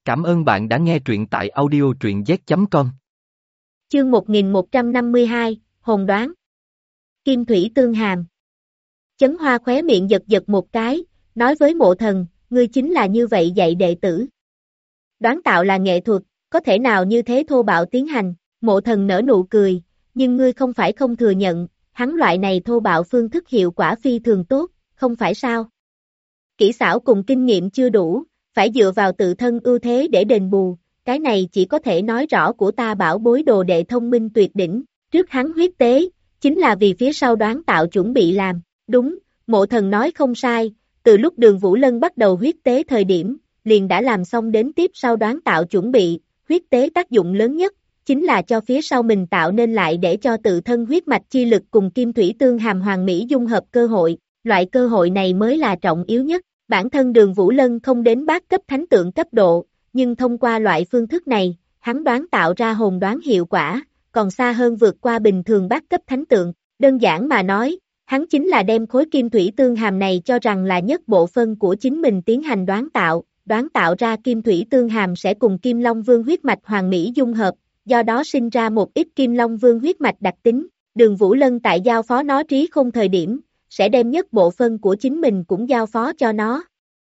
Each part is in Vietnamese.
Cảm ơn bạn đã nghe truyện tại audio truyện z.com. Chương 1152, Hồn đoán. Kim thủy tương hàm. Chấn Hoa khóe miệng giật giật một cái, nói với Mộ Thần, ngươi chính là như vậy dạy đệ tử. Đoán tạo là nghệ thuật, có thể nào như thế thô bạo tiến hành? Mộ Thần nở nụ cười, nhưng ngươi không phải không thừa nhận, hắn loại này thô bạo phương thức hiệu quả phi thường tốt, không phải sao? Kỹ xảo cùng kinh nghiệm chưa đủ, phải dựa vào tự thân ưu thế để đền bù, cái này chỉ có thể nói rõ của ta bảo bối đồ đệ thông minh tuyệt đỉnh, trước hắn huyết tế, chính là vì phía sau đoán tạo chuẩn bị làm, đúng, Mộ Thần nói không sai, từ lúc Đường Vũ Lân bắt đầu huyết tế thời điểm, liền đã làm xong đến tiếp sau đoán tạo chuẩn bị, huyết tế tác dụng lớn nhất, chính là cho phía sau mình tạo nên lại để cho tự thân huyết mạch chi lực cùng kim thủy tương hàm hoàng mỹ dung hợp cơ hội, loại cơ hội này mới là trọng yếu nhất. Bản thân Đường Vũ Lân không đến bát cấp thánh tượng cấp độ, nhưng thông qua loại phương thức này, hắn đoán tạo ra hồn đoán hiệu quả, còn xa hơn vượt qua bình thường bát cấp thánh tượng. Đơn giản mà nói, hắn chính là đem khối kim thủy tương hàm này cho rằng là nhất bộ phân của chính mình tiến hành đoán tạo ra kim thủy tương hàm sẽ cùng Kim Long Vương huyết mạch hoàng mỹ dung hợp, do đó sinh ra một ít Kim Long Vương huyết mạch đặc tính. Đường Vũ Lân tại giao phó nó trí khôn thời điểm, sẽ đem nhất bộ phân của chính mình cũng giao phó cho nó.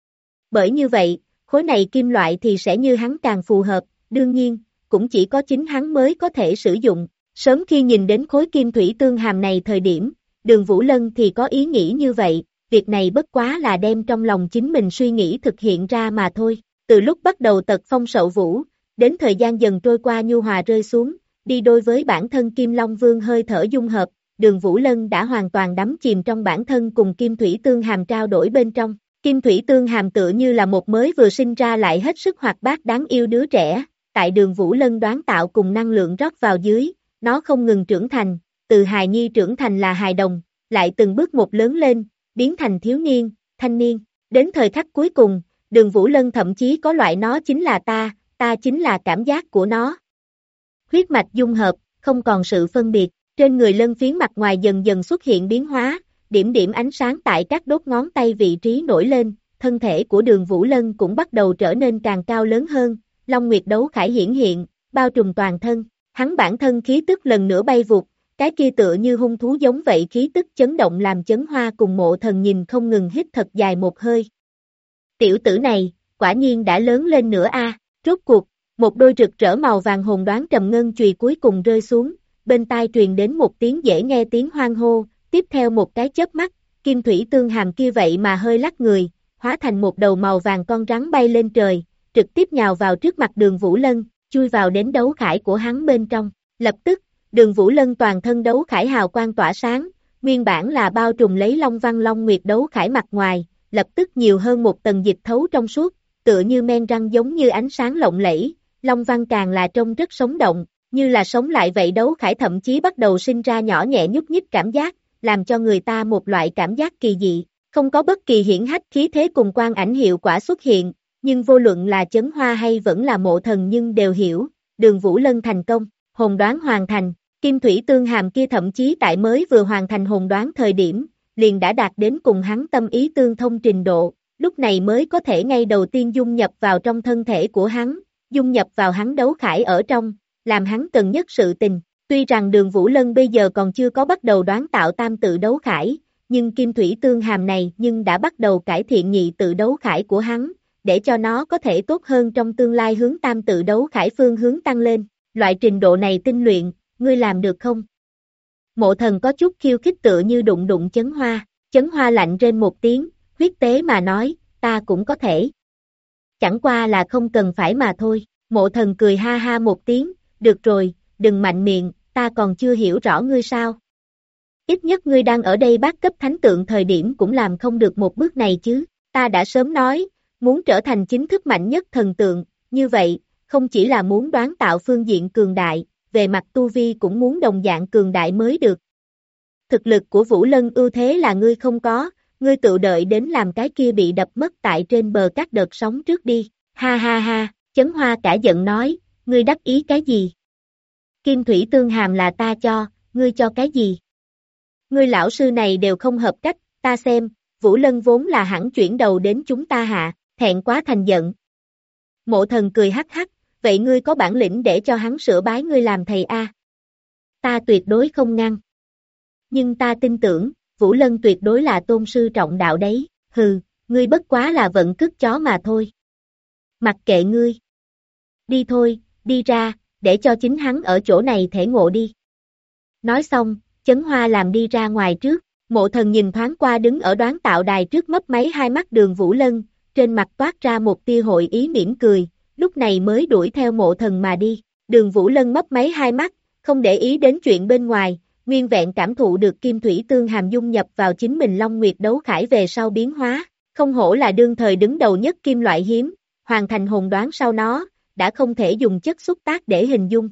Bởi như vậy, khối này kim loại thì sẽ như hắn càng phù hợp, đương nhiên, cũng chỉ có chính hắn mới có thể sử dụng. Sớm khi nhìn đến khối kim thủy tương hàm này thời điểm, Đường Vũ Lân thì có ý nghĩ như vậy, việc này bất quá là đem trong lòng chính mình suy nghĩ thực hiện ra mà thôi. Từ lúc bắt đầu tật phong sậu vũ, đến thời gian dần trôi qua nhu hòa rơi xuống, đi đôi với bản thân Kim Long Vương hơi thở dung hợp, Đường Vũ Lân đã hoàn toàn đắm chìm trong bản thân cùng Kim Thủy Tương Hàm trao đổi bên trong. Kim Thủy Tương Hàm tựa như là một mới vừa sinh ra lại hết sức hoạt bát đáng yêu đứa trẻ, tại Đường Vũ Lân đoán tạo cùng năng lượng rót vào dưới, nó không ngừng trưởng thành, từ hài nhi trưởng thành là hài đồng, lại từng bước một lớn lên, biến thành thiếu niên, thanh niên. Đến thời khắc cuối cùng, Đường Vũ Lân thậm chí có loại nó chính là ta chính là cảm giác của nó. Huyết mạch dung hợp, không còn sự phân biệt. Trên người lân phiến mặt ngoài dần dần xuất hiện biến hóa, điểm điểm ánh sáng tại các đốt ngón tay vị trí nổi lên, thân thể của Đường Vũ Lân cũng bắt đầu trở nên càng cao lớn hơn, Long Nguyệt đấu khải hiển hiện, bao trùm toàn thân, hắn bản thân khí tức lần nữa bay vụt, cái kia tựa như hung thú giống vậy khí tức chấn động làm Chấn Hoa cùng Mộ Thần nhìn không ngừng hít thật dài một hơi. Tiểu tử này, quả nhiên đã lớn lên nữa a. Rốt cuộc, một đôi rực rỡ màu vàng hồn đoán trầm ngân chùy cuối cùng rơi xuống. Bên tai truyền đến một tiếng dễ nghe tiếng hoang hô, tiếp theo một cái chớp mắt, kim thủy tương hàm kia vậy mà hơi lắc người, hóa thành một đầu màu vàng con rắn bay lên trời, trực tiếp nhào vào trước mặt Đường Vũ Lân, chui vào đến đấu khải của hắn bên trong. Lập tức, Đường Vũ Lân toàn thân đấu khải hào quang tỏa sáng, nguyên bản là bao trùm lấy Long Văn Long Nguyệt đấu khải mặt ngoài, lập tức nhiều hơn một tầng dịch thấu trong suốt, tựa như men răng giống như ánh sáng lộng lẫy, Long Văn càng là trông rất sống động. Như là sống lại vậy đấu khải thậm chí bắt đầu sinh ra nhỏ nhẹ nhúc nhích cảm giác, làm cho người ta một loại cảm giác kỳ dị, không có bất kỳ hiển hách khí thế cùng quang ảnh hiệu quả xuất hiện, nhưng vô luận là Chấn Hoa hay vẫn là Mộ Thần nhưng đều hiểu, Đường Vũ Lân thành công, hồn đoán hoàn thành, kim thủy tương hàm kia thậm chí tại mới vừa hoàn thành hồn đoán thời điểm, liền đã đạt đến cùng hắn tâm ý tương thông trình độ, lúc này mới có thể ngay đầu tiên dung nhập vào trong thân thể của hắn, dung nhập vào hắn đấu khải ở trong. Làm hắn cần nhất sự tình, tuy rằng Đường Vũ Lân bây giờ còn chưa có bắt đầu đoán tạo tam tự đấu khải, nhưng kim thủy tương hàm này nhưng đã bắt đầu cải thiện nhị tự đấu khải của hắn, để cho nó có thể tốt hơn trong tương lai hướng tam tự đấu khải phương hướng tăng lên, loại trình độ này tinh luyện, ngươi làm được không? Mộ Thần có chút khiêu khích tựa như đụng Chấn Hoa lạnh rên một tiếng, huyết tế mà nói, ta cũng có thể. Chẳng qua là không cần phải mà thôi, Mộ Thần cười ha ha một tiếng. Được rồi, đừng mạnh miệng, ta còn chưa hiểu rõ ngươi sao. Ít nhất ngươi đang ở đây bát cấp thánh tượng thời điểm cũng làm không được một bước này chứ. Ta đã sớm nói, muốn trở thành chính thức mạnh nhất thần tượng, như vậy, không chỉ là muốn đoán tạo phương diện cường đại, về mặt tu vi cũng muốn đồng dạng cường đại mới được. Thực lực của Vũ Lân ưu thế là ngươi không có, ngươi tự đợi đến làm cái kia bị đập mất tại trên bờ các đợt sóng trước đi. Ha ha ha, Chấn Hoa cả giận nói. Ngươi đắc ý cái gì? Kim thủy tương hàm là ta cho, ngươi cho cái gì? Ngươi lão sư này đều không hợp cách, ta xem, Vũ Lân vốn là hẳn chuyển đầu đến chúng ta hạ, thẹn quá thành giận. Mộ Thần cười hắc hắc, vậy ngươi có bản lĩnh để cho hắn sửa bái ngươi làm thầy a? Ta tuyệt đối không ngăn. Nhưng ta tin tưởng, Vũ Lân tuyệt đối là tôn sư trọng đạo đấy, hừ, ngươi bất quá là vận cứt chó mà thôi. Mặc kệ ngươi. Đi thôi, đi ra, để cho chính hắn ở chỗ này thể ngộ đi. Nói xong, Chấn Hoa làm đi ra ngoài trước, Mộ Thần nhìn thoáng qua đứng ở đoán tạo đài trước mấp máy hai mắt Đường Vũ Lân, trên mặt toát ra một tia hội ý mỉm cười, lúc này mới đuổi theo Mộ Thần mà đi. Đường Vũ Lân mấp máy hai mắt, không để ý đến chuyện bên ngoài, nguyên vẹn cảm thụ được kim thủy tương hàm dung nhập vào chính mình Long Nguyệt đấu khải về sau biến hóa, không hổ là đương thời đứng đầu nhất kim loại hiếm, hoàn thành hồn đoán sau nó, đã không thể dùng chất xúc tác để hình dung.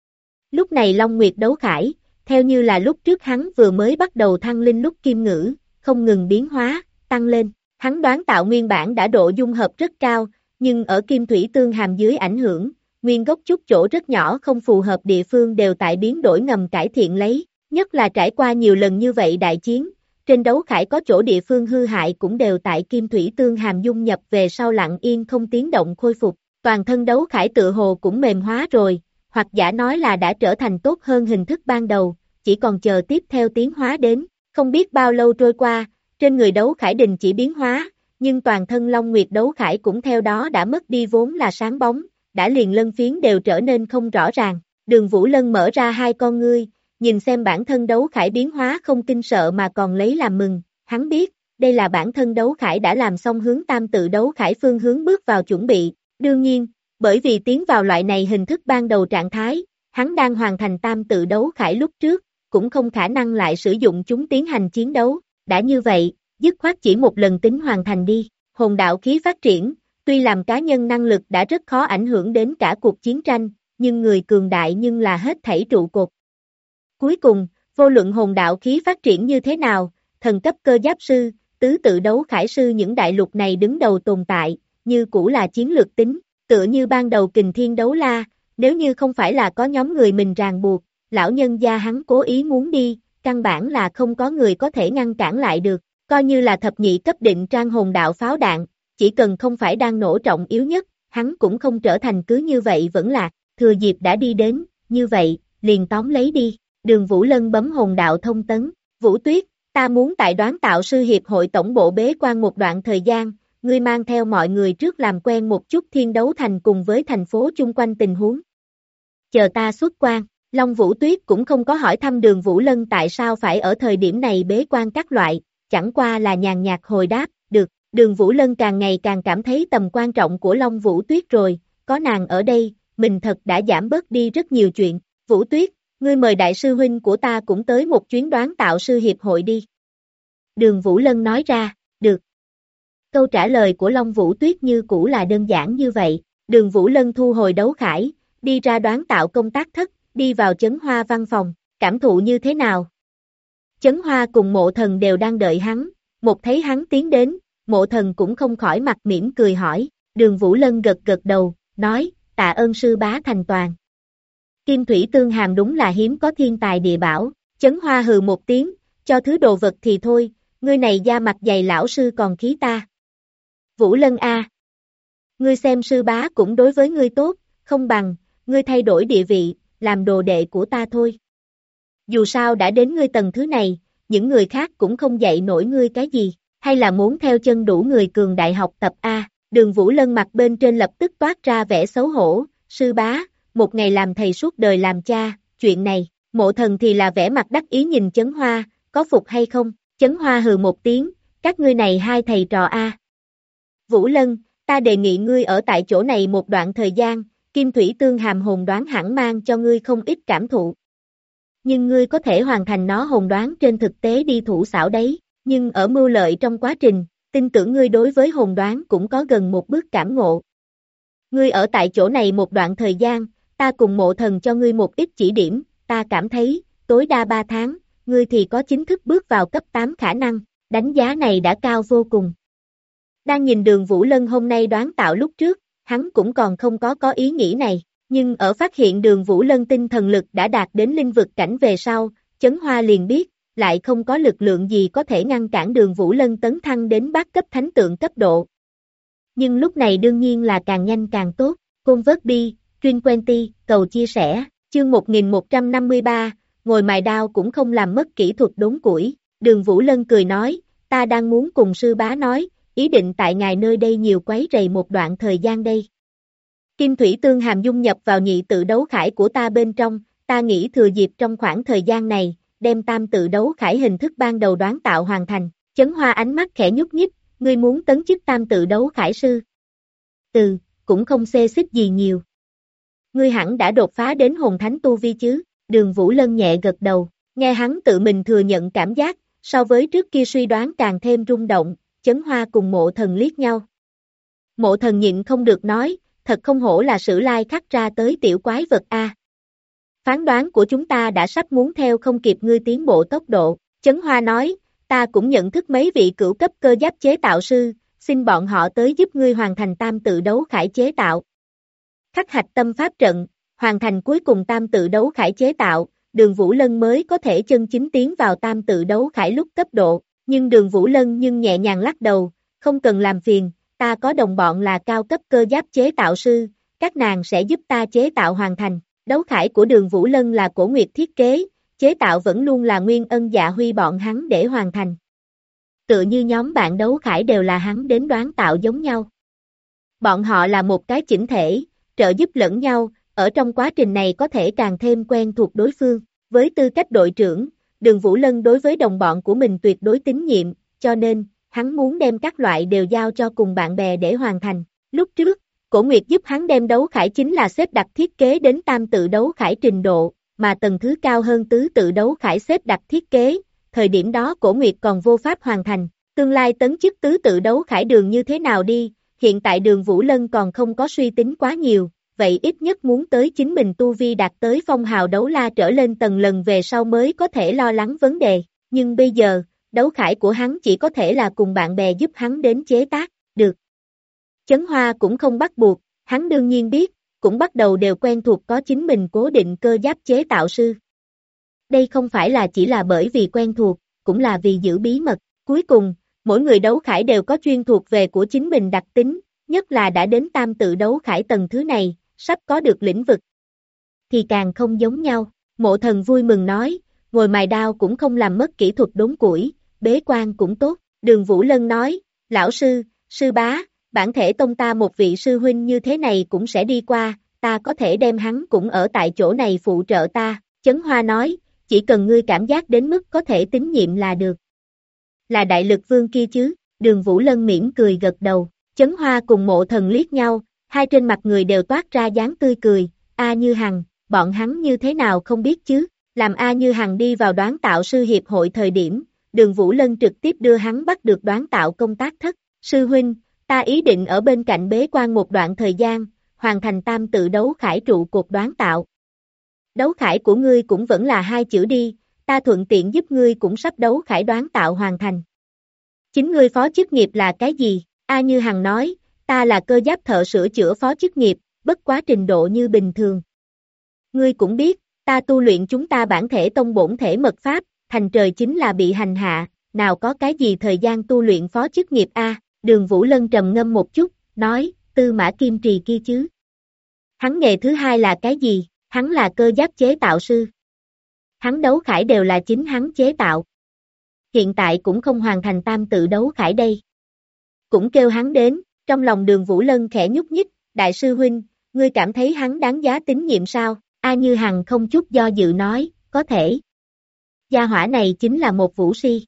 Lúc này Long Nguyệt đấu khải, theo như là lúc trước hắn vừa mới bắt đầu thăng linh lúc kim ngữ, không ngừng biến hóa, tăng lên, hắn đoán tạo nguyên bản đã độ dung hợp rất cao, nhưng ở kim thủy tương hàm dưới ảnh hưởng, nguyên gốc chút chỗ rất nhỏ không phù hợp địa phương đều tại biến đổi ngầm cải thiện lấy, nhất là trải qua nhiều lần như vậy đại chiến, trên đấu khải có chỗ địa phương hư hại cũng đều tại kim thủy tương hàm dung nhập về sau lặng yên không tiếng động khôi phục, toàn thân đấu khải tự hồ cũng mềm hóa rồi, hoặc giả nói là đã trở thành tốt hơn hình thức ban đầu, chỉ còn chờ tiếp theo tiến hóa đến, không biết bao lâu trôi qua, trên người đấu khải đình chỉ biến hóa, nhưng toàn thân Long Nguyệt đấu khải cũng theo đó đã mất đi vốn là sáng bóng, đã liền lân phiến đều trở nên không rõ ràng, Đường Vũ Lân mở ra hai con ngươi, nhìn xem bản thân đấu khải biến hóa không kinh sợ mà còn lấy làm mừng, hắn biết, đây là bản thân đấu khải đã làm xong hướng tam tự đấu khải phương hướng bước vào chuẩn bị, đương nhiên, bởi vì tiến vào loại này hình thức ban đầu trạng thái, hắn đang hoàn thành tam tự đấu khải lúc trước, cũng không khả năng lại sử dụng chúng tiến hành chiến đấu, đã như vậy, dứt khoát chỉ một lần tính hoàn thành đi, hồn đạo khí phát triển, tuy làm cá nhân năng lực đã rất khó ảnh hưởng đến cả cuộc chiến tranh, nhưng người cường đại nhưng là hết thảy trụ cột. Cuối cùng, vô luận hồn đạo khí phát triển như thế nào, thần cấp cơ giáp sư, tứ tự đấu khải sư những đại lục này đứng đầu tồn tại, như cũ là chiến lược tính, tựa như ban đầu kình thiên đấu la, nếu như không phải là có nhóm người mình ràng buộc, lão nhân gia hắn cố ý muốn đi, căn bản là không có người có thể ngăn cản lại được, coi như là thập nhị cấp định trang hồn đạo pháo đạn, chỉ cần không phải đang nổ trọng yếu nhất, hắn cũng không trở thành cứ như vậy vẫn lạc, thừa dịp đã đi đến, như vậy, liền tóm lấy đi, Đường Vũ Lân bấm hồn đạo thông tấn, Vũ Tuyết, ta muốn tại đoán tạo sư hiệp hội tổng bộ bế quan một đoạn thời gian, ngươi mang theo mọi người trước làm quen một chút thiên đấu thành cùng với thành phố chung quanh tình huống. Chờ ta xuất quan, Long Vũ Tuyết cũng không có hỏi thăm Đường Vũ Lân tại sao phải ở thời điểm này bế quan các loại, chẳng qua là nhàn nhạt hồi đáp, được, Đường Vũ Lân càng ngày càng cảm thấy tầm quan trọng của Long Vũ Tuyết rồi, có nàng ở đây, mình thật đã giảm bớt đi rất nhiều chuyện, Vũ Tuyết, ngươi mời đại sư huynh của ta cũng tới một chuyến đoán tạo sư hiệp hội đi. Đường Vũ Lân nói ra, được. Câu trả lời của Long Vũ Tuyết như cũ là đơn giản như vậy, Đường Vũ Lân thu hồi đấu khải, đi ra đoán tạo công tác thất, đi vào Chấn Hoa văn phòng, cảm thụ như thế nào? Chấn Hoa cùng Mộ Thần đều đang đợi hắn, một thấy hắn tiến đến, Mộ Thần cũng không khỏi mặt mỉm cười hỏi, Đường Vũ Lân gật gật đầu, nói, tạ ơn sư bá thành toàn. Kim thủy tương hàm đúng là hiếm có thiên tài địa bảo, Chấn Hoa hừ một tiếng, cho thứ đồ vật thì thôi, ngươi này da mặt dày lão sư còn khí ta. Vũ Lân a, ngươi xem sư bá cũng đối với ngươi tốt, không bằng, ngươi thay đổi địa vị, làm đồ đệ của ta thôi. Dù sao đã đến ngươi tầng thứ này, những người khác cũng không dạy nổi ngươi cái gì, hay là muốn theo chân đủ người cường đại học tập a. Đường Vũ Lân mặt bên trên lập tức toát ra vẻ xấu hổ, sư bá, một ngày làm thầy suốt đời làm cha, chuyện này, Mộ Thần thì là vẻ mặt đắc ý nhìn Chấn Hoa, có phục hay không, Chấn Hoa hừ một tiếng, các ngươi này hai thầy trò a. Vũ Lân, ta đề nghị ngươi ở tại chỗ này một đoạn thời gian, Kim Thủy Tương Hàm hồn đoán hẳn mang cho ngươi không ít cảm thụ. Nhưng ngươi có thể hoàn thành nó hồn đoán trên thực tế đi thủ xảo đấy, nhưng ở mưu lợi trong quá trình, tin tưởng ngươi đối với hồn đoán cũng có gần một bước cảm ngộ. Ngươi ở tại chỗ này một đoạn thời gian, ta cùng Mộ Thần cho ngươi một ít chỉ điểm, ta cảm thấy, tối đa 3 tháng, ngươi thì có chính thức bước vào cấp 8 khả năng, đánh giá này đã cao vô cùng. Đang nhìn Đường Vũ Lân hôm nay đoán tạo lúc trước, hắn cũng còn không có ý nghĩ này, nhưng ở phát hiện Đường Vũ Lân tinh thần lực đã đạt đến linh vực cảnh về sau, Chấn Hoa liền biết, lại không có lực lượng gì có thể ngăn cản Đường Vũ Lân tấn thăng đến bát cấp thánh tượng cấp độ. nhưng lúc này đương nhiên là càng nhanh càng tốt. Convert Truyền Quenty, cầu chia sẻ, chương 1153, ngồi mài đao cũng không làm mất kỹ thuật đốn củi. Đường Vũ Lân cười nói, ta đang muốn cùng sư bá nói, ý định tại ngài nơi đây nhiều quấy rầy một đoạn thời gian đây. Kim thủy tương hàm dung nhập vào nhị tự đấu khải của ta bên trong, ta nghĩ thừa dịp trong khoảng thời gian này, đem tam tự đấu khải hình thức ban đầu đoán tạo hoàn thành. Chấn Hoa ánh mắt khẽ nhúc nhích, ngươi muốn tấn chức tam tự đấu khải sư. Cũng không xê xích gì nhiều. Ngươi hẳn đã đột phá đến hồn thánh tu vi chứ, Đường Vũ Lân nhẹ gật đầu, nghe hắn tự mình thừa nhận cảm giác, so với trước kia suy đoán càng thêm rung động, Chấn Hoa cùng Mộ Thần liếc nhau. Mộ Thần nhịn không được nói, thật không hổ là Sử Lai khắc ra tới tiểu quái vật a. Phán đoán của chúng ta đã sắp muốn theo không kịp ngươi tiến bộ tốc độ, Chấn Hoa nói, ta cũng nhận thức mấy vị cửu cấp cơ giáp chế tạo sư, xin bọn họ tới giúp ngươi hoàn thành tam tự đấu khải chế tạo. Khắc hạch tâm pháp trận, hoàn thành cuối cùng tam tự đấu khải chế tạo, Đường Vũ Lân mới có thể chân chính tiến vào tam tự đấu khải lúc cấp độ, nhưng Đường Vũ Lân nhẹ nhàng lắc đầu, không cần làm phiền, ta có đồng bọn là cao cấp cơ giáp chế tạo sư, các nàng sẽ giúp ta chế tạo hoàn thành. Đấu khải của Đường Vũ Lân là Cổ Nguyệt thiết kế, chế tạo vẫn luôn là Nguyên Ân Dạ Huy bọn hắn để hoàn thành. Tựa như nhóm bạn đấu khải đều là hắn đến đoán tạo giống nhau. Bọn họ là một cái chỉnh thể, trợ giúp lẫn nhau, ở trong quá trình này có thể càng thêm quen thuộc đối phương. Với tư cách đội trưởng, Đường Vũ Lân đối với đồng bọn của mình tuyệt đối tín nhiệm, cho nên, hắn muốn đem các loại đều giao cho cùng bạn bè để hoàn thành. Lúc trước, Cổ Nguyệt giúp hắn đem đấu khải chính là xếp đặt thiết kế đến tam tự đấu khải trình độ, mà tầng thứ cao hơn tứ tự đấu khải xếp đặt thiết kế, thời điểm đó Cổ Nguyệt còn vô pháp hoàn thành. Tương lai tấn chức tứ tự đấu khải đường như thế nào đi, hiện tại Đường Vũ Lân còn không có suy tính quá nhiều, vậy ít nhất muốn tới chính mình tu vi đạt tới phong hào đấu la trở lên tầng lần về sau mới có thể lo lắng vấn đề, nhưng bây giờ, đấu khải của hắn chỉ có thể là cùng bạn bè giúp hắn đến chế tác, được. Chấn Hoa cũng không bắt buộc, hắn đương nhiên biết, cũng bắt đầu đều quen thuộc có chính mình cố định cơ giáp chế tạo sư. Đây không phải là chỉ là bởi vì quen thuộc, cũng là vì giữ bí mật, cuối cùng, mỗi người đấu khải đều có chuyên thuộc về của chính mình đặc tính, nhất là đã đến tam tự đấu khải tầng thứ này, sắp có được lĩnh vực. Thì càng không giống nhau, Mộ Thần vui mừng nói, ngồi mài đao cũng không làm mất kỹ thuật đốn củi, bế quan cũng tốt, Đường Vũ Lân nói, lão sư, sư bá, bản thể tông ta một vị sư huynh như thế này cũng sẽ đi qua, ta có thể đem hắn cũng ở tại chỗ này phụ trợ ta, Chấn Hoa nói, chỉ cần ngươi cảm giác đến mức có thể tín nhiệm là được. Là đại lực vương kia chứ, Đường Vũ Lân mỉm cười gật đầu, Chấn Hoa cùng Mộ Thần liếc nhau, hai trên mặt người đều toát ra dáng tươi cười, A Như Hằng, bọn hắn như thế nào không biết chứ, làm A Như Hằng đi vào đoán tạo sư hiệp hội thời điểm, Đường Vũ Lân trực tiếp đưa hắn bắt được đoán tạo công tác thất, sư huynh, ta ý định ở bên cạnh bế quan một đoạn thời gian, hoàn thành tam tự đấu khải trụ cột đoán tạo. Đấu khải của ngươi cũng vẫn là 2 chữ đi, ta thuận tiện giúp ngươi cũng sắp đấu khải đoán tạo hoàn thành. Chính ngươi phó chức nghiệp là cái gì? A Như Hằng nói, ta là cơ giáp thợ sửa chữa phó chức nghiệp, bất quá trình độ như bình thường. Ngươi cũng biết, ta tu luyện chúng ta bản thể tông bổn thể mật pháp, thành trời chính là bị hành hạ, nào có cái gì thời gian tu luyện phó chức nghiệp a? Đường Vũ Lân trầm ngâm một chút, nói, Tư Mã Kim Trì kia chứ. Hắn nghề thứ hai là cái gì? Hắn là cơ giáp chế tạo sư. Hắn đấu khải đều là chính hắn chế tạo. Hiện tại cũng không hoàn thành tam tự đấu khải đây. Cũng kêu hắn đến, trong lòng Đường Vũ Lân khẽ nhúc nhích, đại sư huynh, ngươi cảm thấy hắn đáng giá tín nhiệm sao? A Như Hằng không chút do dự nói, có thể. Gia hỏa này chính là một vũ si.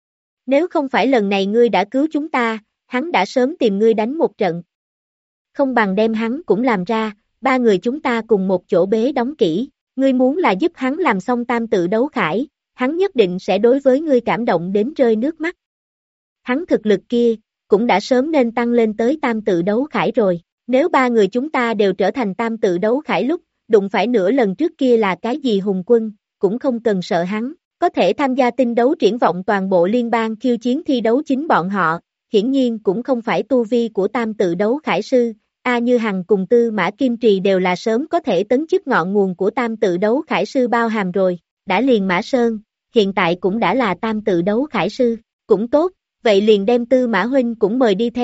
Nếu không phải lần này ngươi đã cứu chúng ta, hắn đã sớm tìm ngươi đánh một trận. Không bằng đem hắn cũng làm ra, 3 người chúng ta cùng một chỗ bế đóng kỹ, ngươi muốn là giúp hắn làm xong tam tự đấu khải, hắn nhất định sẽ đối với ngươi cảm động đến rơi nước mắt. Hắn thực lực kia, cũng đã sớm nên tăng lên tới tam tự đấu khải rồi, nếu 3 người chúng ta đều trở thành tam tự đấu khải lúc, đụng phải nửa lần trước kia là cái gì hùng quân, cũng không cần sợ hắn, có thể tham gia tinh đấu triển vọng toàn bộ liên bang khiêu chiến thi đấu chính bọn họ, hiển nhiên cũng không phải tu vi của tam tự đấu khải sư. A Như Hằng cùng Tư Mã Kim Trì đều là sớm có thể tấn chức ngọn nguồn của tam tự đấu khải sư bao hàm rồi, đã liền Mã Sơn, hiện tại cũng đã là tam tự đấu khải sư, cũng tốt, vậy liền đem Tư Mã Huynh cũng mời đi theo,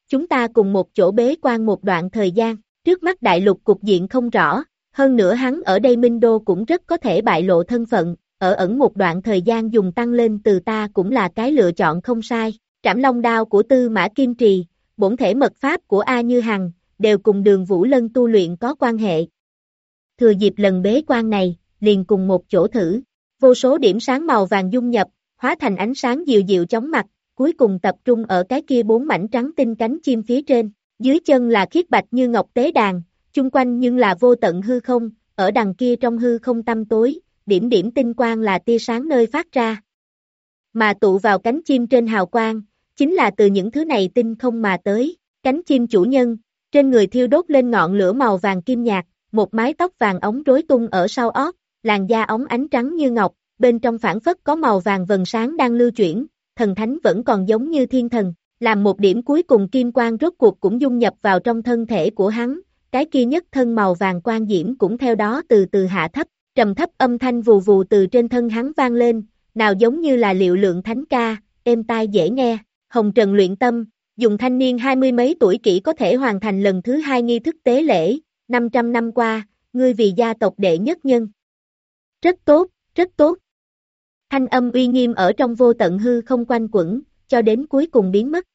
chúng ta cùng một chỗ bế quan một đoạn thời gian, trước mắt đại lục cục diện không rõ, hơn nữa hắn ở đây Minh Đô cũng rất có thể bại lộ thân phận, ở ẩn một đoạn thời gian dùng tăng lên từ ta cũng là cái lựa chọn không sai. Trảm Long đao của Tư Mã Kim Trì, bổn thể mật pháp của A Như Hằng, đều cùng Đường Vũ Lân tu luyện có quan hệ. Thừa dịp lần bế quan này, liền cùng một chỗ thử, vô số điểm sáng màu vàng dung nhập, hóa thành ánh sáng dịu dịu chóng mặt, cuối cùng tập trung ở cái kia 4 mảnh trắng tinh cánh chim phía trên, dưới chân là khiết bạch như ngọc tế đàn, chung quanh nhưng là vô tận hư không, ở đằng kia trong hư không tăm tối, điểm điểm tinh quang là tia sáng nơi phát ra. Mà tụ vào cánh chim trên hào quang, chính là từ những thứ này tinh không mà tới, cánh chim chủ nhân, trên người thiêu đốt lên ngọn lửa màu vàng kim nhạt, một mái tóc vàng óng rối tung ở sau ót, làn da óng ánh trắng như ngọc, bên trong phảng phất có màu vàng vầng sáng đang lưu chuyển, thần thánh vẫn còn giống như thiên thần, làm một điểm cuối cùng kim quang rốt cuộc cũng dung nhập vào trong thân thể của hắn, cái kia nhất thân màu vàng quang diễm cũng theo đó từ từ hạ thấp, trầm thấp âm thanh vù vù từ trên thân hắn vang lên, nào giống như là liệu lượng thánh ca, êm tai dễ nghe, Hồng Trần luyện tâm, dùng thanh niên 20 mấy tuổi kỹ có thể hoàn thành lần thứ 2 nghi thức tế lễ, 500 năm qua, ngươi vì gia tộc đệ nhất nhân. Rất tốt, rất tốt. Thanh âm uy nghiêm ở trong vô tận hư không quanh quẩn, cho đến cuối cùng biến mất.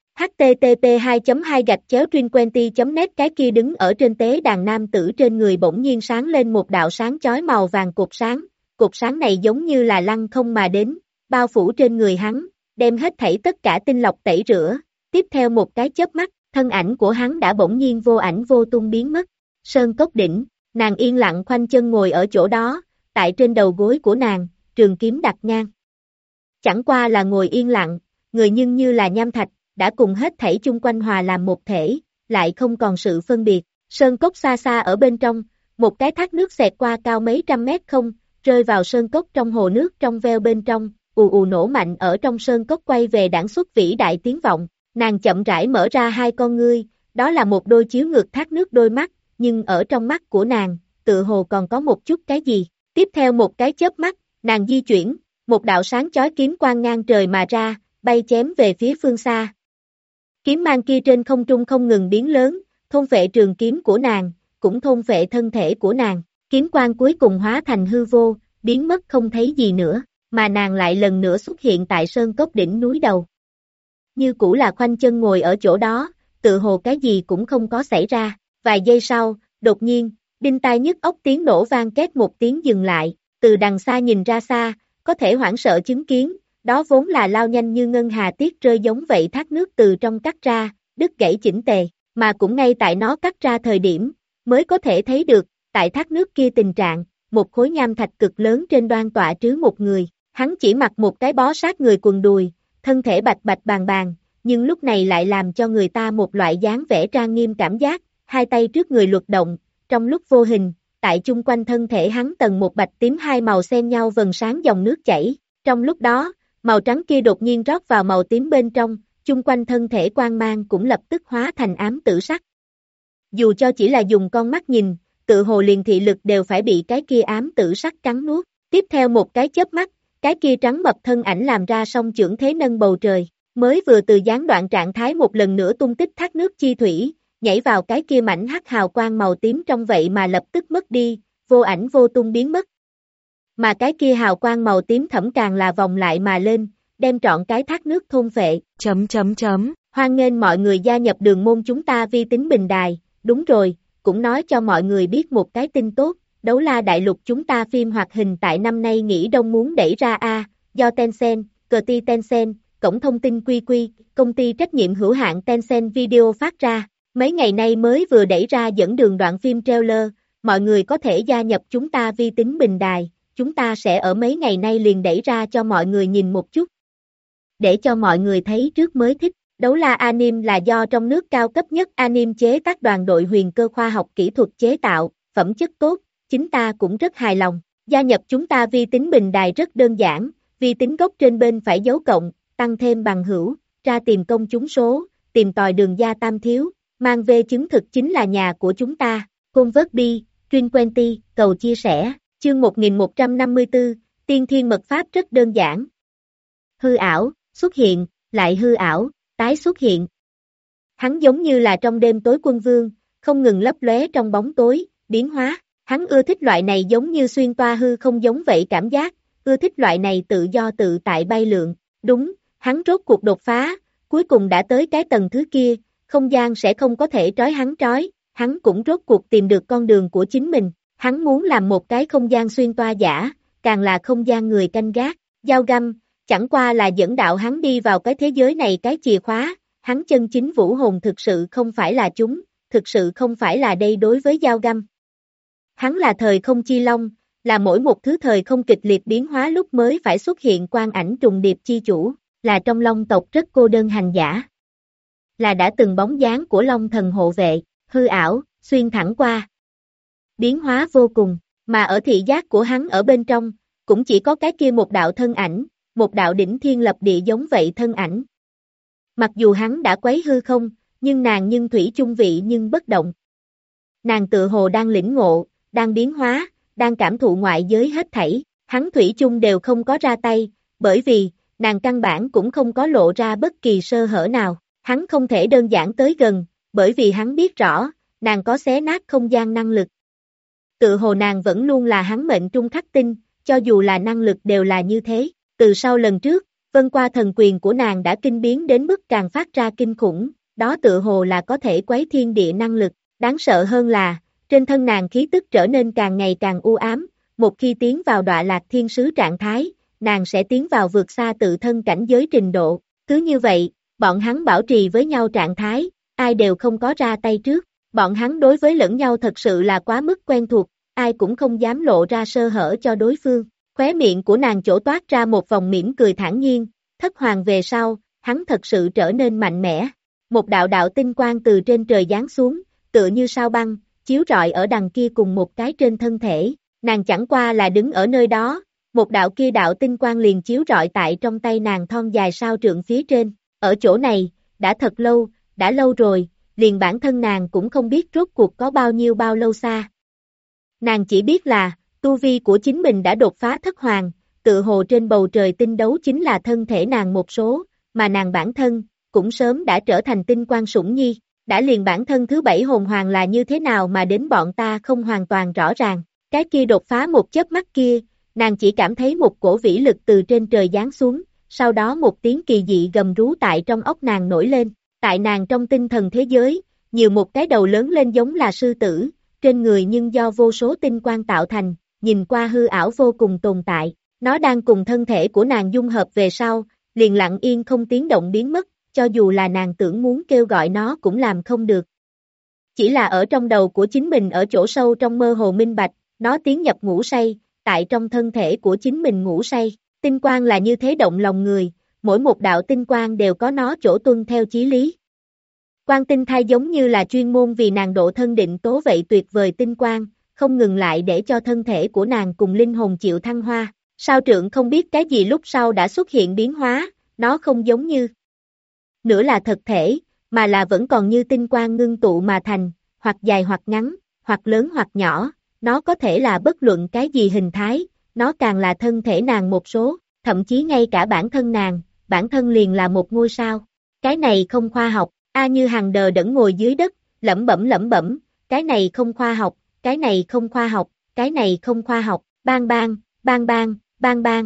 http://2.2-trinquenty.net Cái kia đứng ở trên tế đàn nam tử trên người bỗng nhiên sáng lên một đạo sáng chói màu vàng cột sáng này giống như là lăng không mà đến, bao phủ trên người hắn, đem hết thảy tất cả tinh lọc tẩy rửa, tiếp theo một cái chớp mắt, thân ảnh của hắn đã bỗng nhiên vô ảnh vô tung biến mất. Sơn cốc đỉnh, nàng yên lặng khoanh chân ngồi ở chỗ đó, tại trên đầu gối của nàng, trường kiếm đặt ngang. Chẳng qua là ngồi yên lặng, người nhưng như là nham thạch, đã cùng hết thảy chung quanh hòa làm một thể, lại không còn sự phân biệt. Sơn cốc xa xa ở bên trong, một cái thác nước xẹt qua cao mấy trăm mét không, rơi vào sơn cốc trong hồ nước trong veo bên trong, ù ù nổ mạnh ở trong sơn cốc quay về đãng xuất vĩ đại tiếng vọng. Nàng chậm rãi mở ra hai con ngươi, đó là một đôi chiếu ngược thác nước đôi mắt, nhưng ở trong mắt của nàng, tự hồ còn có một chút cái gì. Tiếp theo một cái chớp mắt, nàng di chuyển, một đạo sáng chói kiếm quang ngang trời mà ra, bay chém về phía phương xa. Kiếm mang kia trên không trung không ngừng biến lớn, thôn phệ trường kiếm của nàng, cũng thôn phệ thân thể của nàng. Kiếm quang cuối cùng hóa thành hư vô, biến mất không thấy gì nữa, mà nàng lại lần nữa xuất hiện tại sơn cốc đỉnh núi đầu. Như cũ là khoanh chân ngồi ở chỗ đó, tự hồ cái gì cũng không có xảy ra. Vài giây sau, đột nhiên, đinh tai nhức óc tiếng nổ vang két một tiếng dừng lại, từ đằng xa nhìn ra xa, có thể hoảng sợ chứng kiến, đó vốn là lao nhanh như ngân hà tiết rơi giống vậy thác nước từ trong cắt ra, đứt gãy chỉnh tề, mà cũng ngay tại nó cắt ra thời điểm, mới có thể thấy được, tại thác nước kia tình trạng, một khối nham thạch cực lớn trên đoan tọa trứ một người, hắn chỉ mặc một cái bó sát người quần đùi, thân thể bạch bạch bàng bàng, nhưng lúc này lại làm cho người ta một loại dáng vẻ trang nghiêm cảm giác, hai tay trước người luật động, trong lúc vô hình, tại chung quanh thân thể hắn tầng một bạch tím hai màu xen nhau vầng sáng dòng nước chảy, trong lúc đó, màu trắng kia đột nhiên rót vào màu tím bên trong, chung quanh thân thể quang mang cũng lập tức hóa thành ám tử sắc. Dù cho chỉ là dùng con mắt nhìn, tự hồ liền thị lực đều phải bị cái kia ám tử sắc cắn nuốt, tiếp theo một cái chớp mắt, cái kia trắng mập thân ảnh làm ra song chưởng thế nâng bầu trời, mới vừa từ gián đoạn trạng thái một lần nữa tung tích thác nước chi thủy, nhảy vào cái kia mảnh hắc hào quang màu tím trong vậy mà lập tức mất đi, vô ảnh vô tung biến mất. Mà cái kia hào quang màu tím thẫm càng là vòng lại mà lên, đem trọn cái thác nước thôn phệ. Hoan nghênh mọi người gia nhập đường môn chúng ta vi tính bình đài, đúng rồi, cũng nói cho mọi người biết một cái tin tốt, Đấu La Đại Lục chúng ta phim hoạt hình tại năm nay nghỉ đông muốn đẩy ra do Tencent, Tencent, cổng thông tin QQ, công ty trách nhiệm hữu hạn Tencent Video phát ra, mấy ngày nay mới vừa đẩy ra dẫn đường đoạn phim trailer, mọi người có thể gia nhập chúng ta vi tính bình đài, chúng ta sẽ ở mấy ngày nay liền đẩy ra cho mọi người nhìn một chút. Để cho mọi người thấy trước mới thích, Đấu La Anime là do trong nước cao cấp nhất anime chế tác đoàn đội Huyền Cơ khoa học kỹ thuật chế tạo, phẩm chất tốt, chính ta cũng rất hài lòng. Gia nhập chúng ta vi tính bình đài rất đơn giản, vi tính gốc trên bên phải dấu cộng, tăng thêm bằng hữu, ra tìm công chúng số, tìm tòi đường gia tam thiếu, mang về chứng thực chính là nhà của chúng ta. Convertby, Trinquenty, cầu chia sẻ, chương 1154, tiên thiên mật pháp rất đơn giản. Hư ảo, xuất hiện, lại hư ảo, tái xuất hiện. Hắn giống như là trong đêm tối quân vương, không ngừng lấp lóe trong bóng tối, biến hóa. Hắn ưa thích loại này giống như xuyên toa hư không giống vậy cảm giác, ưa thích loại này tự do tự tại bay lượn. Đúng, hắn rốt cuộc đột phá, cuối cùng đã tới cái tầng thứ kia, không gian sẽ không có thể trói, hắn cũng rốt cuộc tìm được con đường của chính mình. Hắn muốn làm một cái không gian xuyên toa giả, càng là không gian người canh gác. Dao găm, chẳng qua là dẫn đạo hắn đi vào cái thế giới này cái chìa khóa, hắn chân chính vũ hồn thực sự không phải là chúng, thực sự không phải là đây đối với dao găm. Hắn là thời không chi long, là mỗi một thứ thời không kịch liệt biến hóa lúc mới phải xuất hiện quang ảnh trùng điệp chi chủ, là trong long tộc rất cô đơn hành giả. Là đã từng bóng dáng của long thần hộ vệ, hư ảo, xuyên thẳng qua. Biến hóa vô cùng, mà ở thị giác của hắn ở bên trong, cũng chỉ có cái kia một đạo thân ảnh, một đạo đỉnh thiên lập địa giống vậy thân ảnh. Mặc dù hắn đã quấy hư không, nhưng nàng nhưng thủy chung vị nhưng bất động. Nàng tự hồ đang lĩnh ngộ, đang biến hóa, đang cảm thụ ngoại giới hết thảy, hắn thủy chung đều không có ra tay, bởi vì, nàng căn bản cũng không có lộ ra bất kỳ sơ hở nào, hắn không thể đơn giản tới gần, bởi vì hắn biết rõ, nàng có xé nát không gian năng lực. Tự hồ nàng vẫn luôn là hắn mệnh trung khắc tinh, cho dù là năng lực đều là như thế, từ sau lần trước, vân qua thần quyền của nàng đã kinh biến đến mức càng phát ra kinh khủng, đó tự hồ là có thể quấy thiên địa năng lực, đáng sợ hơn là, trên thân nàng khí tức trở nên càng ngày càng u ám, một khi tiến vào đọa lạc thiên sứ trạng thái, nàng sẽ tiến vào vượt xa tự thân cảnh giới trình độ, cứ như vậy, bọn hắn bảo trì với nhau trạng thái, ai đều không có ra tay trước, bọn hắn đối với lẫn nhau thật sự là quá mức quen thuộc, ai cũng không dám lộ ra sơ hở cho đối phương. Khóe miệng của nàng chỗ toát ra một vòng mỉm cười thản nhiên, thất hoàng về sau, hắn thật sự trở nên mạnh mẽ. Một đạo đạo tinh quang từ trên trời giáng xuống, tựa như sao băng, chiếu rọi ở đằng kia cùng một cái trên thân thể, nàng chẳng qua là đứng ở nơi đó, một đạo kia đạo tinh quang liền chiếu rọi tại trong tay nàng thon dài sao trượng phía trên, ở chỗ này, đã thật lâu, đã lâu rồi, liền bản thân nàng cũng không biết rốt cuộc có bao lâu xa. Nàng chỉ biết là, tu vi của chính mình đã đột phá thất hoàng, tự hồ trên bầu trời tinh đấu chính là thân thể nàng một số, mà nàng bản thân, cũng sớm đã trở thành tinh quang sủng nhi, đã liền bản thân thứ 7 hồn hoàng là như thế nào mà đến bọn ta không hoàn toàn rõ ràng, cái kia đột phá một chớp mắt kia, nàng chỉ cảm thấy một cổ vĩ lực từ trên trời giáng xuống, sau đó một tiếng kỳ dị gầm rú tại trong óc nàng nổi lên, tại nàng trong tinh thần thế giới, nhiều một cái đầu lớn lên giống là sư tử, trên người nhưng do vô số tinh quang tạo thành, nhìn qua hư ảo vô cùng tồn tại, nó đang cùng thân thể của nàng dung hợp về sau, liền lặng yên không tiếng động biến mất, cho dù là nàng tưởng muốn kêu gọi nó cũng làm không được. Chỉ là ở trong đầu của chính mình ở chỗ sâu trong mơ hồ minh bạch, nó tiến nhập ngủ say, tại trong thân thể của chính mình ngủ say, tinh quang là như thế động lòng người, mỗi một đạo tinh quang đều có nó chỗ tuân theo chí lý. Quang tinh thai giống như là chuyên môn vì nàng độ thân định tố vậy tuyệt vời tinh quang, không ngừng lại để cho thân thể của nàng cùng linh hồn chịu thăng hoa. Sao trượng không biết cái gì lúc sau đã xuất hiện biến hóa, nó không giống như nữa là thật thể, mà là vẫn còn như tinh quang ngưng tụ mà thành, hoặc dài hoặc ngắn, hoặc lớn hoặc nhỏ, nó có thể là bất luận cái gì hình thái, nó càng là thân thể nàng một số, thậm chí ngay cả bản thân nàng, bản thân liền là một ngôi sao. Cái này không khoa học, A Như Hằng đờ đẫn ngồi dưới đất, lẩm bẩm, cái này không khoa học, cái này không khoa học, cái này không khoa học, bang bang, bang bang, bang bang.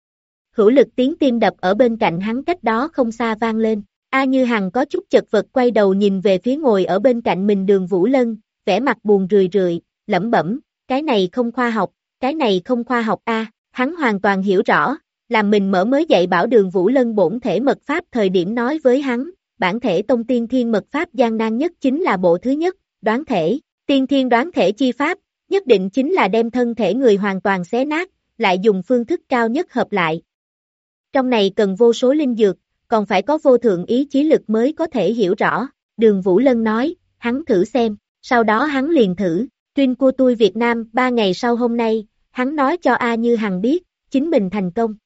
Hữu lực tiếng tim đập ở bên cạnh hắn cách đó không xa vang lên, A Như Hằng có chút chật vật quay đầu nhìn về phía ngồi ở bên cạnh mình Đường Vũ Lân, vẻ mặt buồn rười, lẩm bẩm, cái này không khoa học, cái này không khoa học a. Hắn hoàn toàn hiểu rõ, làm mình mở mới dạy bảo Đường Vũ Lân bổn thể mật pháp thời điểm nói với hắn, bản thể tông tiên thiên mật pháp gian nan nhất chính là bộ thứ nhất, đoán thể, tiên thiên đoán thể chi pháp, nhất định chính là đem thân thể người hoàn toàn xé nát, lại dùng phương thức cao nhất hợp lại. Trong này cần vô số linh dược, còn phải có vô thượng ý chí lực mới có thể hiểu rõ, Đường Vũ Lân nói, hắn thử xem, sau đó hắn liền thử, Trinh của tôi Việt Nam 3 ngày sau hôm nay, hắn nói cho A Như Hằng biết, chính mình thành công.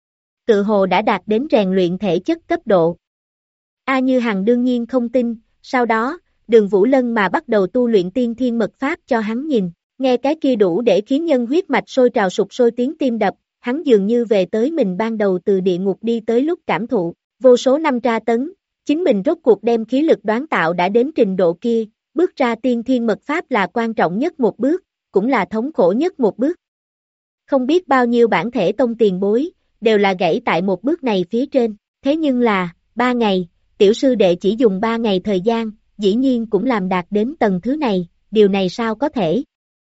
Tự hồ đã đạt đến rèn luyện thể chất cấp độ. A Như Hằng đương nhiên không tin, sau đó, Đường Vũ Lân mà bắt đầu tu luyện tiên thiên mật pháp cho hắn nhìn, nghe cái kia đủ để khiến nhân huyết mạch sôi trào sục sôi tiếng tim đập, hắn dường như về tới mình ban đầu từ địa ngục đi tới lúc cảm thụ, vô số năm tra tấn, chính mình rốt cuộc đem khí lực đoán tạo đã đến trình độ kia, bước ra tiên thiên mật pháp là quan trọng nhất một bước, cũng là thống khổ nhất một bước. Không biết bao nhiêu bản thể tông tiền bối, đều là gãy tại một bước này phía trên, thế nhưng là, 3 ngày, tiểu sư đệ chỉ dùng 3 ngày thời gian, dĩ nhiên cũng làm đạt đến tầng thứ này, điều này sao có thể?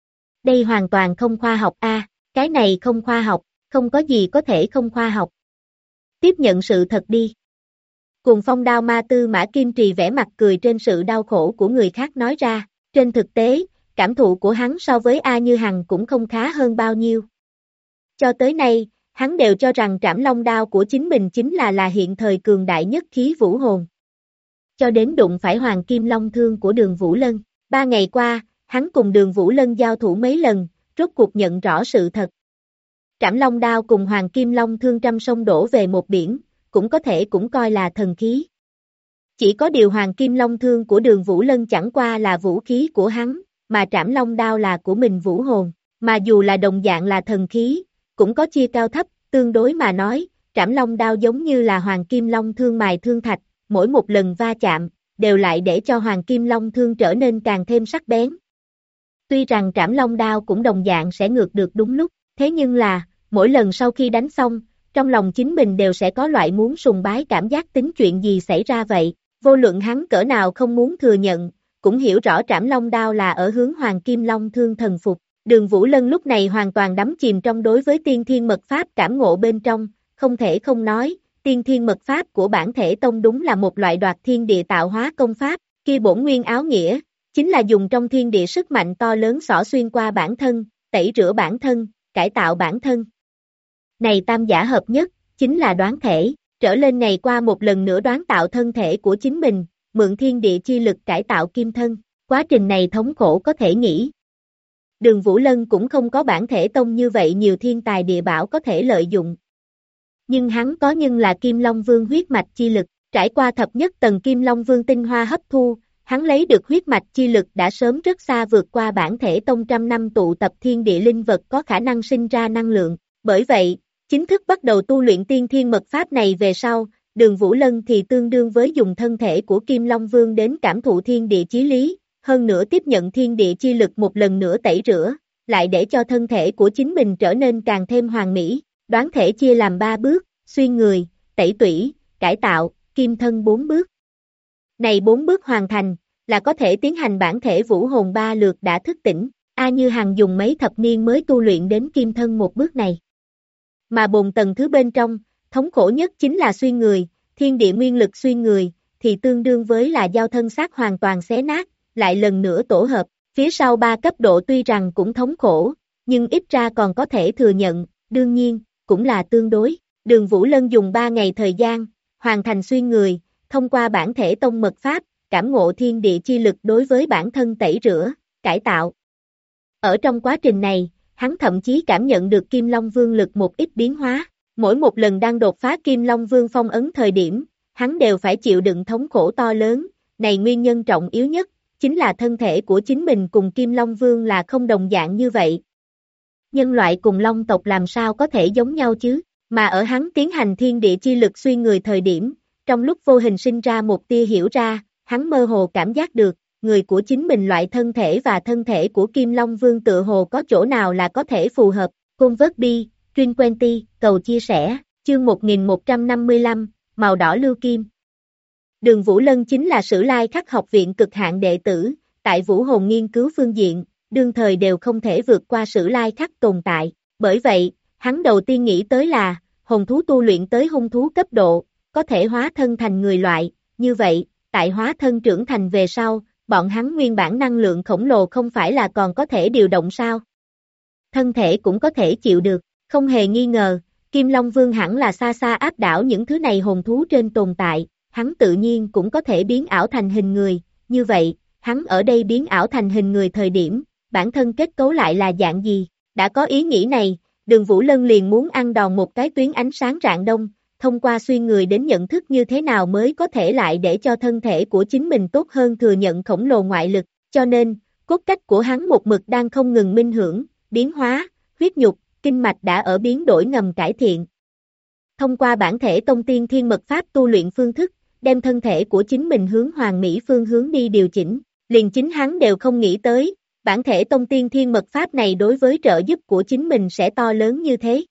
Đây hoàn toàn không khoa học a, cái này không khoa học, không có gì có thể không khoa học. Tiếp nhận sự thật đi. Cùng Phong Đao Ma Tư Mã Kim Trì vẽ mặt cười trên sự đau khổ của người khác nói ra, trên thực tế, cảm thụ của hắn so với A Như Hằng cũng không khá hơn bao nhiêu. Cho tới nay, hắn đều cho rằng trảm long đao của chính mình chính là hiện thời cường đại nhất khí vũ hồn. Cho đến đụng phải Hoàng Kim Long Thương của Đường Vũ Lân, 3 ngày qua, hắn cùng Đường Vũ Lân giao thủ mấy lần, rốt cuộc nhận rõ sự thật. Trảm long đao cùng Hoàng Kim Long Thương trăm sông đổ về một biển, cũng có thể cũng coi là thần khí. Chỉ có điều Hoàng Kim Long Thương của Đường Vũ Lân chẳng qua là vũ khí của hắn, mà trảm long đao là của mình vũ hồn, mà dù là đồng dạng là thần khí, cũng có chia cao thấp, tương đối mà nói, trảm long đao giống như là Hoàng Kim Long Thương mài thương thạch, mỗi một lần va chạm, đều lại để cho Hoàng Kim Long Thương trở nên càng thêm sắc bén. Tuy rằng trảm long đao cũng đồng dạng sẽ ngược được đúng lúc, thế nhưng là, mỗi lần sau khi đánh xong, trong lòng chính mình đều sẽ có loại muốn sùng bái cảm giác tính chuyện gì xảy ra vậy, vô luận hắn cỡ nào không muốn thừa nhận, cũng hiểu rõ trảm long đao là ở hướng Hoàng Kim Long Thương thần phục. Đường Vũ Lân lúc này hoàn toàn đắm chìm trong đối với tiên thiên mật pháp cảm ngộ bên trong, không thể không nói, tiên thiên mật pháp của bản thể tông đúng là một loại đoạt thiên địa tạo hóa công pháp, kia bổn nguyên áo nghĩa, chính là dùng trong thiên địa sức mạnh to lớn xỏ xuyên qua bản thân, tẩy rửa bản thân, cải tạo bản thân. Này tam giả hợp nhất, chính là đoán thể, trở lên ngày qua một lần nữa đoán tạo thân thể của chính mình, mượn thiên địa chi lực cải tạo kim thân, quá trình này thống khổ có thể nghĩ. Đường Vũ Lân cũng không có bản thể tông như vậy nhiều thiên tài địa bảo có thể lợi dụng. Nhưng hắn có nhưng là Kim Long Vương huyết mạch chi lực, trải qua thập nhất tầng Kim Long Vương tinh hoa hấp thu, hắn lấy được huyết mạch chi lực đã sớm rất xa vượt qua bản thể tông trăm năm tụ tập thiên địa linh vật có khả năng sinh ra năng lượng. Bởi vậy, chính thức bắt đầu tu luyện tiên thiên mật pháp này về sau, Đường Vũ Lân thì tương đương với dùng thân thể của Kim Long Vương đến cảm thụ thiên địa chí lý, hơn nữa tiếp nhận thiên địa chi lực một lần nữa tẩy rửa, lại để cho thân thể của chính mình trở nên càng thêm hoàn mỹ. Đoán thể chia làm 3 bước, xuyên người, tẩy tủy, cải tạo, kim thân 4 bước. Này 4 bước hoàn thành, là có thể tiến hành bản thể vũ hồn 3 lượt đã thức tỉnh, A Như Hằng dùng mấy thập niên mới tu luyện đến kim thân một bước này. Mà bồn tầng thứ bên trong, thống khổ nhất chính là xuyên người, thiên địa nguyên lực xuyên người, thì tương đương với là giao thân xác hoàn toàn xé nát, lại lần nữa tổ hợp, phía sau 3 cấp độ tuy rằng cũng thống khổ, nhưng ít ra còn có thể thừa nhận, đương nhiên, cũng là tương đối. Đường Vũ Lân dùng 3 ngày thời gian, hoàn thành xuyên người, thông qua bản thể tông mật pháp, cảm ngộ thiên địa chi lực đối với bản thân tẩy rửa, cải tạo. Ở trong quá trình này, hắn thậm chí cảm nhận được Kim Long Vương lực một ít biến hóa, mỗi một lần đang đột phá Kim Long Vương phong ấn thời điểm, hắn đều phải chịu đựng thống khổ to lớn, này nguyên nhân trọng yếu nhất, chính là thân thể của chính mình cùng Kim Long Vương là không đồng dạng như vậy. Nhân loại cùng Long tộc làm sao có thể giống nhau chứ, mà ở hắn tiến hành thiên địa chi lực xuyên người thời điểm, trong lúc vô hình sinh ra một tia hiểu ra, hắn mơ hồ cảm giác được, người của chính mình loại thân thể và thân thể của Kim Long Vương tựa hồ có chỗ nào là có thể phù hợp. Convert Truyền Quenty, cầu chia sẻ, chương 1155, màu đỏ lưu kim. Đường Vũ Lân chính là Sử Lai Khắc học viện cực hạn đệ tử, tại vũ hồn nghiên cứu phương diện, đương thời đều không thể vượt qua Sử Lai Khắc tồn tại, bởi vậy, hắn đầu tiên nghĩ tới là, hồn thú tu luyện tới hung thú cấp độ, có thể hóa thân thành người loại, như vậy, tại hóa thân trưởng thành về sau, bọn hắn nguyên bản năng lượng khổng lồ không phải là còn có thể điều động sao? Thân thể cũng có thể chịu được, không hề nghi ngờ, Kim Long Vương hẳn là xa xa áp đảo những thứ này hồn thú trên tồn tại, hắn tự nhiên cũng có thể biến ảo thành hình người, như vậy, hắn ở đây biến ảo thành hình người thời điểm, bản thân kết cấu lại là dạng gì? Đã có ý nghĩ này, Đường Vũ Lân liền muốn ăn đòn một cái tuyến ánh sáng rạng đông, thông qua xuyên người đến nhận thức như thế nào mới có thể lại để cho thân thể của chính mình tốt hơn thừa nhận khổng lồ ngoại lực, cho nên, cốt cách của hắn một mực đang không ngừng minh hưởng, biến hóa, huyết nhục, kinh mạch đã ở biến đổi ngầm cải thiện. Thông qua bản thể tông tiên thiên mật pháp tu luyện phương thức, đem thân thể của chính mình hướng hoàn mỹ phương hướng đi điều chỉnh, liền chính hắn đều không nghĩ tới, bản thể tông tiên thiên mật pháp này đối với trợ giúp của chính mình sẽ to lớn như thế.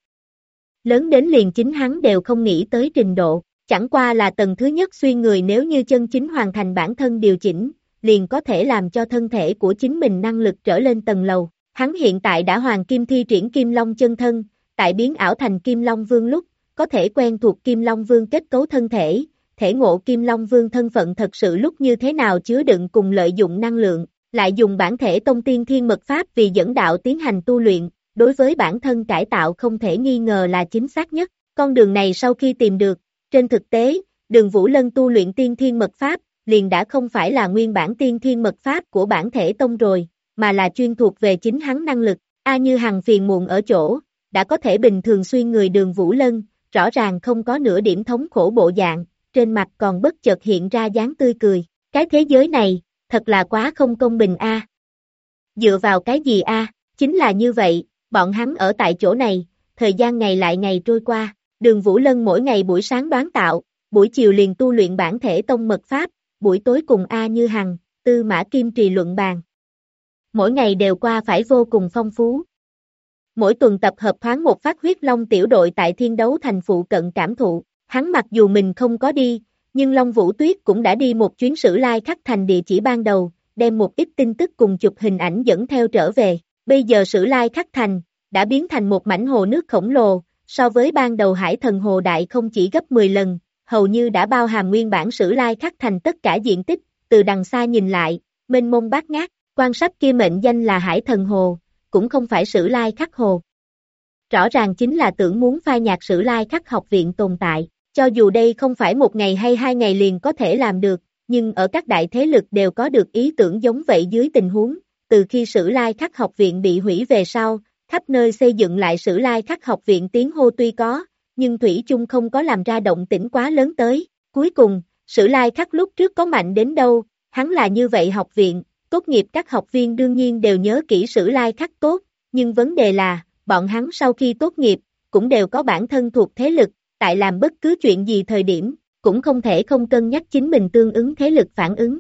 Lớn đến liền chính hắn đều không nghĩ tới trình độ, chẳng qua là tầng thứ nhất xuyên người nếu như chân chính hoàn thành bản thân điều chỉnh, liền có thể làm cho thân thể của chính mình năng lực trở lên tầng lầu. Hắn hiện tại đã hoàng kim thi triển Kim Long chân thân, tại biến ảo thành Kim Long Vương lúc, có thể quen thuộc Kim Long Vương kết cấu thân thể, thể ngộ Kim Long Vương thân phận thật sự lúc như thế nào chứa đựng cùng lợi dụng năng lượng, lại dùng bản thể tông tiên thiên mật pháp vì dẫn đạo tiến hành tu luyện, đối với bản thân cải tạo không thể nghi ngờ là chính xác nhất. Con đường này sau khi tìm được, trên thực tế, Đường Vũ Lân tu luyện tiên thiên mật pháp, liền đã không phải là nguyên bản tiên thiên mật pháp của bản thể tông rồi, mà là chuyên thuộc về chính hắn năng lực. A Như Hằng phiền muộn ở chỗ, đã có thể bình thường xuyên người Đường Vũ Lân, rõ ràng không có nửa điểm thống khổ bộ dạng, trên mặt còn bất chợt hiện ra dáng tươi cười. Cái thế giới này, thật là quá không công bình a. Dựa vào cái gì a? Chính là như vậy, bọn hắn ở tại chỗ này, thời gian ngày lại ngày trôi qua, Đường Vũ Lân mỗi ngày buổi sáng đoán tạo, buổi chiều liền tu luyện bản thể tông mật pháp, buổi tối cùng A Như Hằng, Tư Mã Kim Trì luận bàn. Mỗi ngày đều qua phải vô cùng phong phú. Mỗi tuần tập hợp thoáng một phát huyết long tiểu đội tại Thiên Đấu Thành phụ cận cảm thụ, hắn mặc dù mình không có đi, nhưng Long Vũ Tuyết cũng đã đi một chuyến Sử Lai Khắc Thành địa chỉ ban đầu, đem một ít tin tức cùng chụp hình ảnh dẫn theo trở về. Bây giờ Sử Lai Khắc Thành đã biến thành một mảnh hồ nước khổng lồ, so với ban đầu Hải Thần Hồ Đại không chỉ gấp 10 lần, hầu như đã bao hàm nguyên bản Sử Lai Khắc Thành tất cả diện tích, từ đằng xa nhìn lại, mênh mông bát ngát, quan sách kia mệnh danh là Hải Thần Hồ, cũng không phải Sử Lai Khắc Hồ. Rõ ràng chính là tưởng muốn phai nhạt Sử Lai Khắc học viện tồn tại, cho dù đây không phải một ngày hay 2 ngày liền có thể làm được, nhưng ở các đại thế lực đều có được ý tưởng giống vậy dưới tình huống, từ khi Sử Lai Khắc học viện bị hủy về sau, khắp nơi xây dựng lại Sử Lai Khắc học viện tiếng hô tuy có, nhưng Thủy chung không có làm ra động tĩnh quá lớn tới. Cuối cùng, Sử Lai Khắc lúc trước có mạnh đến đâu, hắn là như vậy học viện, tốt nghiệp các học viên đương nhiên đều nhớ kỹ Sử Lai Khắc tốt, nhưng vấn đề là, bọn hắn sau khi tốt nghiệp, cũng đều có bản thân thuộc thế lực, tại làm bất cứ chuyện gì thời điểm, cũng không thể không cân nhắc chính mình tương ứng thế lực phản ứng.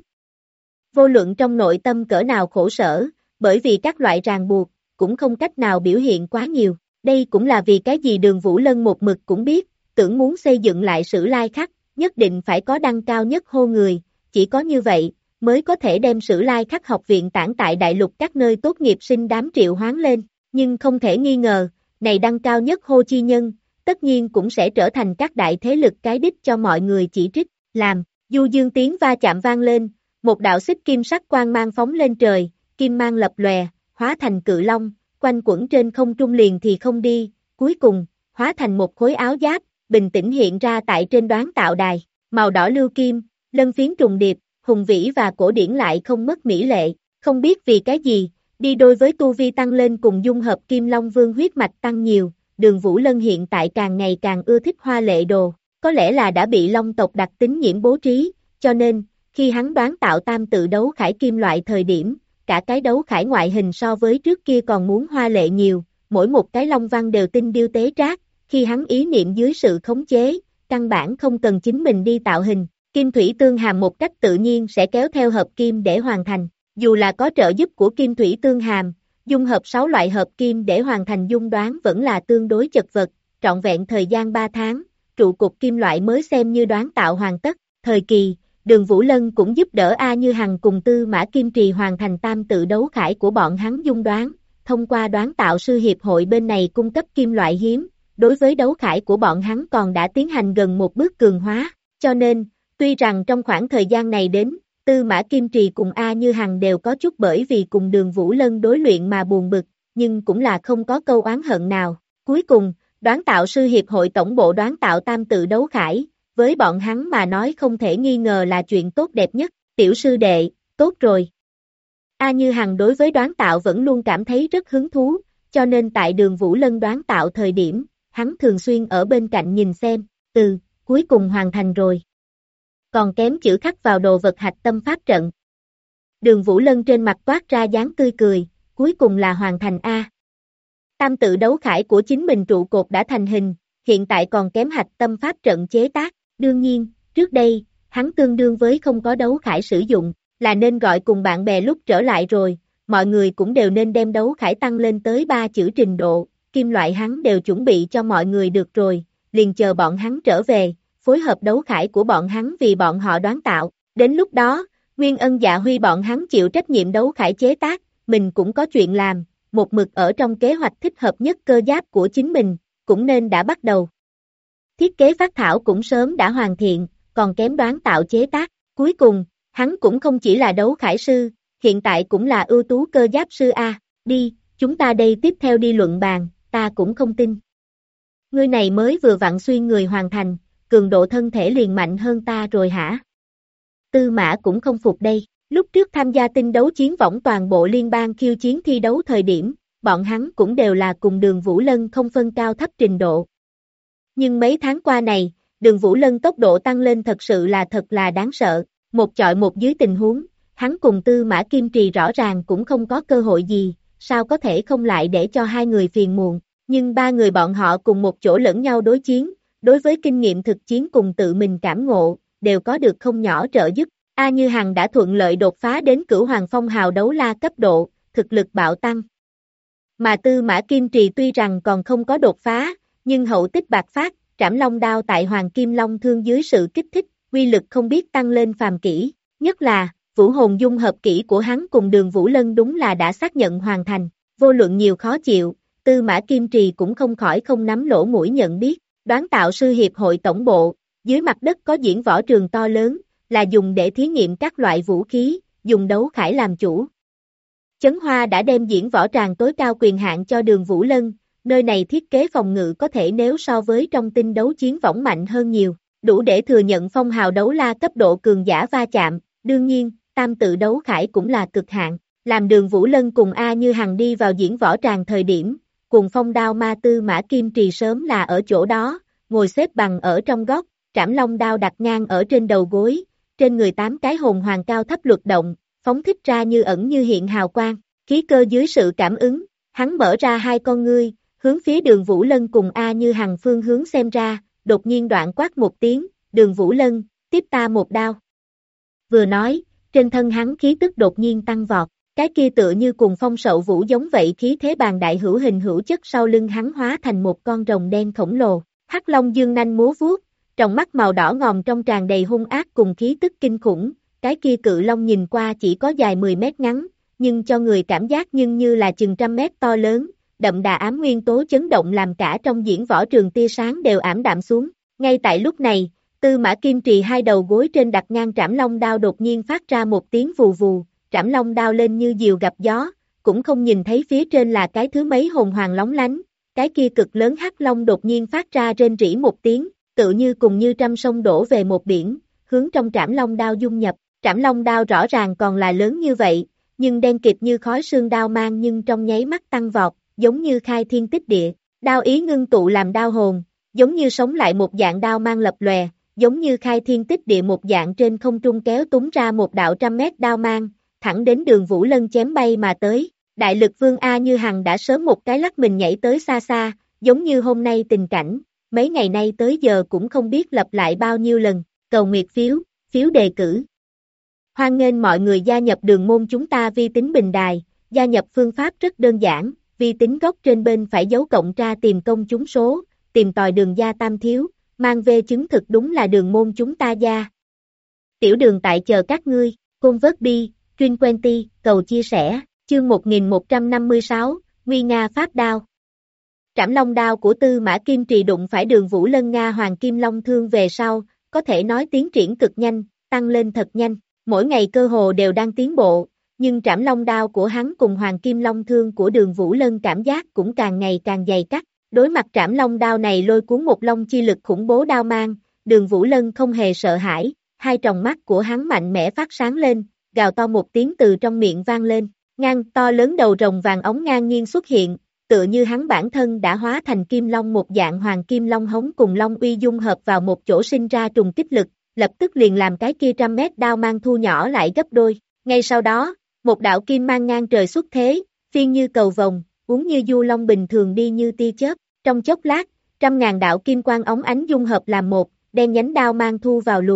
Vô luận trong nội tâm cỡ nào khổ sở, bởi vì các loại ràng buộc, cũng không cách nào biểu hiện quá nhiều. Đây cũng là vì cái gì Đường Vũ Lân một mực cũng biết, tưởng muốn xây dựng lại Sử Lai Khắc, nhất định phải có đăng cao nhất hô người, chỉ có như vậy, mới có thể đem Sử Lai Khắc học viện tản tại đại lục các nơi tốt nghiệp sinh đám triệu hoán lên, nhưng không thể nghi ngờ, này đăng cao nhất hô chi nhân, tất nhiên cũng sẽ trở thành các đại thế lực cái đích cho mọi người chỉ trích, làm, du dương tiếng va chạm vang lên, một đạo xích kim sắc quang mang phóng lên trời, kim mang lập lòe, hóa thành cự long, quanh quẩn trên không trung liền thì không đi, cuối cùng, hóa thành một khối áo giáp, bình tĩnh hiện ra tại trên đoán tạo đài, màu đỏ lưu kim, lân phiến trùng điệp, hùng vĩ và cổ điển lại không mất mỹ lệ, không biết vì cái gì, đi đôi với tu vi tăng lên cùng dung hợp Kim Long Vương huyết mạch tăng nhiều, Đường Vũ Lân hiện tại càng ngày càng ưa thích hoa lệ đồ, có lẽ là đã bị Long tộc đặc tính nhiễm bố trí, cho nên, khi hắn đoán tạo tam tự đấu khải kim loại thời điểm, cả cái đấu khải ngoại hình so với trước kia còn muốn hoa lệ nhiều, mỗi một cái long văn đều tinh điêu tế trác, khi hắn ý niệm dưới sự khống chế, căn bản không cần chính mình đi tạo hình, kim thủy tương hàm một cách tự nhiên sẽ kéo theo hợp kim để hoàn thành, dù là có trợ giúp của kim thủy tương hàm, dung hợp 6 loại hợp kim để hoàn thành dung đoán vẫn là tương đối chật vật, trọn vẹn thời gian 3 tháng, trụ cục kim loại mới xem như đoán tạo hoàn tất, thời kỳ, Đường Vũ Lân cũng giúp đỡ A Như Hằng cùng Tư Mã Kim Trì hoàn thành tam tự đấu khải của bọn hắn dung đoán, thông qua đoán tạo sư hiệp hội bên này cung cấp kim loại hiếm, đối với đấu khải của bọn hắn còn đã tiến hành gần một bước cường hóa, cho nên, tuy rằng trong khoảng thời gian này đến, Tư Mã Kim Trì cùng A Như Hằng đều có chút bởi vì cùng Đường Vũ Lân đối luyện mà buồn bực, nhưng cũng là không có câu oán hận nào. Cuối cùng, đoán tạo sư hiệp hội tổng bộ đoán tạo tam tự đấu khải, với bọn hắn mà nói không thể nghi ngờ là chuyện tốt đẹp nhất, tiểu sư đệ, tốt rồi. A Như Hằng đối với đoán tạo vẫn luôn cảm thấy rất hứng thú, cho nên tại Đường Vũ Lân đoán tạo thời điểm, hắn thường xuyên ở bên cạnh nhìn xem, cuối cùng hoàn thành rồi. Còn kém chữ khắc vào đồ vật hạch tâm pháp trận. Đường Vũ Lân trên mặt toát ra dáng tươi cười, cuối cùng là hoàn thành A. Tam tự đấu khải của chính mình trụ cột đã thành hình, hiện tại còn kém hạch tâm pháp trận chế tác, đương nhiên, trước đây, hắn tương đương với không có đấu khải sử dụng, là nên gọi cùng bạn bè lúc trở lại rồi, mọi người cũng đều nên đem đấu khải tăng lên tới 3 chữ trình độ, kim loại hắn đều chuẩn bị cho mọi người được rồi, liền chờ bọn hắn trở về, phối hợp đấu khải của bọn hắn vì bọn họ đoán tạo, đến lúc đó, Nguyên Ân Dạ Huy bọn hắn chịu trách nhiệm đấu khải chế tác, mình cũng có chuyện làm, một mực ở trong kế hoạch thích hợp nhất cơ giáp của chính mình, cũng nên đã bắt đầu. Thiết kế phác thảo cũng sớm đã hoàn thiện, còn kém đoán tạo chế tác, cuối cùng, hắn cũng không chỉ là đấu khải sư, hiện tại cũng là ưu tú cơ giáp sư A, đi, chúng ta đây tiếp theo đi luận bàn, ta cũng không tin. Ngươi này mới vừa vặn xuyên người hoàn thành, cường độ thân thể liền mạnh hơn ta rồi hả? Tư Mã cũng không phục đây, lúc trước tham gia tinh đấu chiến võng toàn bộ liên bang khiêu chiến thi đấu thời điểm, bọn hắn cũng đều là cùng Đường Vũ Lân không phân cao thấp trình độ. Nhưng mấy tháng qua này, Đường Vũ Lân tốc độ tăng lên thật sự là thật là đáng sợ, một chọi một dưới tình huống, hắn cùng Tư Mã Kim Trì rõ ràng cũng không có cơ hội gì, sao có thể không lại để cho hai người phiền muộn, nhưng ba người bọn họ cùng một chỗ lẫn nhau đối chiến, đối với kinh nghiệm thực chiến cùng tự mình cảm ngộ, đều có được không nhỏ trợ giúp. A Như Hằng đã thuận lợi đột phá đến Cửu Hoàng Phong Hào đấu la cấp độ, thực lực bạo tăng. Mà Tư Mã Kim Trì tuy rằng còn không có đột phá, nhưng hậu tích bạc phát, trảm long đao tại Hoàng Kim Long Thương dưới sự kích thích, uy lực không biết tăng lên phàm kỹ, nhất là, vũ hồn dung hợp kỹ của hắn cùng Đường Vũ Lân đúng là đã xác nhận hoàn thành, vô luận nhiều khó chịu, Tư Mã Kim Trì cũng không khỏi không nắm lỗ mũi nhận biết, đoán tạo sư hiệp hội tổng bộ, dưới mặt đất có diễn võ trường to lớn, là dùng để thí nghiệm các loại vũ khí, dùng đấu khải làm chủ. Chấn Hoa đã đem diễn võ tràng tối cao quyền hạn cho Đường Vũ Lân, nơi này thiết kế phòng ngự có thể nếu so với trong tinh đấu chiến võng mạnh hơn nhiều, đủ để thừa nhận phong hào đấu la cấp độ cường giả va chạm, đương nhiên, tam tự đấu khải cũng là cực hạn, làm Đường Vũ Lân cùng A Như Hằng đi vào diễn võ tràng thời điểm, cùng phong đao ma Tư Mã Kim Trì sớm là ở chỗ đó, ngồi xếp bằng ở trong góc, trảm long đao đặt ngang ở trên đầu gối, trên người 8 cái hồn hoàng cao thấp luật động, phóng thích ra như ẩn như hiện hào quang, khí cơ dưới sự cảm ứng, hắn mở ra hai con ngươi, hướng phía Đường Vũ Lân cùng A Như Hằng phương hướng xem ra, đột nhiên đoạn quát một tiếng, Đường Vũ Lân, tiếp ta một đao. Vừa nói, trên thân hắn khí tức đột nhiên tăng vọt, cái kia tựa như cùng phong sậu vũ giống vậy khí thế bàn đại hữu hình hữu chất sau lưng hắn hóa thành một con rồng đen khổng lồ, hắc long dương nanh múa vuốt, trong mắt màu đỏ ngòm trong tràn đầy hung ác cùng khí tức kinh khủng, cái kia cự long nhìn qua chỉ có dài 10 mét ngắn, nhưng cho người cảm giác nhưng như là chừng trăm mét to lớn, đậm đà ám nguyên tố chấn động làm cả trong diễn võ trường tia sáng đều ảm đạm xuống. Ngay tại lúc này, Tư Mã Kim Trì hai đầu gối trên đặt ngang trảm long đao đột nhiên phát ra một tiếng vù vù, trảm long đao lên như diều gặp gió, cũng không nhìn thấy phía trên là cái thứ mấy hồn hoàng lóng lánh, cái kia cực lớn hắc long đột nhiên phát ra rên rỉ một tiếng, tự như cùng như trăm sông đổ về một biển, hướng trong trảm long đao dung nhập, trảm long đao rõ ràng còn là lớn như vậy, nhưng đen kịt như khói sương đao mang nhưng trong nháy mắt tăng vọt, giống như khai thiên tích địa, đao ý ngưng tụ làm đao hồn, giống như sống lại một dạng đao mang lập lòe, giống như khai thiên tích địa một dạng trên không trung kéo túng ra một đạo 100 mét đao mang, thẳng đến Đường Vũ Lân chém bay mà tới, đại lực vương A Như Hằng đã sớm một cái lắc mình nhảy tới xa xa, giống như hôm nay tình cảnh, mấy ngày nay tới giờ cũng không biết lặp lại bao nhiêu lần, cầu nguyệt phiếu, phiếu đề cử. Hoan nghênh mọi người gia nhập đường môn chúng ta vi tính bình đài, gia nhập phương pháp rất đơn giản, vi tính góc trên bên phải dấu cộng tra tìm công chúng số, tìm tòi đường gia tam thiếu, mang về chứng thực đúng là đường môn chúng ta gia. Tiểu đường tại chờ các ngươi, Côn vớt bi, Truyên Quenty, cầu chia sẻ, chương 1156, Nguy Nga Pháp Đao. Trảm long đao của Tư Mã Kim Trì đụng phải Đường Vũ Lân Nga Hoàng Kim Long Thương về sau, có thể nói tiến triển cực nhanh, tăng lên thật nhanh, mỗi ngày cơ hồ đều đang tiến bộ, nhưng trảm long đao của hắn cùng Hoàng Kim Long Thương của Đường Vũ Lân cảm giác cũng càng ngày càng dày cắt, đối mặt trảm long đao này lôi cuốn một long chi lực khủng bố đao mang, Đường Vũ Lân không hề sợ hãi, hai tròng mắt của hắn mạnh mẽ phát sáng lên, gào to một tiếng từ trong miệng vang lên, ngang to lớn đầu rồng vàng ống ngang nhiên xuất hiện, tựa như hắn bản thân đã hóa thành kim long một dạng hoàng kim long hống cùng long uy dung hợp vào một chỗ sinh ra trùng kích lực, lập tức liền làm cái kia 100 mét đao mang thu nhỏ lại gấp đôi. Ngay sau đó, một đạo kim mang ngang trời xuất thế, phiên như cầu vồng, uốn như du long bình thường đi như tia chớp, trong chốc lát, 100.000 đạo kim quang óng ánh dung hợp làm một, đen nhánh đao mang thu vào luồng,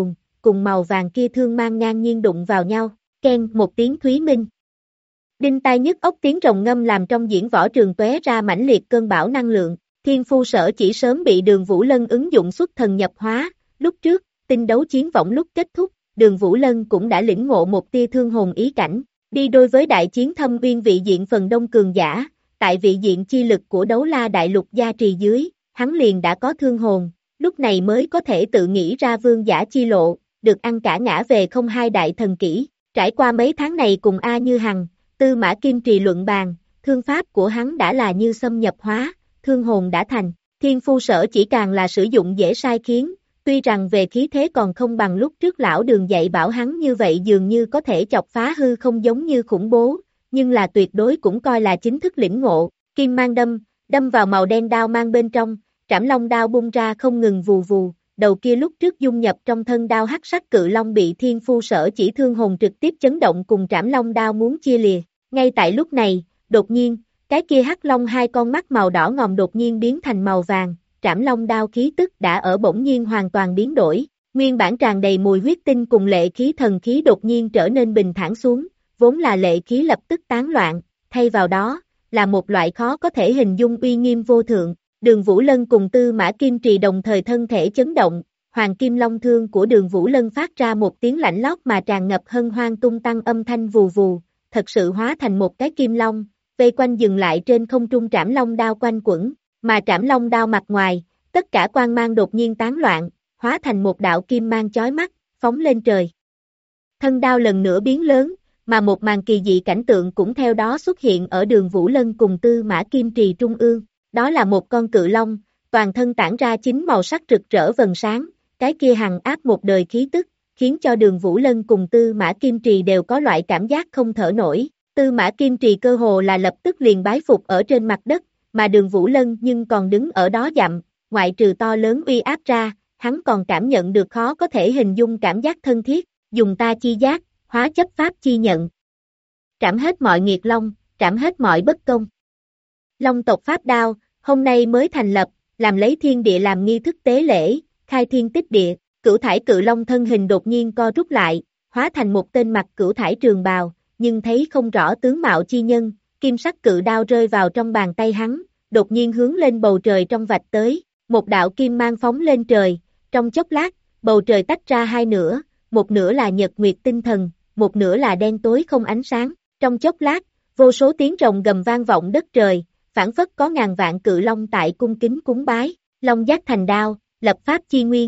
cùng màu vàng kia thương mang ngang nhiên đụng vào nhau, keng một tiếng thúy minh. Đinh tai nhức óc tiếng rồng ngâm làm trong diễn võ trường tóe ra mãnh liệt cơn bão năng lượng, Thiên Phu Sở chỉ sớm bị Đường Vũ Lân ứng dụng xuất thần nhập hóa, lúc trước, tinh đấu chiến võng lúc kết thúc, Đường Vũ Lân cũng đã lĩnh ngộ một tia thương hồn ý cảnh, đi đôi với đại chiến thâm uyên vị diện phần đông cường giả, tại vị diện chi lực của Đấu La Đại Lục gia trì dưới, hắn liền đã có thương hồn, lúc này mới có thể tự nghĩ ra vương giả chi lộ, được ăn cả ngã về không hai đại thần kỹ, trải qua mấy tháng này cùng A Như Hằng, Tư Mã Kim Trì luận bàn, thương pháp của hắn đã là như xâm nhập hóa, thương hồn đã thành, Thiên Phu Sở chỉ càng là sử dụng dễ sai khiến, tuy rằng về khí thế còn không bằng lúc trước lão Đường dạy bảo hắn như vậy dường như có thể chọc phá hư không giống như khủng bố, nhưng là tuyệt đối cũng coi là chính thức lĩnh ngộ, kim mang đâm vào màu đen đao mang bên trong, Trảm Long đao bung ra không ngừng vù vù, đầu kia lúc trước dung nhập trong thân đao hắc sắc cự long bị Thiên Phu Sở chỉ thương hồn trực tiếp chấn động cùng Trảm Long đao muốn chia lìa. Ngay tại lúc này, đột nhiên, cái kia hắc long hai con mắt màu đỏ ngòm đột nhiên biến thành màu vàng, Trảm Long đao khí tức đã ở bỗng nhiên hoàn toàn biến đổi, nguyên bản tràn đầy mùi huyết tinh cùng lệ khí thần khí đột nhiên trở nên bình thản xuống, vốn là lệ khí lập tức tán loạn, thay vào đó, là một loại khó có thể hình dung uy nghiêm vô thượng. Đường Vũ Lân cùng Tư Mã Kim Trì đồng thời thân thể chấn động, Hoàng Kim Long thương của Đường Vũ Lân phát ra một tiếng lạnh lót mà tràn ngập hân hoan tung tăng âm thanh vù vù, thật sự hóa thành một cái kim long, vây quanh dừng lại trên không trung Trảm Long đao quanh quẩn, mà Trảm Long đao mặt ngoài, tất cả quang mang đột nhiên tán loạn, hóa thành một đạo kim mang chói mắt, phóng lên trời. Thân đao lần nữa biến lớn, mà một màn kỳ dị cảnh tượng cũng theo đó xuất hiện ở Đường Vũ Lân cùng Tư Mã Kim Trì trung ương. Đó là một con cự long, toàn thân tản ra chính màu sắc rực rỡ vầng sáng, cái kia hằng áp một đời khí tức, khiến cho Đường Vũ Lân cùng Tư Mã Kim Trì đều có loại cảm giác không thở nổi. Tư Mã Kim Trì cơ hồ là lập tức liền bái phục ở trên mặt đất, mà Đường Vũ Lân nhưng còn đứng ở đó dặm, ngoại trừ to lớn uy áp ra, hắn còn cảm nhận được khó có thể hình dung cảm giác thân thiết, dùng ta chi giác, hóa chấp pháp chi nhận. Trảm hết mọi nghiệt long, trảm hết mọi bất công. Long tộc pháp đao, hôm nay mới thành lập, làm lấy thiên địa làm nghi thức tế lễ, khai thiên tích địa, cửu thải cự long thân hình đột nhiên co rút lại, hóa thành một tên mặc cửu thải trường bào, nhưng thấy không rõ tướng mạo chi nhân, kim sắc cự đao rơi vào trong bàn tay hắn, đột nhiên hướng lên bầu trời trong vạch tới, một đạo kim mang phóng lên trời, trong chốc lát, bầu trời tách ra hai nửa, một nửa là nhật nguyệt tinh thần, một nửa là đen tối không ánh sáng, trong chốc lát, vô số tiếng rồng gầm vang vọng đất trời, phảng phất có ngàn vạn cự long tại cung kính cúng bái, long giác thành đao, lập pháp chi nguyên.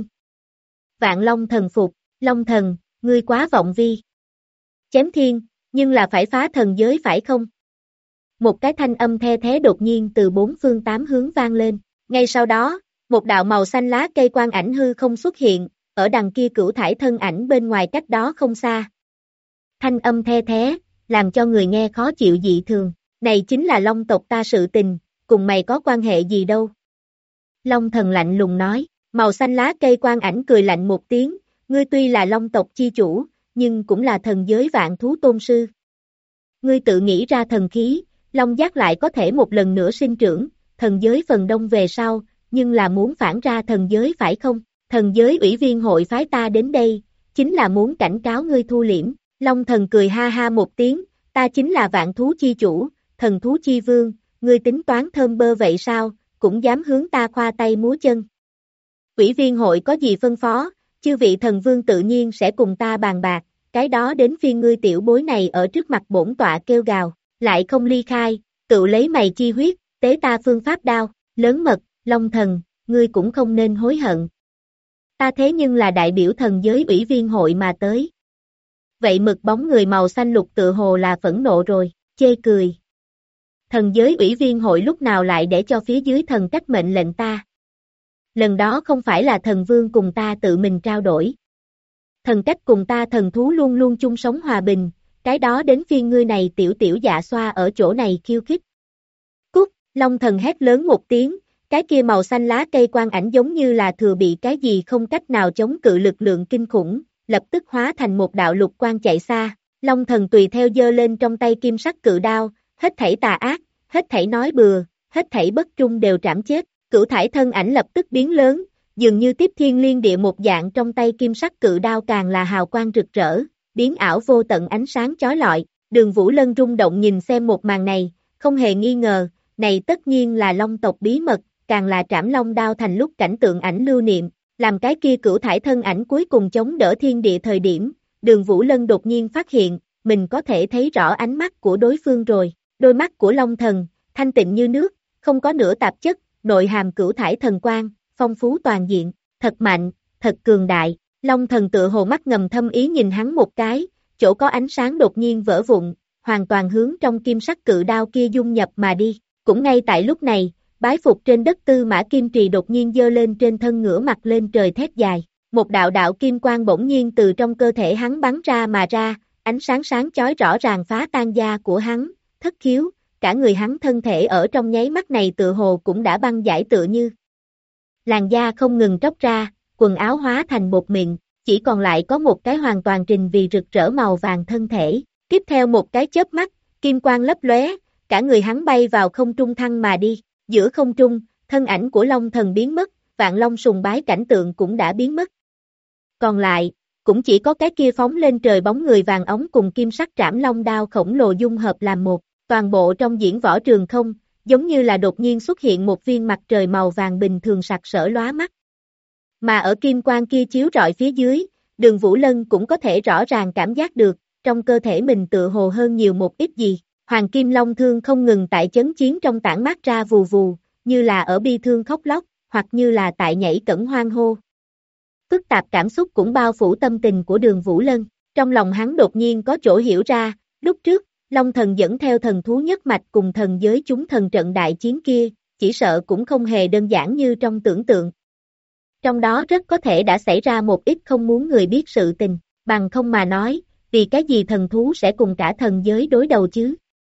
Vạn long thần phục, long thần, ngươi quá vọng vi. Chém thiên, nhưng là phải phá thần giới phải không? Một cái thanh âm the thế đột nhiên từ bốn phương tám hướng vang lên, ngay sau đó, một đạo màu xanh lá cây quang ảnh hư không xuất hiện, ở đằng kia cửu thải thân ảnh bên ngoài cách đó không xa. Thanh âm the thế, làm cho người nghe khó chịu dị thường. Này chính là Long tộc ta sự tình, cùng mày có quan hệ gì đâu. Long thần lạnh lùng nói, màu xanh lá cây quang ảnh cười lạnh một tiếng, ngươi tuy là Long tộc chi chủ, nhưng cũng là thần giới vạn thú tôn sư. Ngươi tự nghĩ ra thần khí, Long giác lại có thể một lần nữa sinh trưởng, thần giới phần đông về sau, nhưng là muốn phản ra thần giới phải không? Thần giới ủy viên hội phái ta đến đây, chính là muốn cảnh cáo ngươi thu liễm. Long thần cười ha ha một tiếng, ta chính là vạn thú chi chủ, thần thú chi vương, ngươi tính toán thơm bơ vậy sao, cũng dám hướng ta khoa tay múa chân. Ủy viên hội có gì phân phó, chư vị thần vương tự nhiên sẽ cùng ta bàn bạc, cái đó đến phiên ngươi tiểu bối này ở trước mặt bổn tọa kêu gào, lại không ly khai, tự lấy mày chi huyết, tế ta phương pháp đao, lớn mật, Long thần, ngươi cũng không nên hối hận. Ta thế nhưng là đại biểu thần giới ủy viên hội mà tới. Vậy mực bóng người màu xanh lục tự hồ là phẫn nộ rồi, chê cười. Thần giới ủy viên hội lúc nào lại để cho phía dưới thần cách mệnh lệnh ta. Lần đó không phải là thần vương cùng ta tự mình trao đổi. Thần cách cùng ta thần thú luôn luôn chung sống hòa bình, cái đó đến phiên ngươi này tiểu tiểu dạ xoa ở chỗ này khiêu khích. Cút, Long thần hét lớn một tiếng, cái kia màu xanh lá cây quang ảnh giống như là thừa bị cái gì không cách nào chống cự lực lượng kinh khủng, lập tức hóa thành một đạo lục quang chạy xa. Long thần tùy theo giơ lên trong tay kim sắc cự đao, hết thảy tà ác, hết thảy nói bừa, hết thảy bất trung đều trảm chết. Cửu thải thân ảnh lập tức biến lớn, dường như tiếp thiên liên địa một dạng, trong tay kim sắc cự đao càng là hào quang rực rỡ, biến ảo vô tận ánh sáng chói lọi. Đường Vũ Lân rung động nhìn xem một màn này, không hề nghi ngờ, này tất nhiên là Long tộc bí mật, càng là Trảm Long đao thành lúc cảnh tượng ảnh lưu niệm, làm cái kia cửu thải thân ảnh cuối cùng chống đỡ thiên địa thời điểm, Đường Vũ Lân đột nhiên phát hiện, mình có thể thấy rõ ánh mắt của đối phương rồi, đôi mắt của Long thần, thanh tịnh như nước, không có nửa tạp chất, nội hàm cửu thải thần quang, phong phú toàn diện, thật mạnh, thật cường đại. Long thần tựa hồ mắt ngầm thâm ý nhìn hắn một cái, chỗ có ánh sáng đột nhiên vỡ vụn, hoàn toàn hướng trong kim sắc cự đao kia dung nhập mà đi. Cũng ngay tại lúc này, bái phục trên đất Tư Mã Kim Trì đột nhiên giơ lên trên thân, ngửa mặt lên trời thét dài. Một đạo đạo kim quang bỗng nhiên từ trong cơ thể hắn bắn ra mà ra, ánh sáng sáng chói rõ ràng phá tan da của hắn, thất khiếu, cả người hắn thân thể ở trong nháy mắt này tựa hồ cũng đã băng giải, tựa như làn da không ngừng tróc ra, quần áo hóa thành bột mịn, chỉ còn lại có một cái hoàn toàn trình vì rực rỡ màu vàng thân thể. Tiếp theo một cái chớp mắt, kim quang lấp lóe, cả người hắn bay vào không trung thăng mà đi. Giữa không trung, thân ảnh của Long thần biến mất, Vạn Long sùng bái cảnh tượng cũng đã biến mất. Còn lại, cũng chỉ có cái kia phóng lên trời bóng người vàng óng cùng kim sắc Trảm Long đao khổng lồ dung hợp làm một. Toàn bộ trong diễn võ trường không, giống như là đột nhiên xuất hiện một viên mặt trời màu vàng bình thường sặc sỡ lóa mắt. Mà ở kim quang kia chiếu rọi phía dưới, Đường Vũ Lân cũng có thể rõ ràng cảm giác được, trong cơ thể mình tựa hồ hơn nhiều một ít gì. Hoàng kim long thương không ngừng tại chấn chiến trong tản mát ra vù vù, như là ở bi thương khóc lóc, hoặc như là tại nhảy cẫng hoan hô. Phức tạp cảm xúc cũng bao phủ tâm tình của Đường Vũ Lân, trong lòng hắn đột nhiên có chỗ hiểu ra, lúc trước, Long thần dẫn theo thần thú nhất mạch cùng thần giới chúng thần trận đại chiến kia, chỉ sợ cũng không hề đơn giản như trong tưởng tượng. Trong đó rất có thể đã xảy ra một ít không muốn người biết sự tình, bằng không mà nói, vì cái gì thần thú sẽ cùng cả thần giới đối đầu chứ?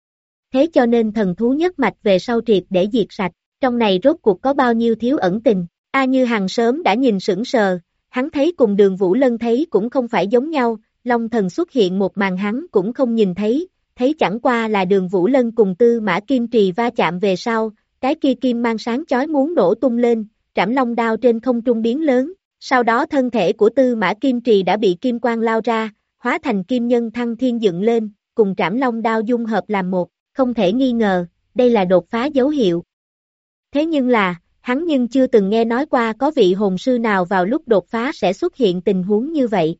Thế cho nên thần thú nhất mạch về sau triệt để diệt sạch, trong này rốt cuộc có bao nhiêu thiếu ẩn tình. A Như Hằng sớm đã nhìn sững sờ, hắn thấy cùng Đường Vũ Lân thấy cũng không phải giống nhau, Long thần xuất hiện một màn hắn cũng không nhìn thấy chẳng qua là Đường Vũ Lân cùng Tư Mã Kim Trì va chạm về sau, cái kia kim mang sáng chói muốn nổ tung lên, Trảm Long đao trên không trung biến lớn, sau đó thân thể của Tư Mã Kim Trì đã bị kim quang lao ra, hóa thành kim nhân thăng thiên dựng lên, cùng Trảm Long đao dung hợp làm một, không thể nghi ngờ, đây là đột phá dấu hiệu. Thế nhưng là, hắn nhưng chưa từng nghe nói qua có vị hồn sư nào vào lúc đột phá sẽ xuất hiện tình huống như vậy.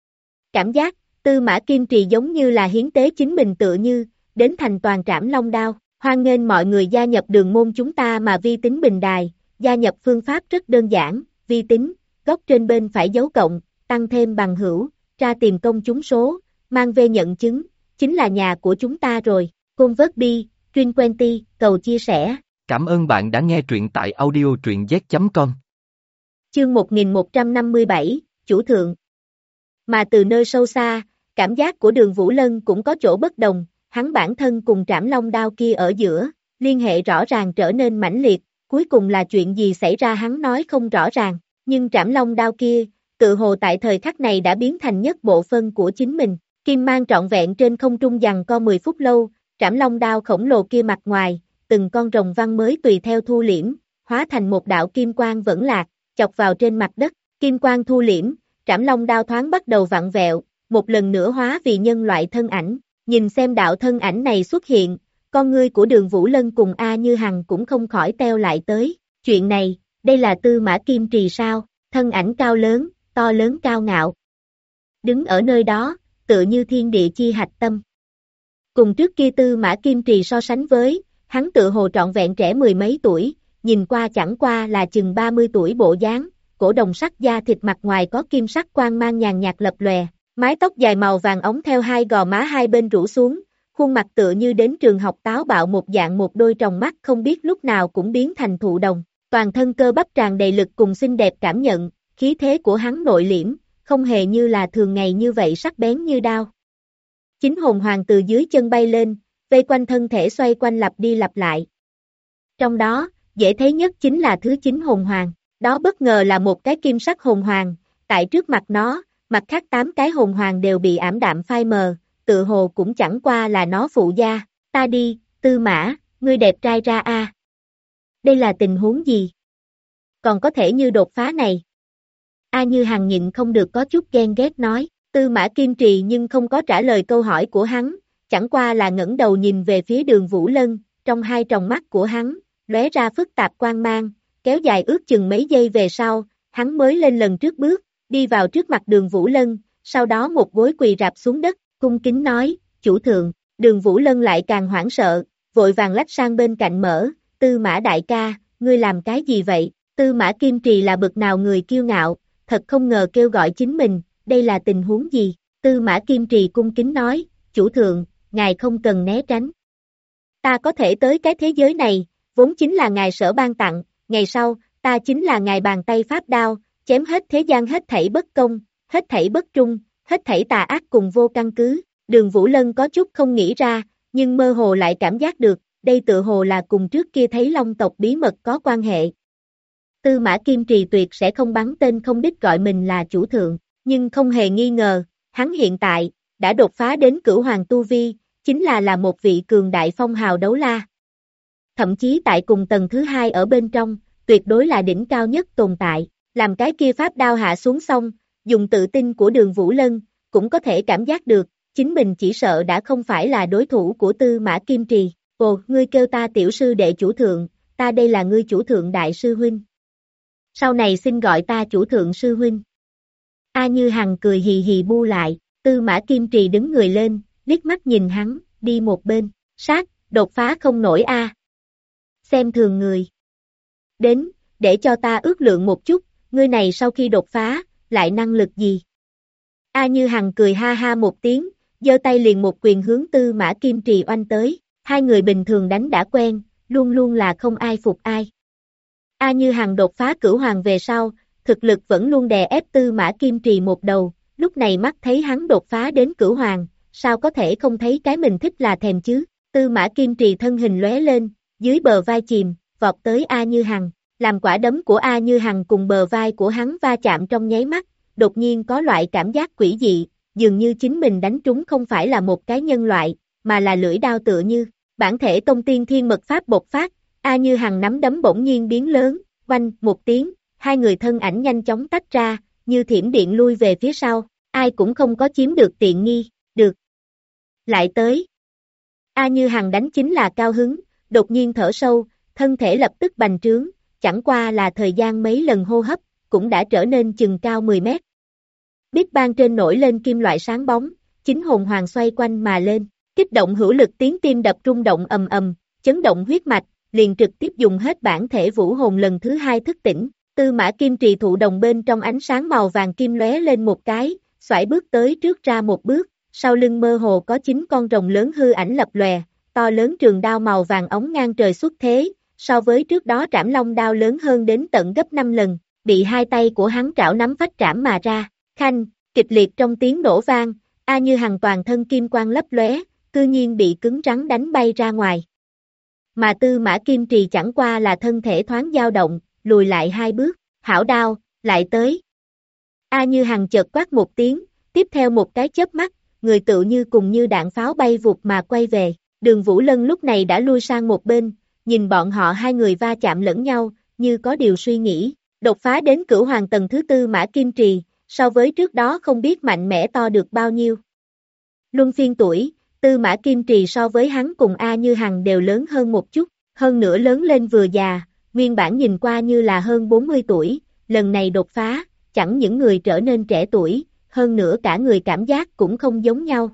Cảm giác, Tư Mã Kim Trì giống như là hiến tế chính mình tựa như, đến thành toàn Trảm Long đao, hoan nghênh mọi người gia nhập đường môn chúng ta mà vi tính bình đài, gia nhập phương pháp rất đơn giản, vi tính, góc trên bên phải dấu cộng, tăng thêm bằng hữu, tra tìm công chúng số, mang về nhận chứng, chính là nhà của chúng ta rồi, Convertbi, Trinquenty, cầu chia sẻ. Cảm ơn bạn đã nghe truyện tại audio truyện z.com. Chương 1157, Chủ thượng. Mà từ nơi sâu xa, cảm giác của Đường Vũ Lân cũng có chỗ bất đồng, hắn bản thân cùng Trảm Long đao kia ở giữa, liên hệ rõ ràng trở nên mãnh liệt, cuối cùng là chuyện gì xảy ra hắn nói không rõ ràng, nhưng Trảm Long đao kia, tự hồ tại thời khắc này đã biến thành nhất bộ phân của chính mình, kim mang trọn vẹn trên không trung giằng co 10 phút lâu, Trảm Long đao khổng lồ kia mặt ngoài, từng con rồng văn mới tùy theo thu liễm, hóa thành một đạo kim quang vẫn lạc, chọc vào trên mặt đất, kim quang thu liễm, Trảm Long đao thoáng bắt đầu vặn vẹo, một lần nữa hóa vì nhân loại thân ảnh, nhìn xem đạo thân ảnh này xuất hiện, con ngươi của Đường Vũ Lân cùng A Như Hằng cũng không khỏi teo lại tới, chuyện này, đây là Tư Mã Kim Trì sao, thân ảnh cao lớn, to lớn cao ngạo. Đứng ở nơi đó, tựa như thiên địa chi hạch tâm. Cùng trước kia Tư Mã Kim Trì so sánh với, hắn tựa hồ trọn vẹn trẻ mười mấy tuổi, nhìn qua chẳng qua là chừng 30 tuổi bộ dáng, cổ đồng sắc da thịt mặt ngoài có kim sắc quang mang nhàn nhạt lập lòe, mái tóc dài màu vàng óng theo hai gò má hai bên rủ xuống, khuôn mặt tựa như đến trường học táo bạo một dạng, một đôi tròng mắt không biết lúc nào cũng biến thành thụ đồng, toàn thân cơ bắp tràn đầy lực cùng xinh đẹp cảm nhận, khí thế của hắn nội liễm, không hề như là thường ngày như vậy sắc bén như đao. Chính hồn hoàng từ dưới chân bay lên, vây quanh thân thể xoay quanh lặp đi lặp lại. Trong đó, dễ thấy nhất chính là thứ 9 hồn hoàng, đó bất ngờ là một cái kim sắc hồn hoàng, tại trước mặt nó, mặt khác 8 cái hồn hoàng đều bị ảm đạm phai mờ, tự hồ cũng chẳng qua là nó phụ gia, ta đi, Tư Mã, ngươi đẹp trai ra a. Đây là tình huống gì? còn có thể như đột phá này. A Như Hằng nhịn không được có chút ghen ghét nói, Tư Mã Kim Trì nhưng không có trả lời câu hỏi của hắn, chẳng qua là ngẩng đầu nhìn về phía Đường Vũ Lân, trong hai tròng mắt của hắn, lóe ra phức tạp quang mang, kéo dài ước chừng mấy giây về sau, hắn mới lên lần trước bước, đi vào trước mặt Đường Vũ Lân, sau đó một gối quỳ rạp xuống đất, cung kính nói, chủ thượng. Đường Vũ Lân lại càng hoảng sợ, vội vàng lách sang bên cạnh mở, Tư Mã đại ca, ngươi làm cái gì vậy? Tư Mã Kim Trì là bậc nào người kiêu ngạo, thật không ngờ kêu gọi chính mình, đây là tình huống gì? Tư Mã Kim Trì cung kính nói, chủ thượng, ngài không cần né tránh. Ta có thể tới cái thế giới này, vốn chính là ngài sở ban tặng, ngày sau, ta chính là ngài bàn tay pháp đao, chém hết thế gian hết thảy bất công, hết thảy bất trung, hết thảy tà ác cùng vô căn cứ. Đường Vũ Lân có chút không nghĩ ra, nhưng mơ hồ lại cảm giác được, đây tự hồ là cùng trước kia thấy Long tộc bí mật có quan hệ. Tư Mã Kim Trì tuyệt sẽ không bắn tên không đích gọi mình là chủ thượng, nhưng không hề nghi ngờ, hắn hiện tại, đã đột phá đến cửu hoàng tu vi, chính là một vị cường đại phong hào đấu la. Thậm chí tại cùng tầng thứ hai ở bên trong, tuyệt đối là đỉnh cao nhất tồn tại, làm cái kia pháp đao hạ xuống xong, dùng tự tin của Đường Vũ Lân, cũng có thể cảm giác được, chính mình chỉ sợ đã không phải là đối thủ của Tư Mã Kim Trì. Ồ, ngươi kêu ta tiểu sư đệ chủ thượng, ta đây là ngươi chủ thượng đại sư huynh. Sau này xin gọi ta chủ thượng sư huynh. A Như Hằng cười hì hì bu lại, Tư Mã Kim Trì đứng người lên, liếc mắt nhìn hắn, đi một bên, sát, đột phá không nổi a. Xem thường người. Đến, để cho ta ước lượng một chút, ngươi này sau khi đột phá, lại năng lực gì? A Như Hằng cười ha ha một tiếng, giơ tay liền một quyền hướng Tư Mã Kim Trì oanh tới, hai người bình thường đánh đã quen, luôn luôn là không ai phục ai. A Như Hằng đột phá cửu hoàng về sau, thực lực vẫn luôn đè ép Tư Mã Kim Trì một đầu, lúc này mắt thấy hắn đột phá đến cửu hoàng, sao có thể không thấy cái mình thích là thèm chứ? Tư Mã Kim Trì thân hình lóe lên, dưới bờ vai chìm, vọt tới A Như Hằng, làm quả đấm của A Như Hằng cùng bờ vai của hắn va chạm trong nháy mắt, đột nhiên có loại cảm giác quỷ dị, dường như chính mình đánh trúng không phải là một cái nhân loại, mà là lưỡi đao tựa như, bản thể tông tiên thiên mật pháp bộc phát, A Như Hằng nắm đấm bỗng nhiên biến lớn, oanh, một tiếng, hai người thân ảnh nhanh chóng tách ra, như thiểm điện lui về phía sau, ai cũng không có chiếm được tiện nghi, được. Lại tới. A Như Hằng đánh chính là cao hứng, đột nhiên thở sâu, thân thể lập tức bành trướng, chẳng qua là thời gian mấy lần hô hấp, cũng đã trở nên chừng cao 10 mét. Biết ban trên nổi lên kim loại sáng bóng, chính hồn hoàng xoay quanh mà lên, kích động hữu lực tiếng tim đập rung động ầm ầm, chấn động huyết mạch, liền trực tiếp dùng hết bản thể vũ hồn lần thứ hai thức tỉnh. Tư Mã Kim Trì thụ đồng bên trong ánh sáng màu vàng kim lóe lên một cái, xoải bước tới trước ra một bước, sau lưng mơ hồ có 9 con rồng lớn hư ảnh lập lòe, to lớn trường đao màu vàng ống ngang trời xuất thế, so với trước đó trảm long đao lớn hơn đến tận gấp 5 lần, bị hai tay của hắn trảo nắm phách trảm mà ra, khanh, kịch liệt trong tiếng nổ vang, A Như Hằng toàn thân kim quang lấp lóe, cư nhiên bị cứng rắn đánh bay ra ngoài. Mà Tư Mã Kim Trì chẳng qua là thân thể thoáng dao động, lùi lại hai bước, hảo đao, lại tới. A Như Hằng chợt quát một tiếng, tiếp theo một cái chớp mắt, người tự như cùng như đạn pháo bay vụt mà quay về, Đường Vũ Lân lúc này đã lui sang một bên, nhìn bọn họ hai người va chạm lẫn nhau, như có điều suy nghĩ, đột phá đến cửu hoàng tầng thứ tư Mã Kim Trì, so với trước đó không biết mạnh mẽ to được bao nhiêu. Luân phiên tuổi, Tư Mã Kim Trì so với hắn cùng A Như Hằng đều lớn hơn một chút, hơn nữa lớn lên vừa già, nguyên bản nhìn qua như là hơn 40 tuổi, lần này đột phá, chẳng những người trở nên trẻ tuổi, hơn nữa cả người cảm giác cũng không giống nhau.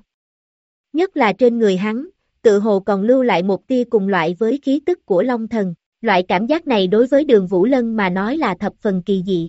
Nhất là trên người hắn, tự hồ còn lưu lại một tia cùng loại với khí tức của Long Thần, loại cảm giác này đối với Đường Vũ Lân mà nói là thập phần kỳ dị.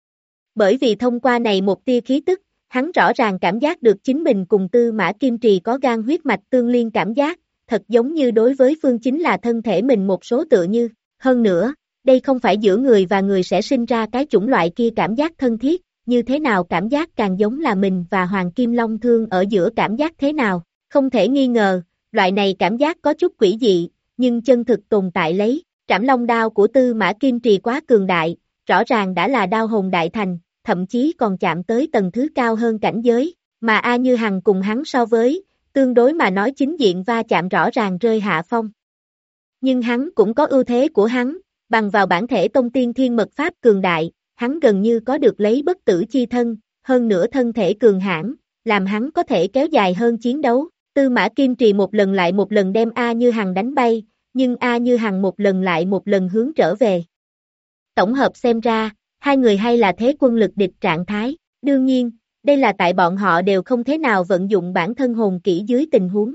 Bởi vì thông qua này một tia khí tức, hắn rõ ràng cảm giác được chính mình cùng Tư Mã Kim Trì có gan huyết mạch tương liên cảm giác, thật giống như đối với phương chính là thân thể mình một số tựa như, hơn nữa, đây không phải giữa người và người sẽ sinh ra cái chủng loại kia cảm giác thân thiết, như thế nào cảm giác càng giống là mình và Hoàng Kim Long Thương ở giữa cảm giác thế nào, không thể nghi ngờ, loại này cảm giác có chút quỷ dị, nhưng chân thực tồn tại lấy, trảm long đao của Tư Mã Kim Trì quá cường đại, rõ ràng đã là đao hồn đại thành, thậm chí còn chạm tới tầng thứ cao hơn cảnh giới, mà A Như Hằng cùng hắn so với, tương đối mà nói chính diện va chạm rõ ràng rơi hạ phong. Nhưng hắn cũng có ưu thế của hắn, bằng vào bản thể tông tiên thiên mật pháp cường đại, hắn gần như có được lấy bất tử chi thân, hơn nữa thân thể cường hãn, làm hắn có thể kéo dài hơn chiến đấu. Tư Mã Kim Trì một lần lại một lần đem A Như Hằng đánh bay, nhưng A Như Hằng một lần lại một lần hướng trở về. Tổng hợp xem ra, hai người hay là thế quân lực địch trạng thái, đương nhiên, đây là tại bọn họ đều không thế nào vận dụng bản thân hồn kỹ dưới tình huống.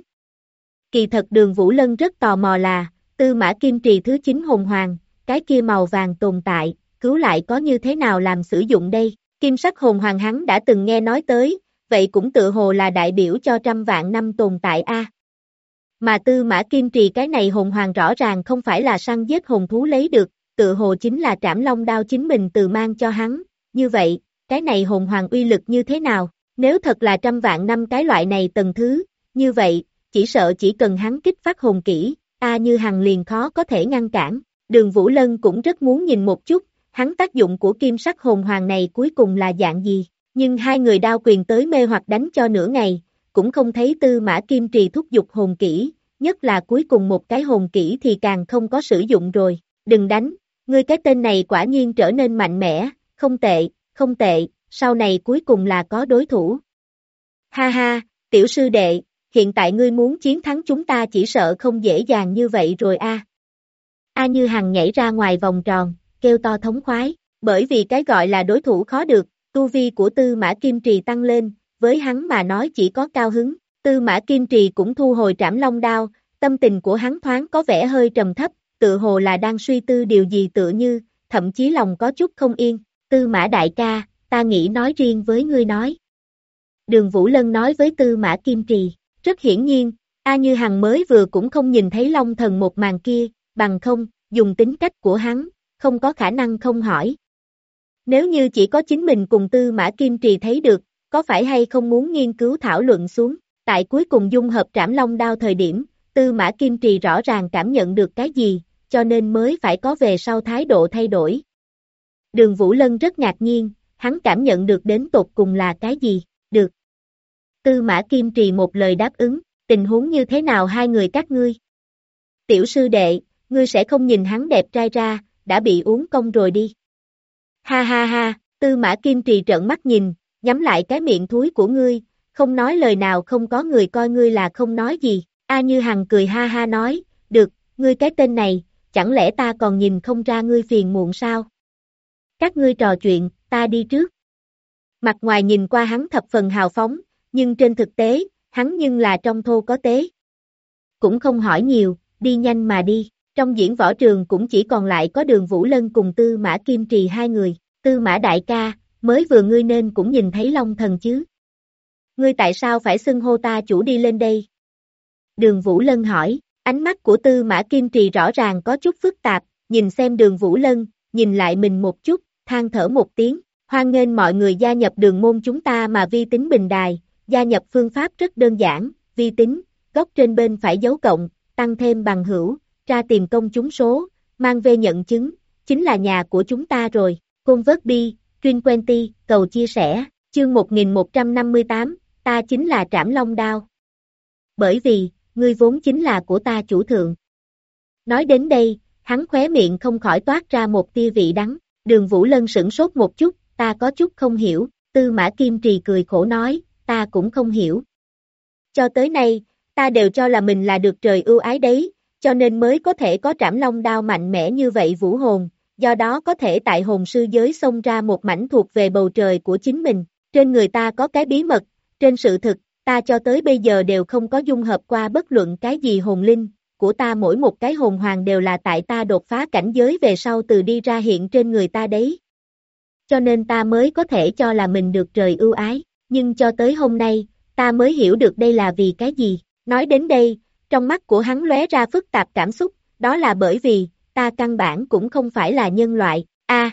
Kỳ thật Đường Vũ Lân rất tò mò là, Tư Mã Kim Trì thứ 9 hồn hoàng, cái kia màu vàng tồn tại, cứu lại có như thế nào làm sử dụng đây? Kim sắc hồn hoàng hắn đã từng nghe nói tới, vậy cũng tự hồ là đại biểu cho trăm vạn năm tồn tại a. Mà Tư Mã Kim Trì cái này hồn hoàng rõ ràng không phải là săn giết hồn thú lấy được, tự hồ chính là Trảm Long đao chính mình từ mang cho hắn, như vậy, cái này hồn hoàng uy lực như thế nào? Nếu thật là trăm vạn năm cái loại này tầng thứ, như vậy, chỉ sợ chỉ cần hắn kích phát hồn kỹ, A Như Hằng liền khó có thể ngăn cản. Đường Vũ Lân cũng rất muốn nhìn một chút, hắn tác dụng của kim sắc hồn hoàng này cuối cùng là dạng gì, nhưng hai người đao quyền tới mê hoặc đánh cho nửa ngày, cũng không thấy Tư Mã Kim Trì thúc giục hồn kỹ, nhất là cuối cùng một cái hồn kỹ thì càng không có sử dụng rồi. Đừng đánh, ngươi cái tên này quả nhiên trở nên mạnh mẽ, không tệ, không tệ, sau này cuối cùng là có đối thủ. Ha ha, tiểu sư đệ, hiện tại ngươi muốn chiến thắng chúng ta chỉ sợ không dễ dàng như vậy rồi a. A Như Hằng nhảy ra ngoài vòng tròn, kêu to thống khoái, bởi vì cái gọi là đối thủ khó được, tu vi của Tư Mã Kim Trì tăng lên, với hắn mà nói chỉ có cao hứng. Tư Mã Kim Trì cũng thu hồi Trảm Long đao, tâm tình của hắn thoáng có vẻ hơi trầm thấp, tự hồ là đang suy tư điều gì tựa như, thậm chí lòng có chút không yên. Tư Mã đại ca, ta nghĩ nói riêng với ngươi nói. Đường Vũ Lân nói với Tư Mã Kim Trì, rất hiển nhiên, A Như Hằng mới vừa cũng không nhìn thấy Long Thần một màn kia, bằng không, dùng tính cách của hắn, không có khả năng không hỏi. Nếu như chỉ có chính mình cùng Tư Mã Kim Trì thấy được, có phải hay không muốn nghiên cứu thảo luận xuống, tại cuối cùng dung hợp Trảm Long đao thời điểm, Tư Mã Kim Trì rõ ràng cảm nhận được cái gì, cho nên mới phải có về sau thái độ thay đổi. Đường Vũ Lân rất ngạc nhiên, hắn cảm nhận được đến tột cùng là cái gì, được. Tư Mã Kim Trì một lời đáp ứng, tình huống như thế nào hai người các ngươi? Tiểu sư đệ, ngươi sẽ không nhìn hắn đẹp trai ra, đã bị uống công rồi đi. Ha ha ha, Tư Mã Kim Trì trợn mắt nhìn, nhắm lại cái miệng thúi của ngươi, không nói lời nào không có người coi ngươi là không nói gì. A Như Hằng cười ha ha nói, được, ngươi cái tên này, chẳng lẽ ta còn nhìn không ra ngươi phiền muộn sao? Các ngươi trò chuyện, ta đi trước. Mặt ngoài nhìn qua hắn thập phần hào phóng, nhưng trên thực tế, hắn nhưng là trong thô có tế. Cũng không hỏi nhiều, đi nhanh mà đi. Trong diễn võ trường cũng chỉ còn lại có Đường Vũ Lân cùng Tư Mã Kim Trì hai người. Tư Mã đại ca, mới vừa ngươi nên cũng nhìn thấy Long Thần chứ. Ngươi tại sao phải xưng hô ta chủ đi lên đây? Đường Vũ Lân hỏi, ánh mắt của Tư Mã Kim Trì rõ ràng có chút phức tạp, nhìn xem Đường Vũ Lân, nhìn lại mình một chút, than thở một tiếng, hoan nghênh mọi người gia nhập đường môn chúng ta mà vi tính bình đài, gia nhập phương pháp rất đơn giản, vi tính, góc trên bên phải dấu cộng, tăng thêm bằng hữu, ra tìm công chúng số, mang về nhận chứng, chính là nhà của chúng ta rồi, Convert Bi, Truyền Quenty, cầu chia sẻ, chương 1158, ta chính là Trảm Long đao. Bởi vì, ngươi vốn chính là của ta chủ thượng. Nói đến đây, hắn khóe miệng không khỏi toát ra một tia vị đắng, Đường Vũ Lân sửng sốt một chút, ta có chút không hiểu, Tư Mã Kim Trì cười khổ nói, ta cũng không hiểu. Cho tới nay, ta đều cho là mình là được trời ưu ái đấy, cho nên mới có thể có Trảm Long đao mạnh mẽ như vậy vũ hồn, do đó có thể tại hồn sư giới xông ra một mảnh thuộc về bầu trời của chính mình, trên người ta có cái bí mật, trên sự thực, ta cho tới bây giờ đều không có dung hợp qua bất luận cái gì hồn linh, của ta mỗi một cái hồn hoàng đều là tại ta đột phá cảnh giới về sau từ đi ra hiện trên người ta đấy. Cho nên ta mới có thể cho là mình được trời ưu ái, nhưng cho tới hôm nay, ta mới hiểu được đây là vì cái gì. Nói đến đây, trong mắt của hắn lóe ra phức tạp cảm xúc, đó là bởi vì, ta căn bản cũng không phải là nhân loại,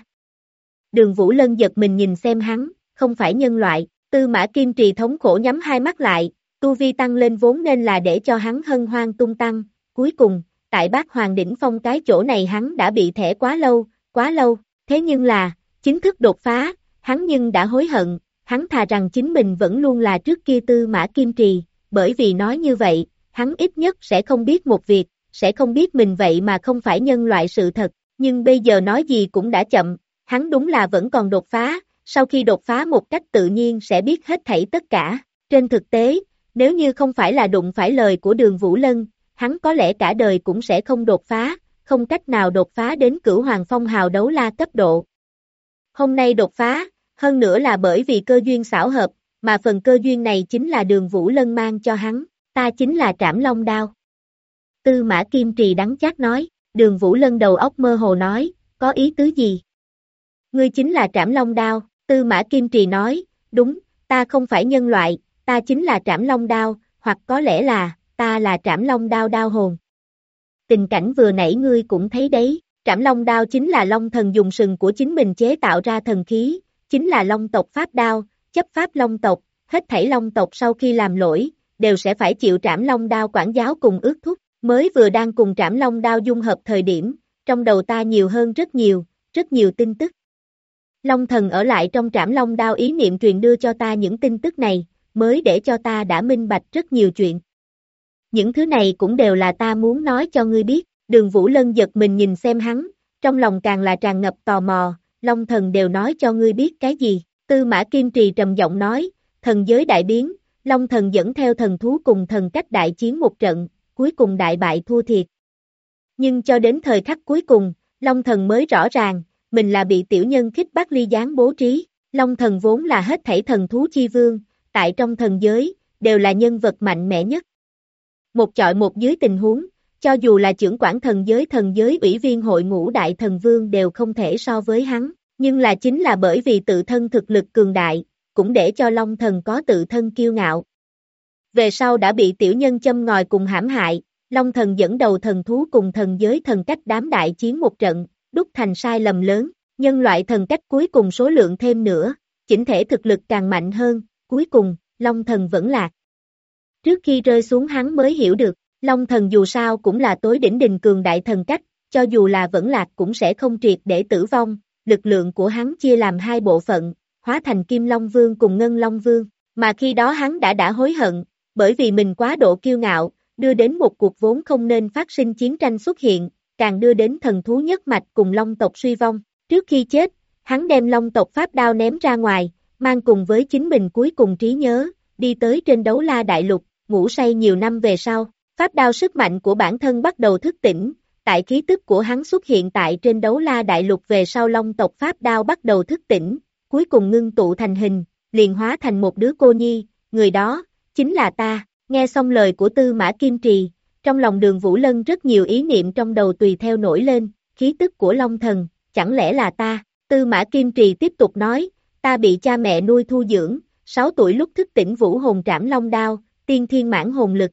Đường Vũ Lân giật mình nhìn xem hắn, không phải nhân loại, Tư Mã Kim Trì thống khổ nhắm hai mắt lại, tu vi tăng lên vốn nên là để cho hắn hân hoan tung tăng, cuối cùng, tại Bát Hoàng đỉnh phong cái chỗ này hắn đã bị thẻ quá lâu, thế nhưng là, chính thức đột phá, hắn nhưng đã hối hận, hắn thà rằng chính mình vẫn luôn là trước kia Tư Mã Kim Trì, bởi vì nói như vậy, hắn ít nhất sẽ không biết một việc, sẽ không biết mình vậy mà không phải nhân loại sự thật, Nhưng bây giờ nói gì cũng đã chậm, hắn đúng là vẫn còn đột phá, sau khi đột phá một cách tự nhiên sẽ biết hết thảy tất cả. Trên thực tế, nếu như không phải là đụng phải lời của Đường Vũ Lân, hắn có lẽ cả đời cũng sẽ không đột phá, không cách nào đột phá đến Cửu Hoàng Phong hào đấu la cấp độ. Hôm nay đột phá, hơn nữa là bởi vì cơ duyên xảo hợp, mà phần cơ duyên này chính là Đường Vũ Lân mang cho hắn, ta chính là Trảm Long Đao. Tư Mã Kim Trì đắng chát nói, Đường Vũ Lân đầu óc mơ hồ nói, có ý tứ gì? Ngươi chính là Trảm Long Đao, Tư Mã Kim Trì nói, đúng, ta không phải nhân loại, ta chính là Trảm Long Đao, hoặc có lẽ là, ta là Trảm Long Đao đao hồn. Tình cảnh vừa nãy ngươi cũng thấy đấy, Trảm Long Đao chính là Long Thần dùng sừng của chính mình chế tạo ra thần khí, chính là Long tộc pháp đao, chấp pháp Long tộc, hết thảy Long tộc sau khi làm lỗi, đều sẽ phải chịu Trảm Long Đao quản giáo cùng ước thúc, mới vừa đang cùng Trảm Long Đao dung hợp thời điểm, trong đầu ta nhiều hơn rất nhiều tin tức. Long Thần ở lại trong Trảm Long Đao ý niệm truyền đưa cho ta những tin tức này, mới để cho ta đã minh bạch rất nhiều chuyện. Những thứ này cũng đều là ta muốn nói cho ngươi biết, Đường Vũ Lân giật mình nhìn xem hắn, trong lòng càng là tràn ngập tò mò, Long Thần đều nói cho ngươi biết cái gì, Tư Mã Kim Trì trầm giọng nói, thần giới đại biến, Long Thần dẫn theo thần thú cùng thần cách đại chiến một trận, cuối cùng đại bại thua thiệt. Nhưng cho đến thời khắc cuối cùng, Long Thần mới rõ ràng, mình là bị tiểu nhân Khích Bác Ly gián bố trí, Long Thần vốn là hết thảy thần thú chi vương, tại trong thần giới, đều là nhân vật mạnh mẽ nhất. Một chọi một dưới tình huống, cho dù là trưởng quản thần giới ủy viên hội ngũ đại thần vương đều không thể so với hắn, nhưng là chính là bởi vì tự thân thực lực cường đại, cũng để cho Long Thần có tự thân kiêu ngạo. Về sau đã bị tiểu nhân châm ngòi cùng hãm hại, Long Thần dẫn đầu thần thú cùng thần giới thần cách đám đại chiến một trận, đúc thành sai lầm lớn, nhân loại thần cách cuối cùng số lượng thêm nữa, chỉnh thể thực lực càng mạnh hơn, cuối cùng, Long Thần vẫn lạc. Trước khi rơi xuống hắn mới hiểu được, Long Thần dù sao cũng là tối đỉnh đình cường đại thần cách, cho dù là vẫn lạc cũng sẽ không triệt để tử vong, lực lượng của hắn chia làm hai bộ phận, hóa thành Kim Long Vương cùng Ngân Long Vương, mà khi đó hắn đã hối hận, bởi vì mình quá độ kiêu ngạo, đưa đến một cuộc vốn không nên phát sinh chiến tranh xuất hiện, càng đưa đến thần thú nhất mạch cùng Long tộc suy vong. Trước khi chết, hắn đem Long tộc pháp đao ném ra ngoài, mang cùng với chính mình cuối cùng trí nhớ, đi tới trên Đấu La Đại Lục, ngủ say nhiều năm về sau, pháp đao sức mạnh của bản thân bắt đầu thức tỉnh, tại khí tức của hắn xuất hiện tại trên Đấu La Đại Lục về sau Long tộc pháp đao bắt đầu thức tỉnh, cuối cùng ngưng tụ thành hình, liền hóa thành một đứa cô nhi, người đó, chính là ta. Nghe xong lời của Tư Mã Kim Trì, trong lòng Đường Vũ Lân rất nhiều ý niệm trong đầu tùy theo nổi lên, khí tức của Long Thần, chẳng lẽ là ta? Tư Mã Kim Trì tiếp tục nói, ta bị cha mẹ nuôi thu dưỡng, 6 tuổi lúc thức tỉnh vũ hồn Trảm Long Đao, tiên thiên mãn hồn lực.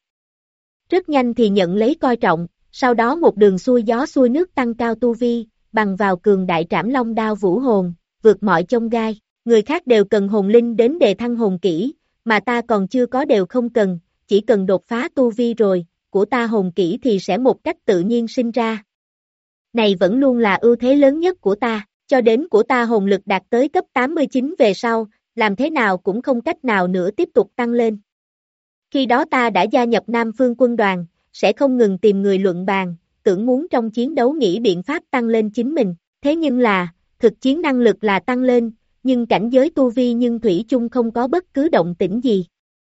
Rất nhanh thì nhận lấy coi trọng, sau đó một đường xuôi gió xuôi nước tăng cao tu vi, bằng vào cường đại Trảm Long Đao vũ hồn, vượt mọi chông gai, người khác đều cần hồn linh đến đề thăng hồn kỹ, mà ta còn chưa có đều không cần. Chỉ cần đột phá tu vi rồi, của ta hồn kỹ thì sẽ một cách tự nhiên sinh ra. Này vẫn luôn là ưu thế lớn nhất của ta, cho đến của ta hồn lực đạt tới cấp 89 về sau, làm thế nào cũng không cách nào nữa tiếp tục tăng lên. Khi đó ta đã gia nhập Nam Phương quân đoàn, sẽ không ngừng tìm người luận bàn, tưởng muốn trong chiến đấu nghĩ biện pháp tăng lên chính mình, thế nhưng là, thực chiến năng lực là tăng lên, nhưng cảnh giới tu vi nhưng thủy chung không có bất cứ động tĩnh gì.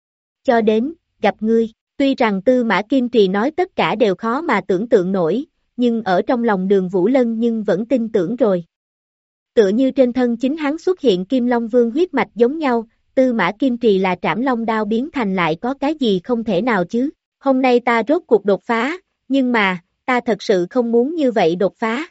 Cho đến gặp ngươi, tuy rằng Tư Mã Kim Trì nói tất cả đều khó mà tưởng tượng nổi, nhưng ở trong lòng Đường Vũ Lân nhưng vẫn tin tưởng rồi. Tựa như trên thân chính hắn xuất hiện Kim Long Vương huyết mạch giống nhau, Tư Mã Kim Trì là Trảm Long Đao biến thành lại có cái gì không thể nào chứ. Hôm nay ta rốt cuộc đột phá, nhưng mà, ta thật sự không muốn như vậy đột phá.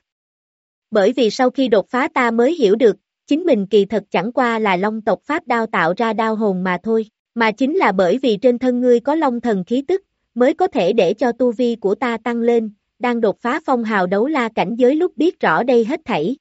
Bởi vì sau khi đột phá ta mới hiểu được, chính mình kỳ thật chẳng qua là Long tộc pháp đao tạo ra đao hồn mà thôi. Mà chính là bởi vì trên thân ngươi có Long thần khí tức, mới có thể để cho tu vi của ta tăng lên, đang đột phá phong hào đấu la cảnh giới lúc biết rõ đây hết thảy.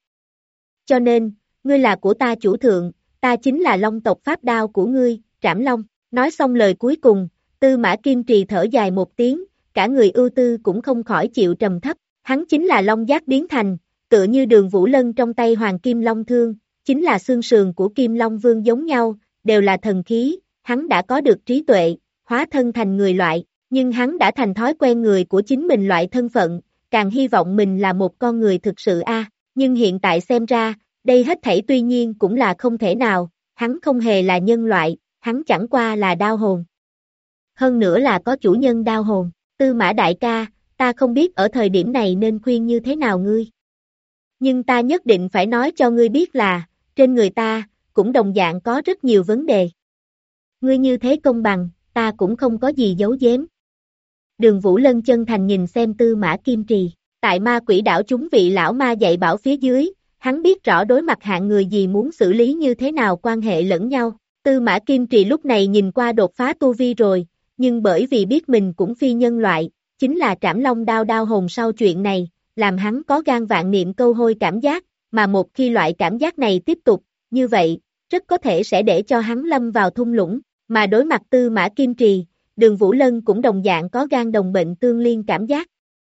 Cho nên, ngươi là của ta chủ thượng, ta chính là Long tộc pháp đao của ngươi, Trảm Long. Nói xong lời cuối cùng, Tư Mã Kim Trì thở dài một tiếng, cả người ưu tư cũng không khỏi chịu trầm thấp, hắn chính là Long giác biến thành, tựa như Đường Vũ Lân trong tay Hoàng Kim Long Thương, chính là xương sườn của Kim Long Vương giống nhau, đều là thần khí. Hắn đã có được trí tuệ, hóa thân thành người loại, nhưng hắn đã thành thói quen người của chính mình loại thân phận, càng hy vọng mình là một con người thực sự nhưng hiện tại xem ra, đây hết thảy tuy nhiên cũng là không thể nào, hắn không hề là nhân loại, hắn chẳng qua là đao hồn. Hơn nữa là có chủ nhân đao hồn, Tư Mã đại ca, ta không biết ở thời điểm này nên khuyên như thế nào ngươi. Nhưng ta nhất định phải nói cho ngươi biết là, trên người ta, cũng đồng dạng có rất nhiều vấn đề. Ngươi như thế công bằng, ta cũng không có gì giấu giếm. Đường Vũ Lân chân thành nhìn xem Tư Mã Kim Trì, tại ma quỷ đảo chúng vị lão ma dạy bảo phía dưới, hắn biết rõ đối mặt hạng người gì muốn xử lý như thế nào quan hệ lẫn nhau. Tư Mã Kim Trì lúc này nhìn qua đột phá tu vi rồi, nhưng bởi vì biết mình cũng phi nhân loại, chính là trảm long đao đao hồn sau chuyện này, làm hắn có gan vạn niệm câu hôi cảm giác, mà một khi loại cảm giác này tiếp tục, như vậy, rất có thể sẽ để cho hắn lâm vào thung lũng, mà đối mặt Tư Mã Kim Trì, Đường Vũ Lân cũng đồng dạng có gan đồng bệnh tương liên cảm giác.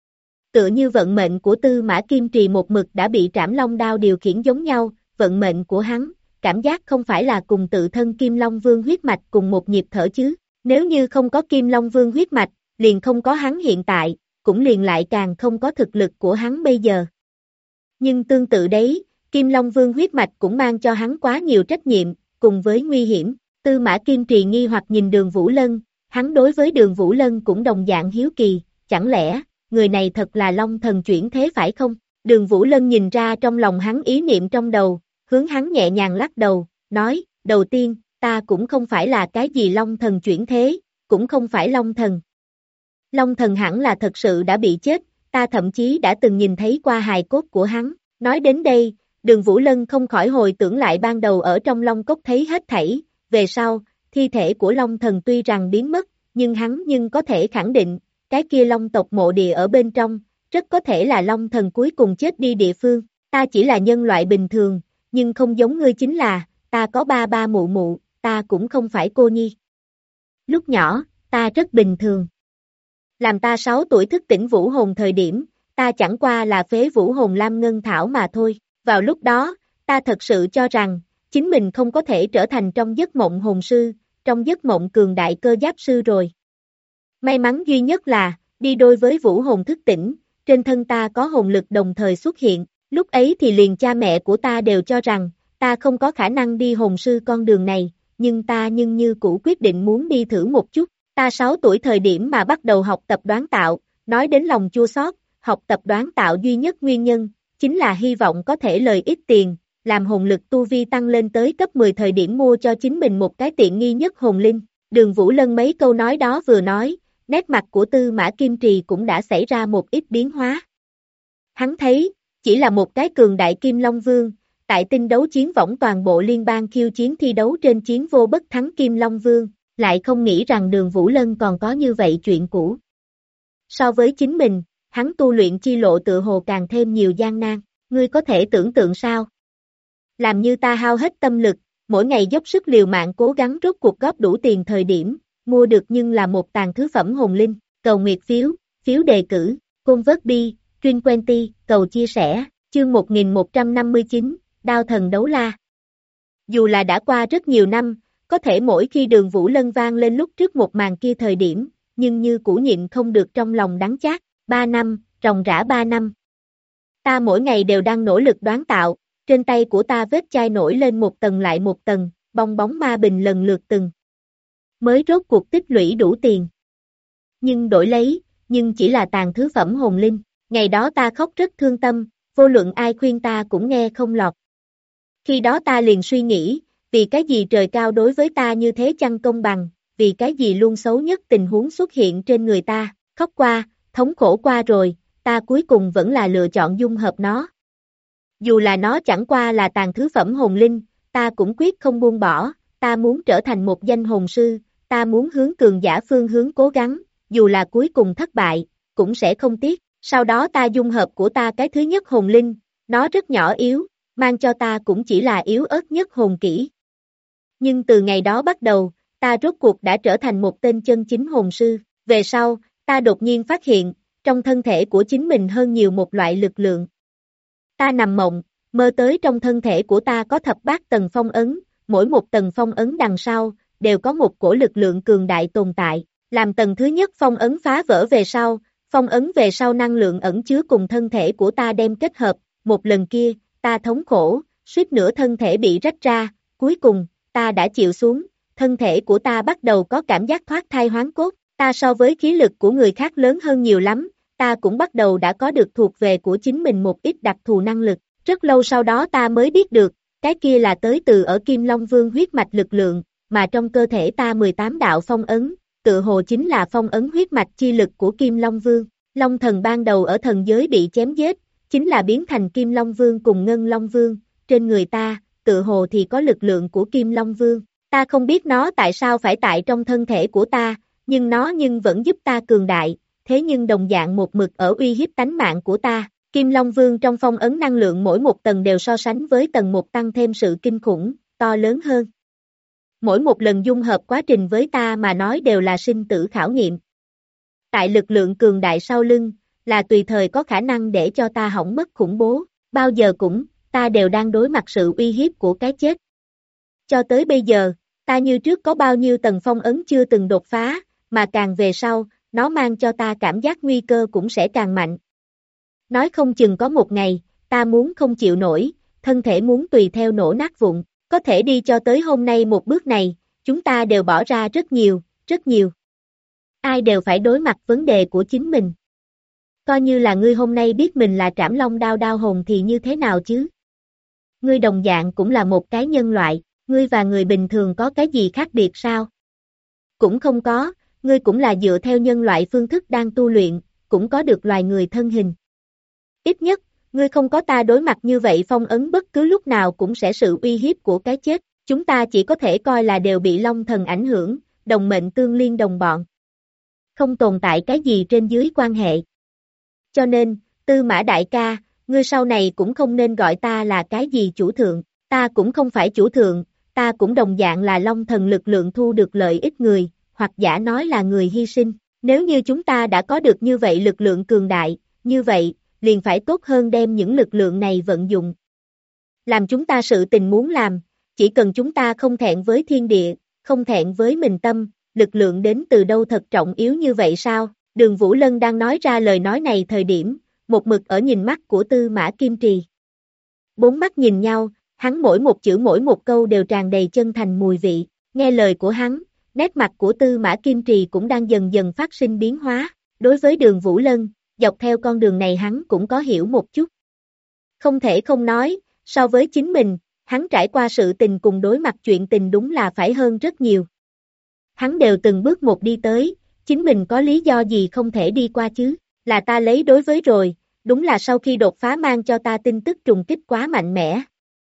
Tựa như vận mệnh của Tư Mã Kim Trì một mực đã bị trảm long đao điều khiển giống nhau, vận mệnh của hắn, cảm giác không phải là cùng tự thân Kim Long Vương huyết mạch cùng một nhịp thở chứ, nếu như không có Kim Long Vương huyết mạch, liền không có hắn hiện tại, cũng liền lại càng không có thực lực của hắn bây giờ. Nhưng tương tự đấy, Kim Long Vương huyết mạch cũng mang cho hắn quá nhiều trách nhiệm, cùng với nguy hiểm. Tư Mã Kim Trì nghi hoặc nhìn Đường Vũ Lân, hắn đối với Đường Vũ Lân cũng đồng dạng hiếu kỳ, chẳng lẽ, người này thật là Long Thần chuyển thế phải không? Đường Vũ Lân nhìn ra trong lòng hắn ý niệm trong đầu, hướng hắn nhẹ nhàng lắc đầu, nói, đầu tiên, ta cũng không phải là cái gì Long Thần chuyển thế, cũng không phải Long Thần. Long Thần hẳn là thật sự đã bị chết, ta thậm chí đã từng nhìn thấy qua hài cốt của hắn. Nói đến đây, Đường Vũ Lân không khỏi hồi tưởng lại ban đầu ở trong Long Cốc thấy hết thảy, về sau, thi thể của Long Thần tuy rằng biến mất, nhưng hắn có thể khẳng định, cái kia Long tộc mộ địa ở bên trong, rất có thể là Long Thần cuối cùng chết đi địa phương. Ta chỉ là nhân loại bình thường, nhưng không giống ngươi chính là, ta có ba ba mụ mụ, ta cũng không phải cô nhi. Lúc nhỏ, ta rất bình thường. Làm ta 6 tuổi thức tỉnh vũ hồn thời điểm, ta chẳng qua là phế vũ hồn lam ngân thảo mà thôi. Vào lúc đó, ta thật sự cho rằng, chính mình không có thể trở thành trong giấc mộng hồn sư, trong giấc mộng cường đại cơ giáp sư rồi. May mắn duy nhất là, đi đôi với vũ hồn thức tỉnh, trên thân ta có hồn lực đồng thời xuất hiện, lúc ấy thì liền cha mẹ của ta đều cho rằng, ta không có khả năng đi hồn sư con đường này, nhưng ta như cũ quyết định muốn đi thử một chút. Ta 6 tuổi thời điểm mà bắt đầu học tập đoán tạo, nói đến lòng chua xót, học tập đoán tạo duy nhất nguyên nhân, chính là hy vọng có thể lời ít tiền, làm hồn lực tu vi tăng lên tới cấp 10 thời điểm mua cho chính mình một cái tiện nghi nhất hồn linh. Đường Vũ Lân mấy câu nói đó vừa nói, nét mặt của Tư Mã Kim Trì cũng đã xảy ra một ít biến hóa. Hắn thấy, chỉ là một cái cường đại Kim Long Vương, tại tinh đấu chiến võng toàn bộ liên bang khiêu chiến thi đấu trên chiến vô bất thắng Kim Long Vương, lại không nghĩ rằng Đường Vũ Lân còn có như vậy chuyện cũ. So với chính mình, hắn tu luyện chi lộ tựa hồ càng thêm nhiều gian nan, ngươi có thể tưởng tượng sao? Làm như ta hao hết tâm lực, mỗi ngày dốc sức liều mạng cố gắng rốt cuộc góp đủ tiền thời điểm, mua được nhưng là một tàn thứ phẩm hồn linh, cầu nguyệt phiếu, phiếu đề cử, Convert Truyền 20, cầu chia sẻ, chương 1159, Đao Thần Đấu La. Dù là đã qua rất nhiều năm, có thể mỗi khi Đường Vũ Lân vang lên lúc trước một màn kia thời điểm, nhưng như cũ nhịn không được trong lòng đắng chát, 3 năm, ròng rã 3 năm. Ta mỗi ngày đều đang nỗ lực đoán tạo, trên tay của ta vết chai nổi lên một tầng lại một tầng, bong bóng ma bình lần lượt từng. Mới rốt cuộc tích lũy đủ tiền. Nhưng đổi lấy, nhưng chỉ là tàn thứ phẩm hồn linh, ngày đó ta khóc rất thương tâm, vô luận ai khuyên ta cũng nghe không lọt. Khi đó ta liền suy nghĩ, vì cái gì trời cao đối với ta như thế chăng công bằng, vì cái gì luôn xấu nhất tình huống xuất hiện trên người ta, khóc qua, thống khổ qua rồi, ta cuối cùng vẫn là lựa chọn dung hợp nó. Dù là nó chẳng qua là tàn thứ phẩm hồn linh, ta cũng quyết không buông bỏ, ta muốn trở thành một danh hồn sư, ta muốn hướng cường giả phương hướng cố gắng, dù là cuối cùng thất bại, cũng sẽ không tiếc. Sau đó ta dung hợp của ta cái thứ nhất hồn linh, nó rất nhỏ yếu, mang cho ta cũng chỉ là yếu ớt nhất hồn kỹ. Nhưng từ ngày đó bắt đầu, ta rốt cuộc đã trở thành một tên chân chính hồn sư. Về sau, ta đột nhiên phát hiện, trong thân thể của chính mình hơn nhiều một loại lực lượng. Ta nằm mộng, mơ tới trong thân thể của ta có thập bát tầng phong ấn, mỗi một tầng phong ấn đằng sau, đều có một cổ lực lượng cường đại tồn tại. Làm tầng thứ nhất phong ấn phá vỡ về sau, Phong ấn về sau năng lượng ẩn chứa cùng thân thể của ta đem kết hợp, một lần kia, ta thống khổ, suýt nữa thân thể bị rách ra, cuối cùng, ta đã chịu xuống, thân thể của ta bắt đầu có cảm giác thoát thai hoán cốt, ta so với khí lực của người khác lớn hơn nhiều lắm, ta cũng bắt đầu đã có được thuộc về của chính mình một ít đặc thù năng lực, rất lâu sau đó ta mới biết được, cái kia là tới từ ở Kim Long Vương huyết mạch lực lượng, mà trong cơ thể ta 18 đạo phong ấn, tự hồ chính là phong ấn huyết mạch chi lực của Kim Long Vương. Long thần ban đầu ở thần giới bị chém giết, chính là biến thành Kim Long Vương cùng Ngân Long Vương, trên người ta, tự hồ thì có lực lượng của Kim Long Vương, ta không biết nó tại sao phải tại trong thân thể của ta, nhưng nó vẫn giúp ta cường đại, thế nhưng đồng dạng một mực ở uy hiếp tánh mạng của ta. Kim Long Vương trong phong ấn năng lượng mỗi một tầng đều so sánh với tầng một tăng thêm sự kinh khủng, to lớn hơn. Mỗi một lần dung hợp quá trình với ta mà nói đều là sinh tử khảo nghiệm. Tại lực lượng cường đại sau lưng, là tùy thời có khả năng để cho ta hỏng mất khủng bố, bao giờ cũng, ta đều đang đối mặt sự uy hiếp của cái chết. Cho tới bây giờ, ta như trước có bao nhiêu tầng phong ấn chưa từng đột phá, mà càng về sau, nó mang cho ta cảm giác nguy cơ cũng sẽ càng mạnh. Nói không chừng có một ngày, ta muốn không chịu nổi, thân thể muốn tùy theo nổ nát vụn, có thể đi cho tới hôm nay một bước này, chúng ta đều bỏ ra rất nhiều, rất nhiều. Ai đều phải đối mặt vấn đề của chính mình. Coi như là ngươi hôm nay biết mình là Trảm Long Đao đao hồn thì như thế nào chứ? Ngươi đồng dạng cũng là một cái nhân loại, ngươi và người bình thường có cái gì khác biệt sao? Cũng không có, ngươi cũng là dựa theo nhân loại phương thức đang tu luyện, cũng có được loài người thân hình. Ít nhất, ngươi không có ta đối mặt như vậy phong ấn bất cứ lúc nào cũng sẽ sự uy hiếp của cái chết, chúng ta chỉ có thể coi là đều bị Long Thần ảnh hưởng, đồng mệnh tương liên đồng bọn. Không tồn tại cái gì trên dưới quan hệ. Cho nên, Tư Mã đại ca, ngươi sau này cũng không nên gọi ta là cái gì chủ thượng, ta cũng không phải chủ thượng, ta cũng đồng dạng là Long Thần lực lượng thu được lợi ích người, hoặc giả nói là người hy sinh, nếu như chúng ta đã có được như vậy lực lượng cường đại, như vậy, liền phải tốt hơn đem những lực lượng này vận dụng. Làm chúng ta sự tình muốn làm, chỉ cần chúng ta không thẹn với thiên địa, không thẹn với mình tâm, lực lượng đến từ đâu thật trọng yếu như vậy sao? Đường Vũ Lân đang nói ra lời nói này thời điểm, một mực ở nhìn mắt của Tư Mã Kim Trì. Bốn mắt nhìn nhau, hắn mỗi một chữ mỗi một câu đều tràn đầy chân thành mùi vị, nghe lời của hắn, nét mặt của Tư Mã Kim Trì cũng đang dần dần phát sinh biến hóa, đối với Đường Vũ Lân, dọc theo con đường này hắn cũng có hiểu một chút. Không thể không nói, so với chính mình, hắn trải qua sự tình cùng đối mặt chuyện tình đúng là phải hơn rất nhiều. Hắn đều từng bước một đi tới, chính mình có lý do gì không thể đi qua chứ, là ta lấy đối với rồi, đúng là sau khi đột phá mang cho ta tin tức trùng kích quá mạnh mẽ.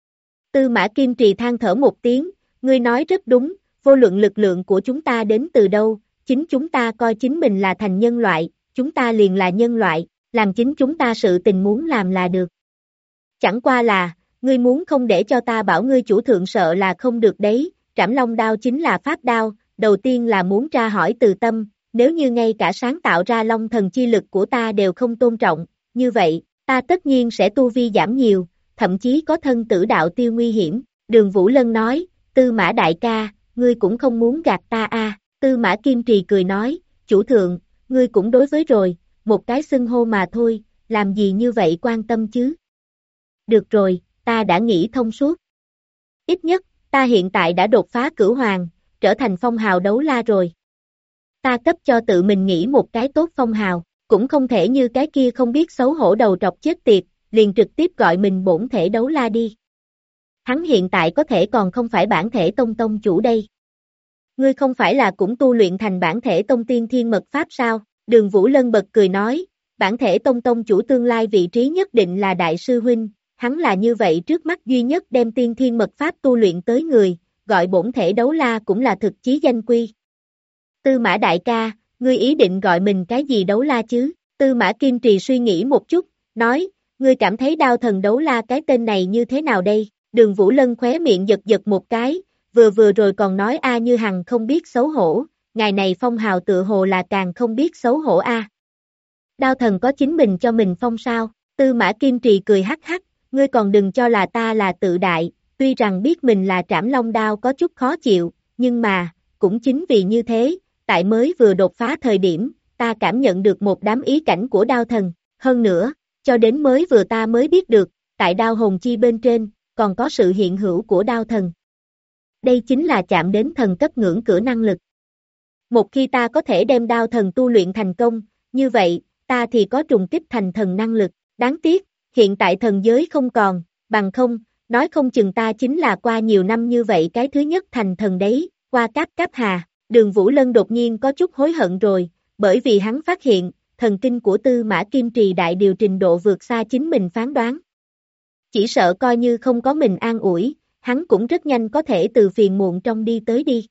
Tư Mã Kim Trì than thở một tiếng, ngươi nói rất đúng, vô luận lực lượng của chúng ta đến từ đâu, chính chúng ta coi chính mình là thành nhân loại, chúng ta liền là nhân loại, làm chính chúng ta sự tình muốn làm là được. Chẳng qua là, ngươi muốn không để cho ta bảo ngươi chủ thượng sợ là không được đấy, Trảm Long đao chính là pháp đao, đầu tiên là muốn tra hỏi từ tâm, nếu như ngay cả sáng tạo ra Long Thần chi lực của ta đều không tôn trọng, như vậy, ta tất nhiên sẽ tu vi giảm nhiều, thậm chí có thân tử đạo tiêu nguy hiểm. Đường Vũ Lân nói, Tư Mã đại ca, ngươi cũng không muốn gạt ta à, Tư Mã Kim Trì cười nói, chủ thượng, ngươi cũng đối với rồi, một cái xưng hô mà thôi, làm gì như vậy quan tâm chứ? Được rồi, ta đã nghĩ thông suốt. Ít nhất, ta hiện tại đã đột phá cửu hoàng, trở thành phong hào đấu la rồi. Ta cấp cho tự mình nghĩ một cái tốt phong hào, cũng không thể như cái kia không biết xấu hổ đầu trọc chết tiệt, liền trực tiếp gọi mình bổn thể đấu la đi. Hắn hiện tại có thể còn không phải bản thể tông chủ đây. Ngươi không phải là cũng tu luyện thành bản thể tông tiên thiên mật pháp sao? Đường Vũ Lân bật cười nói, bản thể tông chủ tương lai vị trí nhất định là đại sư huynh, hắn là như vậy trước mắt duy nhất đem tiên thiên mật pháp tu luyện tới người, gọi bổn thể đấu la cũng là thực chí danh quy. Tư Mã đại ca, ngươi ý định gọi mình cái gì đấu la chứ? Tư Mã Kim Trì suy nghĩ một chút, nói, ngươi cảm thấy đao thần đấu la cái tên này như thế nào đây? Đường Vũ Lân khóe miệng giật giật một cái, vừa rồi còn nói A Như Hằng không biết xấu hổ, ngày này phong hào tựa hồ là càng không biết xấu hổ a. Đao thần có chính mình cho mình phong sao? Tư Mã Kim Trì cười hắc hắc, ngươi còn đừng cho là ta là tự đại, tuy rằng biết mình là Trảm Long đao có chút khó chịu, nhưng mà, cũng chính vì như thế, tại mới vừa đột phá thời điểm, ta cảm nhận được một đám ý cảnh của đao thần, hơn nữa, cho đến mới vừa ta mới biết được, tại đao hồn chi bên trên, còn có sự hiện hữu của đao thần. Đây chính là chạm đến thần cấp ngưỡng cửa năng lực. Một khi ta có thể đem đao thần tu luyện thành công, như vậy, ta thì có trùng kích thành thần năng lực. Đáng tiếc, hiện tại thần giới không còn, bằng không, nói không chừng ta chính là qua nhiều năm như vậy cái thứ nhất thành thần đấy, qua cáp cáp hà. Đường Vũ Lân đột nhiên có chút hối hận rồi, bởi vì hắn phát hiện, thần kinh của Tư Mã Kim Trì đại điều trình độ vượt xa chính mình phán đoán. Chỉ sợ coi như không có mình an ủi, hắn cũng rất nhanh có thể từ phiền muộn trong đi tới đi.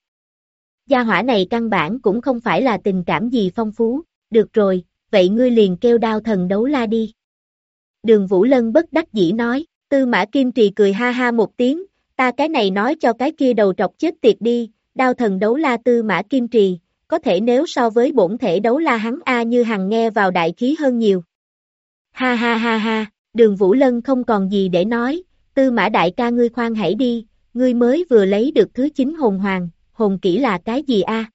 Gia hỏa này căn bản cũng không phải là tình cảm gì phong phú, được rồi, vậy ngươi liền kêu đao thần đấu la đi. Đường Vũ Lân bất đắc dĩ nói, Tư Mã Kim Trì cười ha ha một tiếng, ta cái này nói cho cái kia đầu trọc chết tiệt đi, đao thần đấu la Tư Mã Kim Trì, có thể nếu so với bổn thể đấu la hắn như hằng nghe vào đại khí hơn nhiều. Ha ha ha ha, Đường Vũ Lân không còn gì để nói, Tư Mã đại ca ngươi khoan hãy đi, ngươi mới vừa lấy được thứ 9 hồn hoàng, hồn kỹ là cái gì a?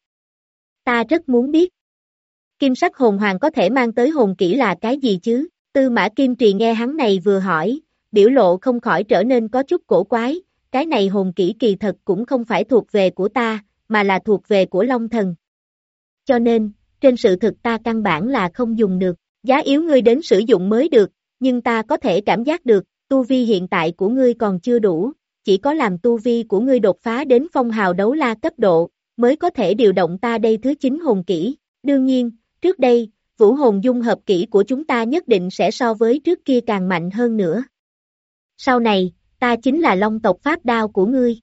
Ta rất muốn biết. Kim sắc hồn hoàng có thể mang tới hồn kỹ là cái gì chứ? Tư Mã Kim Trì nghe hắn này vừa hỏi, biểu lộ không khỏi trở nên có chút cổ quái, cái này hồn kỹ kỳ thật cũng không phải thuộc về của ta, mà là thuộc về của Long Thần. Cho nên, trên sự thực ta căn bản là không dùng được, giá yếu ngươi đến sử dụng mới được, nhưng ta có thể cảm giác được, tu vi hiện tại của ngươi còn chưa đủ, chỉ có làm tu vi của ngươi đột phá đến phong hào đấu la cấp độ, mới có thể điều động ta đây thứ 9 hồn kỹ. Đương nhiên, trước đây, vũ hồn dung hợp kỹ của chúng ta nhất định sẽ so với trước kia càng mạnh hơn nữa. Sau này, ta chính là Long tộc pháp đao của ngươi.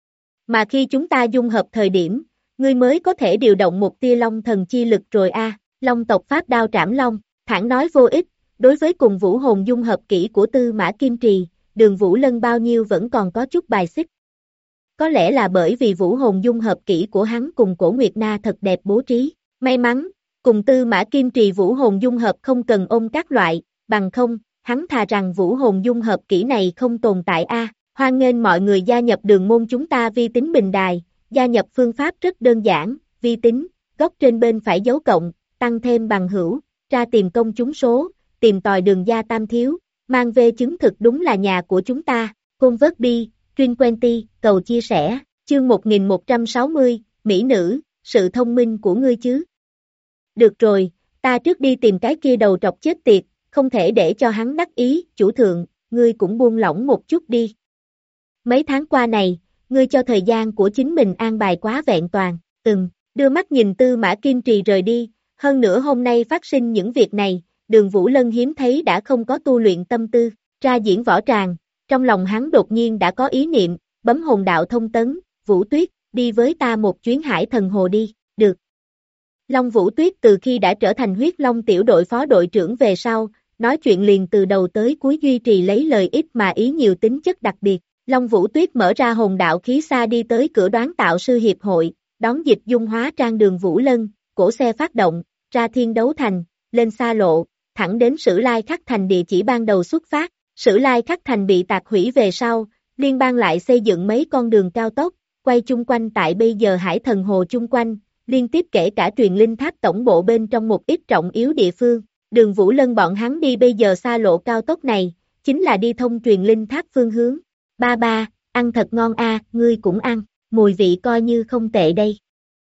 Mà khi chúng ta dung hợp thời điểm, ngươi mới có thể điều động một tia Long thần chi lực rồi a. Long tộc pháp đao trảm long, thẳng nói vô ích, đối với cùng vũ hồn dung hợp kỹ của Tư Mã Kim Trì, Đường Vũ Lân bao nhiêu vẫn còn có chút bài xích. Có lẽ là bởi vì vũ hồn dung hợp kỹ của hắn cùng Cổ Nguyệt Na thật đẹp bố trí, may mắn, cùng Tư Mã Kim Trì vũ hồn dung hợp không cần ôm các loại, bằng không, hắn thà rằng vũ hồn dung hợp kỹ này không tồn tại a. Hoan nghênh mọi người gia nhập đường môn chúng ta vi tính bình đài, gia nhập phương pháp rất đơn giản, vi tính, góc trên bên phải dấu cộng, tăng thêm bằng hữu, tra tìm công chúng số, tìm tòi đường gia tam thiếu, mang về chứng thực đúng là nhà của chúng ta, Convert Truyền Quenty, cầu chia sẻ, chương 1160, Mỹ nữ, sự thông minh của ngươi chứ. Được rồi, ta trước đi tìm cái kia đầu trọc chết tiệt, không thể để cho hắn đắc ý, chủ thượng, ngươi cũng buông lỏng một chút đi. Mấy tháng qua này, ngươi cho thời gian của chính mình an bài quá vẹn toàn, đưa mắt nhìn Tư Mã Kim Trì rời đi, hơn nữa hôm nay phát sinh những việc này, Đường Vũ Lân hiếm thấy đã không có tu luyện tâm tư, ra diễn võ tràng, trong lòng hắn đột nhiên đã có ý niệm, bấm hồn đạo thông tấn, Vũ Tuyết, đi với ta một chuyến hải thần hồ đi, được. Long Vũ Tuyết từ khi đã trở thành huyết long tiểu đội phó đội trưởng về sau, nói chuyện liền từ đầu tới cuối duy trì lấy lời ít mà ý nhiều tính chất đặc biệt. Long Vũ Tuyết mở ra hồn đạo khí xa đi tới cửa đoán tạo sư hiệp hội, đón dịch dung hóa trang Đường Vũ Lân, cổ xe phát động, ra thiên đấu thành, lên xa lộ, thẳng đến Sử Lai Khắc Thành địa chỉ ban đầu xuất phát. Sử Lai Khắc Thành bị tạc hủy về sau, liên bang lại xây dựng mấy con đường cao tốc, quay chung quanh tại bây giờ hải thần hồ chung quanh, liên tiếp kể cả truyền linh tháp tổng bộ bên trong một ít trọng yếu địa phương. Đường Vũ Lân bọn hắn đi bây giờ xa lộ cao tốc này, chính là đi thông truyền linh tháp phương hướng. Ba ba, ăn thật ngon a, ngươi cũng ăn, mùi vị coi như không tệ đây.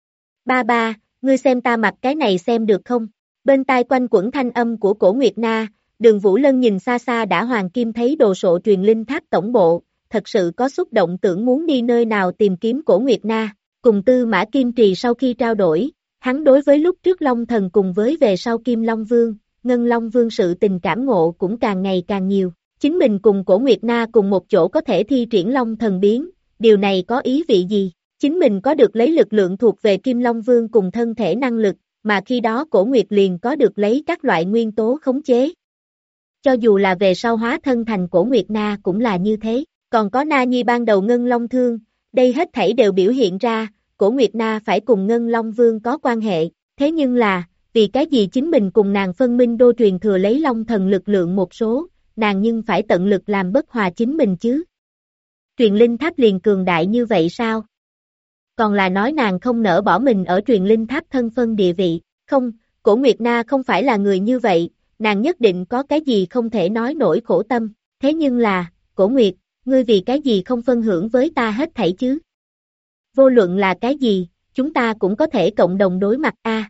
Ba ba, ngươi xem ta mặc cái này xem được không? Bên tai quanh quẩn thanh âm của Cổ Nguyệt Na, Đường Vũ Lân nhìn xa xa đã hoàng kim thấy đồ sộ truyền linh tháp tổng bộ, thật sự có xúc động tưởng muốn đi nơi nào tìm kiếm Cổ Nguyệt Na. Cùng Tư Mã Kim Trì sau khi trao đổi, hắn đối với lúc trước Long Thần cùng với về sau Kim Long Vương, Ngân Long Vương sự tình cảm ngộ cũng càng ngày càng nhiều. Chính mình cùng Cổ Nguyệt Na cùng một chỗ có thể thi triển Long Thần biến, điều này có ý vị gì? Chính mình có được lấy lực lượng thuộc về Kim Long Vương cùng thân thể năng lực, mà khi đó Cổ Nguyệt liền có được lấy các loại nguyên tố khống chế. Cho dù là về sau hóa thân thành Cổ Nguyệt Na cũng là như thế, còn có Na Nhi ban đầu Ngân Long Thương, đây hết thảy đều biểu hiện ra, Cổ Nguyệt Na phải cùng Ngân Long Vương có quan hệ, thế nhưng là, vì cái gì chính mình cùng nàng phân minh đô truyền thừa lấy Long Thần lực lượng một số, nàng nhưng phải tận lực làm bất hòa chính mình chứ. Truyền linh tháp liền cường đại như vậy sao? Còn là nói nàng không nỡ bỏ mình ở truyền linh tháp thân phân địa vị, không, Cổ Nguyệt Na không phải là người như vậy, nàng nhất định có cái gì không thể nói nổi khổ tâm, thế nhưng là, Cổ Nguyệt, ngươi vì cái gì không phân hưởng với ta hết thảy chứ? Vô luận là cái gì, chúng ta cũng có thể cộng đồng đối mặt a.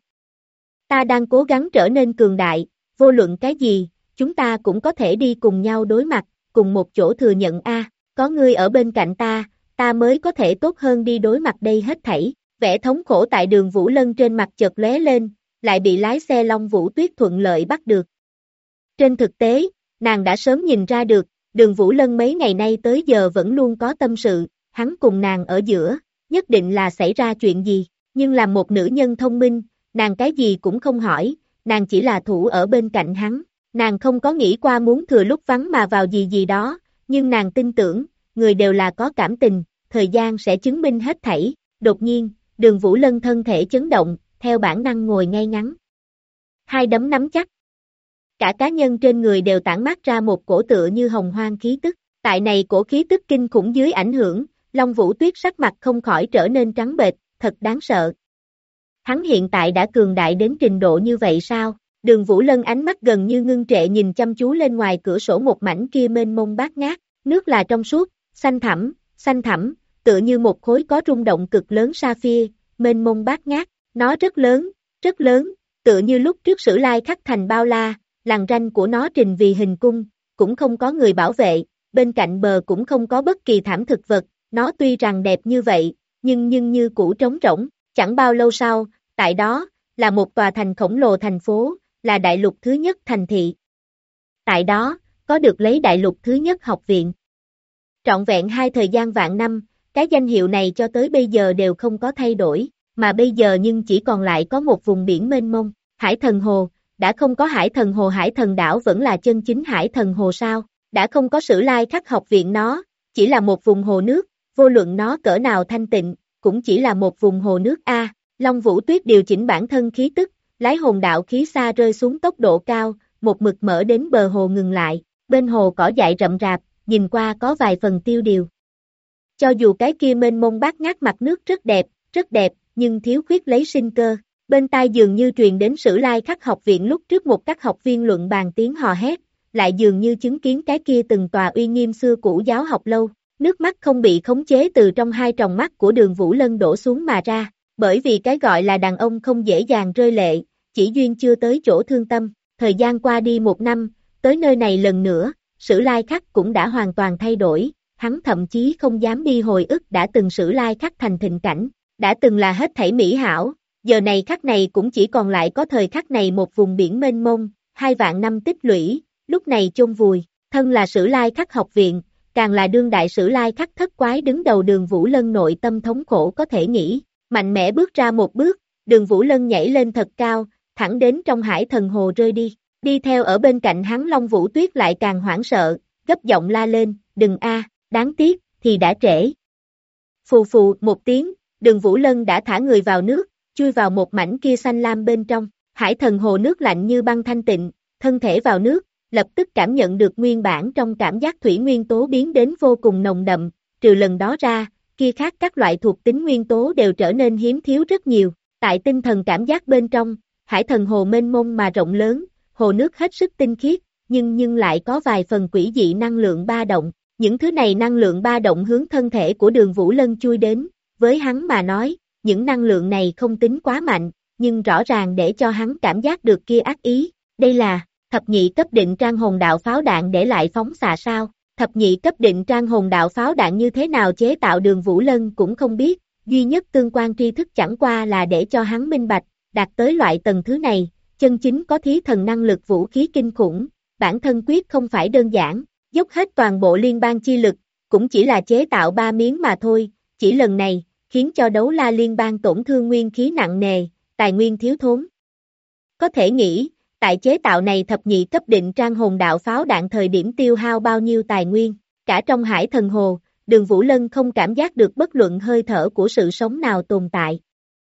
Ta đang cố gắng trở nên cường đại, vô luận cái gì, chúng ta cũng có thể đi cùng nhau đối mặt, cùng một chỗ thừa nhận a. Có ngươi ở bên cạnh ta mới có thể tốt hơn đi đối mặt đây hết thảy. Vẻ thống khổ tại Đường Vũ Lân trên mặt chợt lóe lên, lại bị lái xe Long Vũ Tuyết thuận lợi bắt được. Trên thực tế, nàng đã sớm nhìn ra được, Đường Vũ Lân mấy ngày nay tới giờ vẫn luôn có tâm sự, hắn cùng nàng ở giữa, nhất định là xảy ra chuyện gì, nhưng là một nữ nhân thông minh, nàng cái gì cũng không hỏi, nàng chỉ là thủ ở bên cạnh hắn, nàng không có nghĩ qua muốn thừa lúc vắng mà vào gì gì đó, nhưng nàng tin tưởng, người đều là có cảm tình, thời gian sẽ chứng minh hết thảy. Đột nhiên, Đường Vũ Lân thân thể chấn động, theo bản năng ngồi ngay ngắn. Hai đấm nắm chắc. Cả cá nhân trên người đều tản mát ra một cổ tựa như hồng hoang khí tức. Tại này cổ khí tức kinh khủng dưới ảnh hưởng, Long Vũ Tuyết sắc mặt không khỏi trở nên trắng bệch, thật đáng sợ. Hắn hiện tại đã cường đại đến trình độ như vậy sao? Đường Vũ Lân ánh mắt gần như ngưng trệ nhìn chăm chú lên ngoài cửa sổ một mảnh kia mênh mông bát ngát, nước là trong suốt, xanh thẳm, tựa như một khối có rung động cực lớn sapphire, mênh mông bát ngát, nó rất lớn, tựa như lúc trước Sử Lai khắc thành bao la, lằn ranh của nó trình vì hình cung, cũng không có người bảo vệ, bên cạnh bờ cũng không có bất kỳ thảm thực vật, nó tuy rằng đẹp như vậy, nhưng như cũ trống rỗng, chẳng bao lâu sau, tại đó, là một tòa thành khổng lồ thành phố, là đại lục thứ nhất thành thị. Tại đó, có được lấy đại lục thứ nhất học viện. Trọn vẹn 2 thời gian vạn năm, cái danh hiệu này cho tới bây giờ đều không có thay đổi, mà bây giờ nhưng chỉ còn lại có một vùng biển mênh mông, Hải Thần Hồ, đã không có Hải Thần Hồ, Hải Thần Đảo vẫn là chân chính Hải Thần Hồ sao, đã không có Sử Lai khắc học viện nó, chỉ là một vùng hồ nước, vô luận nó cỡ nào thanh tịnh, cũng chỉ là một vùng hồ nước a. Long Vũ Tuyết điều chỉnh bản thân khí tức, lái hồn đạo khí xa rơi xuống tốc độ cao, một mực mở đến bờ hồ ngừng lại, bên hồ cỏ dại rậm rạp, nhìn qua có vài phần tiêu điều. Cho dù cái kia mênh mông bát ngát mặt nước rất đẹp, nhưng thiếu khuyết lấy sinh cơ. Bên tai dường như truyền đến Sử Lai khắc học viện lúc trước một các học viên luận bàn tiếng hò hét, lại dường như chứng kiến cái kia từng tòa uy nghiêm xưa cũ giáo học lâu. Nước mắt không bị khống chế từ trong hai tròng mắt của Đường Vũ Lân đổ xuống mà ra, bởi vì cái gọi là đàn ông không dễ dàng rơi lệ, chỉ duyên chưa tới chỗ thương tâm. Thời gian qua đi 1 năm, tới nơi này lần nữa, Sử Lai khắc cũng đã hoàn toàn thay đổi, hắn thậm chí không dám đi hồi ức đã từng Sử Lai khắc thành thịnh cảnh, đã từng là hết thảy mỹ hảo, giờ này khắc này cũng chỉ còn lại có thời khắc này một vùng biển mênh mông, 2 vạn năm tích lũy, lúc này chôn vùi, thân là Sử Lai khắc học viện, càng là đương đại Sử Lai khắc thất quái đứng đầu. Đường Vũ Lân nội tâm thống khổ có thể nghĩ, mạnh mẽ bước ra một bước, Đường Vũ Lân nhảy lên thật cao, thẳng đến trong Hải Thần Hồ rơi đi theo ở bên cạnh hắn Long Vũ Tuyết lại càng hoảng sợ, gấp giọng la lên, đừng a, đáng tiếc, thì đã trễ. Phù phù một tiếng, Đường Vũ Lân đã thả người vào nước, chui vào một mảnh kia xanh lam bên trong, Hải Thần Hồ nước lạnh như băng thanh tịnh, thân thể vào nước, lập tức cảm nhận được nguyên bản trong cảm giác thủy nguyên tố biến đến vô cùng nồng đậm, trừ lần đó ra, kia khác các loại thuộc tính nguyên tố đều trở nên hiếm thiếu rất nhiều, tại tinh thần cảm giác bên trong, Hải Thần Hồ mênh mông mà rộng lớn, hồ nước hết sức tinh khiết, nhưng lại có vài phần quỷ dị năng lượng ba động, những thứ này năng lượng ba động hướng thân thể của Đường Vũ Lân chui đến, với hắn mà nói, những năng lượng này không tính quá mạnh, nhưng rõ ràng để cho hắn cảm giác được kia ác ý, đây là thập nhị cấp định trang hồn đạo pháo đạn để lại phóng xạ sao, thập nhị cấp định trang hồn đạo pháo đạn như thế nào chế tạo Đường Vũ Lân cũng không biết, duy nhất tương quan tri thức chẳng qua là để cho hắn minh bạch, đạt tới loại tầng thứ này, chân chính có thí thần năng lực vũ khí kinh khủng, bản thân quyết không phải đơn giản, dốc hết toàn bộ liên bang chi lực, cũng chỉ là chế tạo 3 miếng mà thôi, chỉ lần này, khiến cho Đấu La liên bang tổn thương nguyên khí nặng nề, tài nguyên thiếu thốn. Có thể nghĩ, tại chế tạo này thập nhị cấp định trang hồn đạo pháo đạn thời điểm tiêu hao bao nhiêu tài nguyên, cả trong Hải Thần Hồ, Đường Vũ Lân không cảm giác được bất luận hơi thở của sự sống nào tồn tại.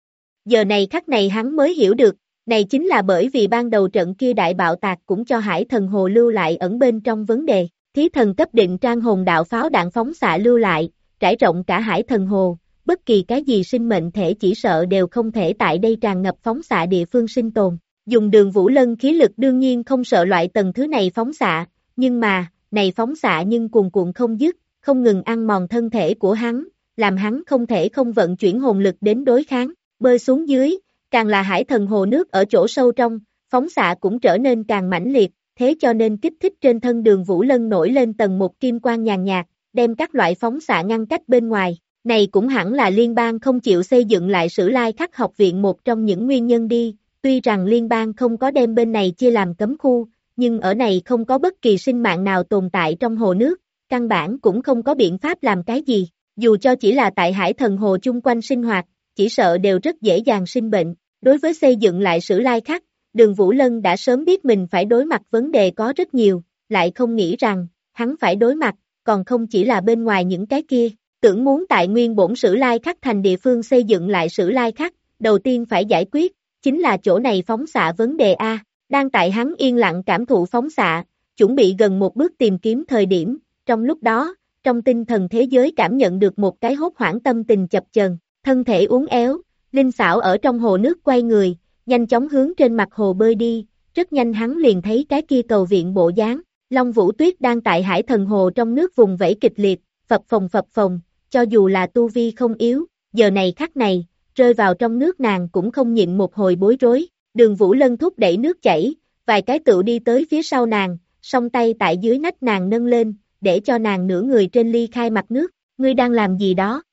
Giờ này khắc này hắn mới hiểu được, này chính là bởi vì ban đầu trận kia đại bạo tạc cũng cho Hải Thần Hồ lưu lại ẩn bên trong vấn đề, thí thần cấp định trang hồn đạo pháo đạn phóng xạ lưu lại, trải rộng cả Hải Thần Hồ, bất kỳ cái gì sinh mệnh thể chỉ sợ đều không thể tại đây tràn ngập phóng xạ địa phương sinh tồn, Dùng Đường Vũ Lân khí lực đương nhiên không sợ loại tầng thứ này phóng xạ, nhưng mà, này phóng xạ nhưng cuồn cuộn không dứt, không ngừng ăn mòn thân thể của hắn, làm hắn không thể không vận chuyển hồn lực đến đối kháng, bơi xuống dưới, càng là hải thần hồ nước ở chỗ sâu trong, phóng xạ cũng trở nên càng mãnh liệt, thế cho nên kích thích trên thân Đường Vũ Lân nổi lên tầng một kim quang nhàn nhạt, đem các loại phóng xạ ngăn cách bên ngoài. Này cũng hẳn là liên bang không chịu xây dựng lại Sử Lai Khắc học viện một trong những nguyên nhân đi, tuy rằng liên bang không có đem bên này chia làm cấm khu, nhưng ở này không có bất kỳ sinh mạng nào tồn tại trong hồ nước, căn bản cũng không có biện pháp làm cái gì, dù cho chỉ là tại hải thần hồ chung quanh sinh hoạt, chỉ sợ đều rất dễ dàng sinh bệnh. Đối với xây dựng lại Sử Lai Khắc, Đường Vũ Lân đã sớm biết mình phải đối mặt vấn đề có rất nhiều, lại không nghĩ rằng, hắn phải đối mặt, còn không chỉ là bên ngoài những cái kia. Tưởng muốn tại nguyên bổn Sử Lai Khắc thành địa phương xây dựng lại Sử Lai Khắc, đầu tiên phải giải quyết, chính là chỗ này phóng xạ vấn đề A. Đang tại hắn yên lặng cảm thụ phóng xạ, chuẩn bị gần một bước tìm kiếm thời điểm, trong lúc đó, trong tinh thần thế giới cảm nhận được một cái hốt hoảng tâm tình chập chờn, thân thể uốn éo, linh xảo ở trong hồ nước quay người, nhanh chóng hướng trên mặt hồ bơi đi, rất nhanh hắn liền thấy cái kia cầu viện bộ dáng, Long Vũ Tuyết đang tại hải thần hồ trong nước vùng vẫy kịch liệt, phập phồng, cho dù là tu vi không yếu, giờ này khắc này, rơi vào trong nước nàng cũng không nhịn một hồi bối rối, Đường Vũ Lân thúc đẩy nước chảy, vài cái tựu đi tới phía sau nàng, song tay tại dưới nách nàng nâng lên, để cho nàng nửa người trên ly khai mặt nước, ngươi đang làm gì đó?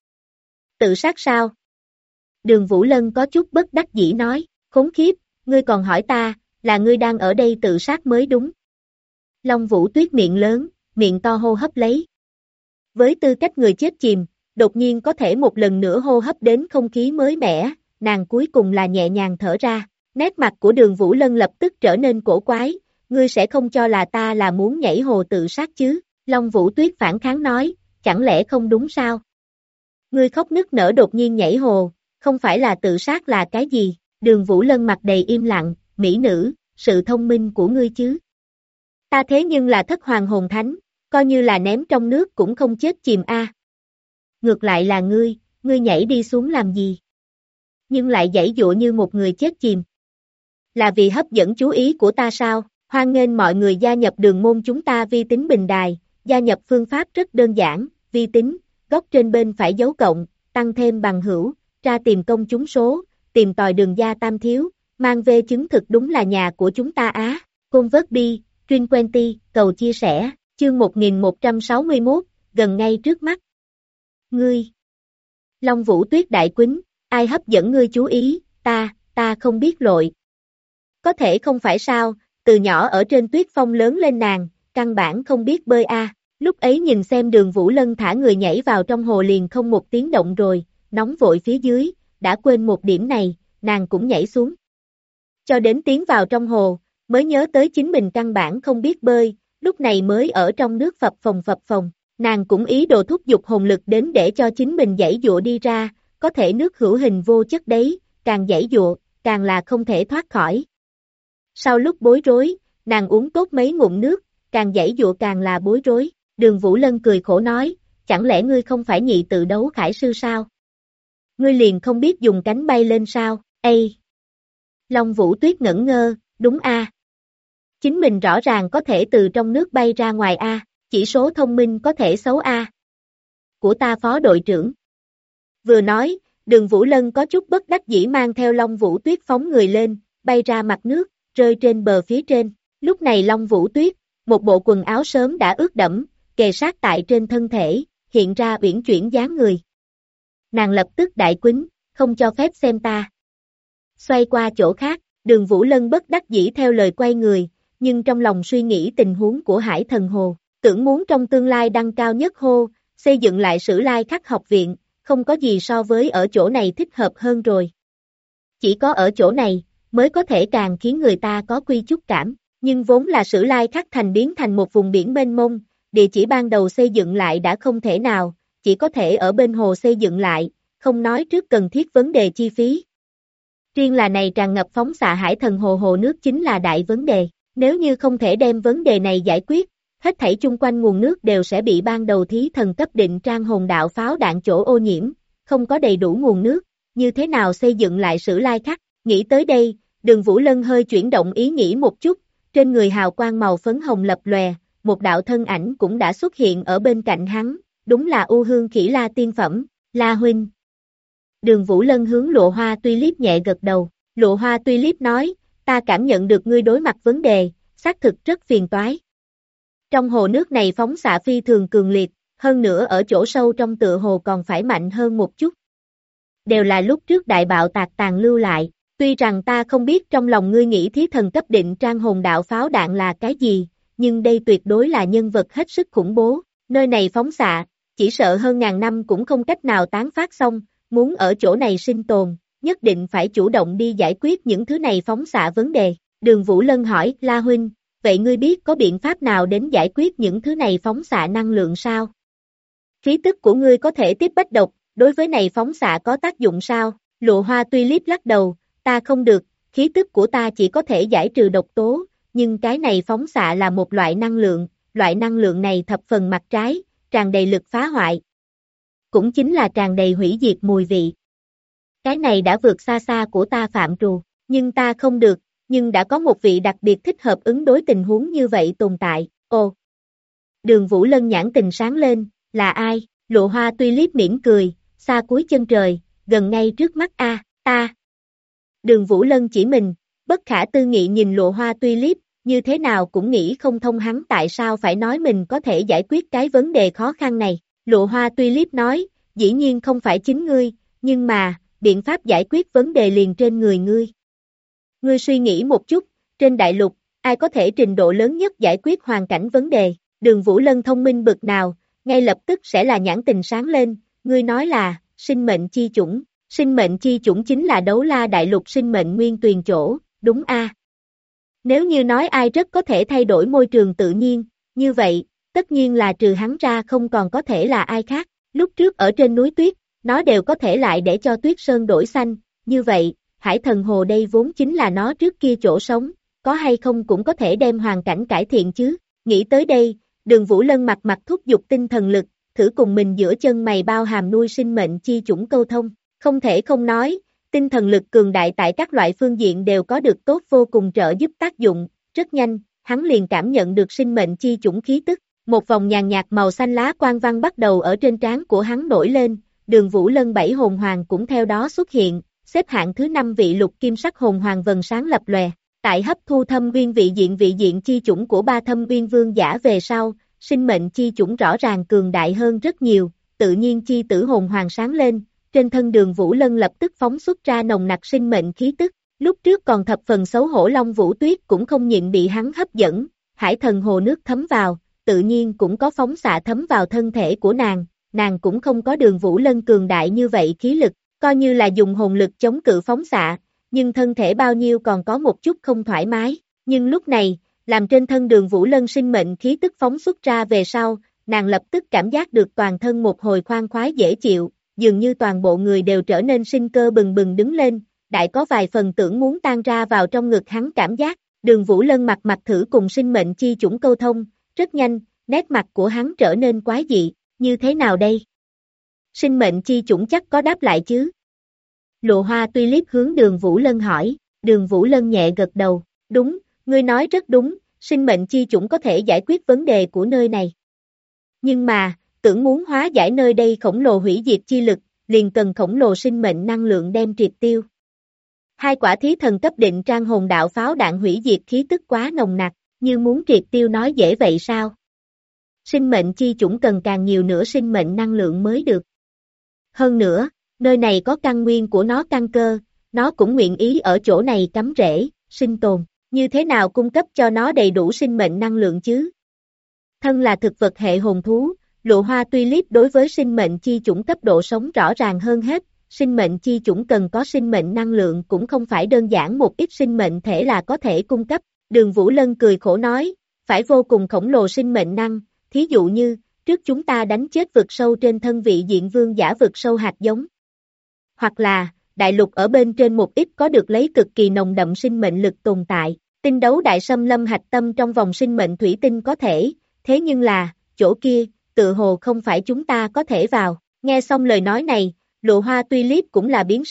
Tự sát sao? Đường Vũ Lân có chút bất đắc dĩ nói, khốn khiếp, ngươi còn hỏi ta, là ngươi đang ở đây tự sát mới đúng. Long Vũ Tuyết miệng lớn, miệng to hô hấp lấy. Với tư cách người chết chìm, đột nhiên có thể một lần nữa hô hấp đến không khí mới mẻ, nàng cuối cùng là nhẹ nhàng thở ra, nét mặt của Đường Vũ Lân lập tức trở nên cổ quái, ngươi sẽ không cho là ta là muốn nhảy hồ tự sát chứ, Long Vũ Tuyết phản kháng nói, chẳng lẽ không đúng sao? Ngươi khóc nức nở đột nhiên nhảy hồ, không phải là tự sát là cái gì? Đường Vũ Lân mặt đầy im lặng, mỹ nữ, sự thông minh của ngươi chứ. Ta thế nhưng là thất hoàng hồn thánh, coi như là ném trong nước cũng không chết chìm a. Ngược lại là ngươi nhảy đi xuống làm gì? Nhưng lại giãy giụa như một người chết chìm. Là vì hấp dẫn chú ý của ta sao? Hoan nghênh mọi người gia nhập đường môn chúng ta vi tính bình đài, gia nhập phương pháp rất đơn giản, vi tính, góc trên bên phải dấu cộng, tăng thêm bằng hữu, ra tìm công chúng số, tìm tòi đường gia tam thiếu, mang về chứng thực đúng là nhà của chúng ta á, Convert Truyền Quenty, cầu chia sẻ, chương 1161, gần ngay trước mắt. Ngươi! Long Vũ Tuyết đại quýnh, ai hấp dẫn ngươi chú ý, ta không biết lội. Có thể không phải sao, từ nhỏ ở trên tuyết phong lớn lên nàng, căn bản không biết bơi a. Lúc ấy nhìn xem Đường Vũ Lân thả người nhảy vào trong hồ liền không một tiếng động rồi, nóng vội phía dưới, đã quên một điểm này, nàng cũng nhảy xuống. Cho đến tiến vào trong hồ, mới nhớ tới chính mình căn bản không biết bơi, lúc này mới ở trong nước phập phồng, nàng cũng ý đồ thúc giục hồn lực đến để cho chính mình giãy giụa đi ra, có thể nước hữu hình vô chất đấy, càng giãy giụa, càng là không thể thoát khỏi. Sau lúc bối rối, nàng uống tốt mấy ngụm nước, càng giãy giụa càng là bối rối, Đường Vũ Lân cười khổ nói, chẳng lẽ ngươi không phải nhị tự đấu khải sư sao? Ngươi liền không biết dùng cánh bay lên sao, ây! Long Vũ Tuyết ngẩn ngơ, đúng a. Chính mình rõ ràng có thể từ trong nước bay ra ngoài a, chỉ số thông minh có thể xấu a. Của ta phó đội trưởng. Vừa nói, Đường Vũ Lân có chút bất đắc dĩ mang theo Long Vũ Tuyết phóng người lên, bay ra mặt nước, rơi trên bờ phía trên. Lúc này Long Vũ Tuyết, một bộ quần áo sớm đã ướt đẫm, kề sát tại trên thân thể, hiện ra uyển chuyển dáng người. Nàng lập tức đại quýnh, không cho phép xem ta. Xoay qua chỗ khác, Đường Vũ Lân bất đắc dĩ theo lời quay người, nhưng trong lòng suy nghĩ tình huống của Hải Thần Hồ, tưởng muốn trong tương lai đăng cao nhất hô, xây dựng lại Sử Lai Khắc học viện, không có gì so với ở chỗ này thích hợp hơn rồi. Chỉ có ở chỗ này, mới có thể càng khiến người ta có quy chúc cảm, nhưng vốn là Sử Lai Khắc thành biến thành một vùng biển mênh mông, địa chỉ ban đầu xây dựng lại đã không thể nào, chỉ có thể ở bên hồ xây dựng lại, không nói trước cần thiết vấn đề chi phí. Riêng là này tràn ngập phóng xạ Hải Thần Hồ hồ nước chính là đại vấn đề, nếu như không thể đem vấn đề này giải quyết, hết thảy chung quanh nguồn nước đều sẽ bị ban đầu thí thần cấp định trang hồn đạo pháo đạn chỗ ô nhiễm, không có đầy đủ nguồn nước, như thế nào xây dựng lại Sử Lai Khắc, nghĩ tới đây, Đường Vũ Lân hơi chuyển động ý nghĩ một chút, trên người hào quang màu phấn hồng lập lòe, một đạo thân ảnh cũng đã xuất hiện ở bên cạnh hắn, đúng là U Hương Khỉ La tiên phẩm, La huynh. Đường Vũ Lân hướng Lụa Hoa Tulip nhẹ gật đầu, Lụa Hoa Tulip nói, ta cảm nhận được ngươi đối mặt vấn đề, xác thực rất phiền toái. Trong hồ nước này phóng xạ phi thường cường liệt, hơn nữa ở chỗ sâu trong tựa hồ còn phải mạnh hơn một chút. Đều là lúc trước đại bạo tạc tàn lưu lại, tuy rằng ta không biết trong lòng ngươi nghĩ thí thần cấp định trang hồn đạo pháo đạn là cái gì, nhưng đây tuyệt đối là nhân vật hết sức khủng bố, nơi này phóng xạ, chỉ sợ hơn ngàn năm cũng không cách nào tán phát xong, muốn ở chỗ này sinh tồn, nhất định phải chủ động đi giải quyết những thứ này phóng xạ vấn đề. Đường Vũ Lân hỏi, La huynh, vậy ngươi biết có biện pháp nào đến giải quyết những thứ này phóng xạ năng lượng sao? Khí tức của ngươi có thể tiếp bách độc, đối với này phóng xạ có tác dụng sao? Lụa Hoa Tulip lắc đầu, ta không được, khí tức của ta chỉ có thể giải trừ độc tố, nhưng cái này phóng xạ là một loại năng lượng này thập phần mặt trái, tràn đầy lực phá hoại. Cũng chính là tràn đầy hủy diệt mùi vị. Cái này đã vượt xa xa của ta phạm trù, nhưng ta không được, nhưng đã có một vị đặc biệt thích hợp ứng đối tình huống như vậy tồn tại, ồ. Đường Vũ Lân nhãn tình sáng lên, là ai? Lụa Hoa Tulip mỉm cười, xa cuối chân trời, gần ngay trước mắt ta. Đường Vũ Lân chỉ mình, bất khả tư nghị nhìn Lụa Hoa Tulip, như thế nào cũng nghĩ không thông hắn tại sao phải nói mình có thể giải quyết cái vấn đề khó khăn này. Lụa Hoa Tulip nói, dĩ nhiên không phải chính ngươi, nhưng mà, biện pháp giải quyết vấn đề liền trên người ngươi. Ngươi suy nghĩ một chút, trên đại lục, ai có thể trình độ lớn nhất giải quyết hoàn cảnh vấn đề? Đường Vũ Lân thông minh bực nào, ngay lập tức sẽ là nhãn tình sáng lên, ngươi nói là, sinh mệnh chi chủng. Sinh mệnh chi chủng chính là Đấu La đại lục sinh mệnh nguyên tuyền chỗ, đúng a? Nếu như nói ai rất có thể thay đổi môi trường tự nhiên, như vậy, tất nhiên là trừ hắn ra không còn có thể là ai khác. Lúc trước ở trên núi tuyết, nó đều có thể lại để cho tuyết sơn đổi xanh, như vậy, Hải Thần Hồ đây vốn chính là nó trước kia chỗ sống, có hay không cũng có thể đem hoàn cảnh cải thiện chứ. Nghĩ tới đây, Đường Vũ Lân mặt thúc giục tinh thần lực, thử cùng mình giữa chân mày bao hàm nuôi sinh mệnh chi chủng câu thông. Không thể không nói, tinh thần lực cường đại tại các loại phương diện đều có được tốt vô cùng trợ giúp tác dụng, rất nhanh, hắn liền cảm nhận được sinh mệnh chi chủng khí tức, một vòng nhàn nhạt màu xanh lá quang văn bắt đầu ở trên trán của hắn nổi lên, Đường Vũ Lân 7 hồn hoàng cũng theo đó xuất hiện, xếp hạng thứ 5 vị lục kim sắc hồn hoàng vầng sáng lập lòe, tại hấp thu thâm uyên vị diện chi chủng của 3 thâm uyên vương giả về sau, sinh mệnh chi chủng rõ ràng cường đại hơn rất nhiều, tự nhiên chi tử hồn hoàng sáng lên. Trên thân Đường Vũ Lân lập tức phóng xuất ra nồng nặc sinh mệnh khí tức, lúc trước còn thập phần xấu hổ Long Vũ Tuyết cũng không nhịn bị hắn hấp dẫn, Hải Thần Hồ nước thấm vào, tự nhiên cũng có phóng xạ thấm vào thân thể của nàng cũng không có Đường Vũ Lân cường đại như vậy khí lực, coi như là dùng hồn lực chống cự phóng xạ, nhưng thân thể bao nhiêu còn có một chút không thoải mái, nhưng lúc này, làm trên thân Đường Vũ Lân sinh mệnh khí tức phóng xuất ra về sau, nàng lập tức cảm giác được toàn thân một hồi khoan khoái dễ chịu. Dường như toàn bộ người đều trở nên sinh cơ bừng bừng đứng lên, đại có vài phần tưởng muốn tan ra vào trong ngực hắn cảm giác, Đường Vũ Lân mặt thử cùng sinh mệnh chi chủng câu thông, rất nhanh, nét mặt của hắn trở nên quái dị, như thế nào đây? Sinh mệnh chi chủng chắc có đáp lại chứ? Lụa Hoa Tulip hướng Đường Vũ Lân hỏi, Đường Vũ Lân nhẹ gật đầu, đúng, ngươi nói rất đúng, sinh mệnh chi chủng có thể giải quyết vấn đề của nơi này. Nhưng mà, tưởng muốn hóa giải nơi đây khổng lồ hủy diệt chi lực, liền cần khổng lồ sinh mệnh năng lượng đem triệt tiêu. 2 quả thí thần cấp định trang hồn đạo pháo đạn hủy diệt khí tức quá nồng nặc, như muốn triệt tiêu nói dễ vậy sao? Sinh mệnh chi chủng cần càng nhiều nữa sinh mệnh năng lượng mới được. Hơn nữa, nơi này có căn nguyên của nó căn cơ, nó cũng nguyện ý ở chỗ này cắm rễ, sinh tồn, như thế nào cung cấp cho nó đầy đủ sinh mệnh năng lượng chứ? Thân là thực vật hệ hồn thú, Lụa Hoa Tulip đối với sinh mệnh chi chủng cấp độ sống rõ ràng hơn hết, sinh mệnh chi chủng cần có sinh mệnh năng lượng cũng không phải đơn giản một ít sinh mệnh thể là có thể cung cấp. Đường Vũ Lân cười khổ nói, phải vô cùng khổng lồ sinh mệnh năng, thí dụ như, trước chúng ta đánh chết vực sâu trên thân vị diện vương giả vực sâu hạt giống. Hoặc là, đại lục ở bên trên một ít có được lấy cực kỳ nồng đậm sinh mệnh lực tồn tại, tinh đấu đại xâm lâm hạch tâm trong vòng sinh mệnh thủy tinh có thể, thế nhưng là, chỗ kia, tự hồ không phải chúng ta có thể vào. Nghe xong lời nói này, Lụa Hoa Tulip cũng là biến sắc,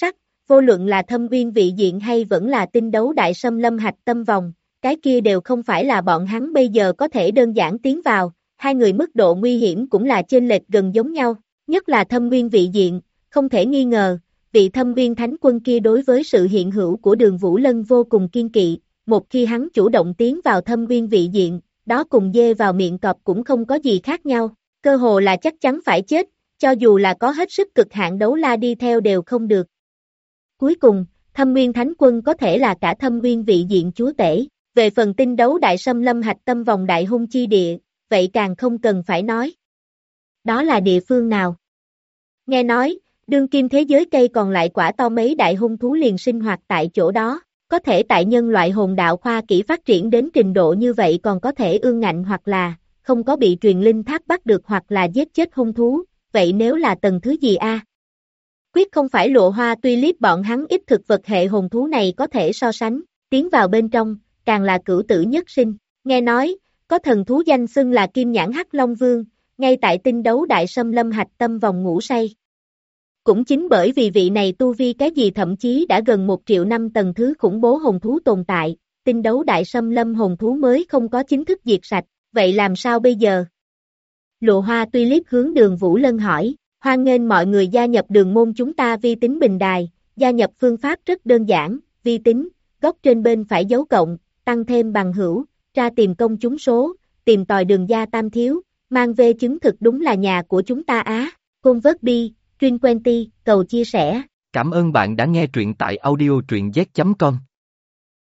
vô luận là thâm uyên vị diện hay vẫn là tinh đấu đại xâm lâm hạch tâm vòng, cái kia đều không phải là bọn hắn bây giờ có thể đơn giản tiến vào, hai người mức độ nguy hiểm cũng là chênh lệch gần giống nhau, nhất là thâm uyên vị diện, không thể nghi ngờ, vị thâm uyên thánh quân kia đối với sự hiện hữu của Đường Vũ Lân vô cùng kiên kỵ, một khi hắn chủ động tiến vào thâm uyên vị diện, đó cùng dê vào miệng cọp cũng không có gì khác nhau, cơ hồ là chắc chắn phải chết, cho dù là có hết sức cực hạn đấu la đi theo đều không được. Cuối cùng, thâm uyên thánh quân có thể là cả thâm uyên vị diện chúa tể, về phần tinh đấu đại xâm lâm hạch tâm vòng đại hung chi địa, vậy càng không cần phải nói. Đó là địa phương nào? Nghe nói, đương kim thế giới cây còn lại quả to mấy đại hung thú liền sinh hoạt tại chỗ đó, có thể tại nhân loại hồn đạo khoa kỹ phát triển đến trình độ như vậy còn có thể ương ngạnh hoặc là không có bị truyền linh tháp bắt được hoặc là giết chết hung thú, vậy nếu là tầng thứ gì a? Quyết không phải Lụa Hoa Tulip bọn hắn ít thực vật hệ hồn thú này có thể so sánh, tiến vào bên trong, càng là cửu tử nhất sinh, nghe nói, có thần thú danh xưng là Kim Nhãn Hắc Long Vương, ngay tại tinh đấu đại xâm lâm hạch tâm vòng ngủ say. Cũng chính bởi vì vị này tu vi cái gì thậm chí đã gần 1 triệu năm tầng thứ khủng bố hồn thú tồn tại, tinh đấu đại xâm lâm hồn thú mới không có chính thức diệt sạch, vậy làm sao bây giờ? Lụa Hoa Tulip hướng Đường Vũ Lân hỏi, hoan nghênh mọi người gia nhập đường môn chúng ta vi tính bình đài, gia nhập phương pháp rất đơn giản, vi tính, góc trên bên phải dấu cộng, tăng thêm bằng hữu, tra tìm công chúng số, tìm tòi đường gia tam thiếu, mang về chứng thực đúng là nhà của chúng ta á, Convert Bi, Truyền Quenty, cầu chia sẻ. Cảm ơn bạn đã nghe truyện tại audio truyện z.com.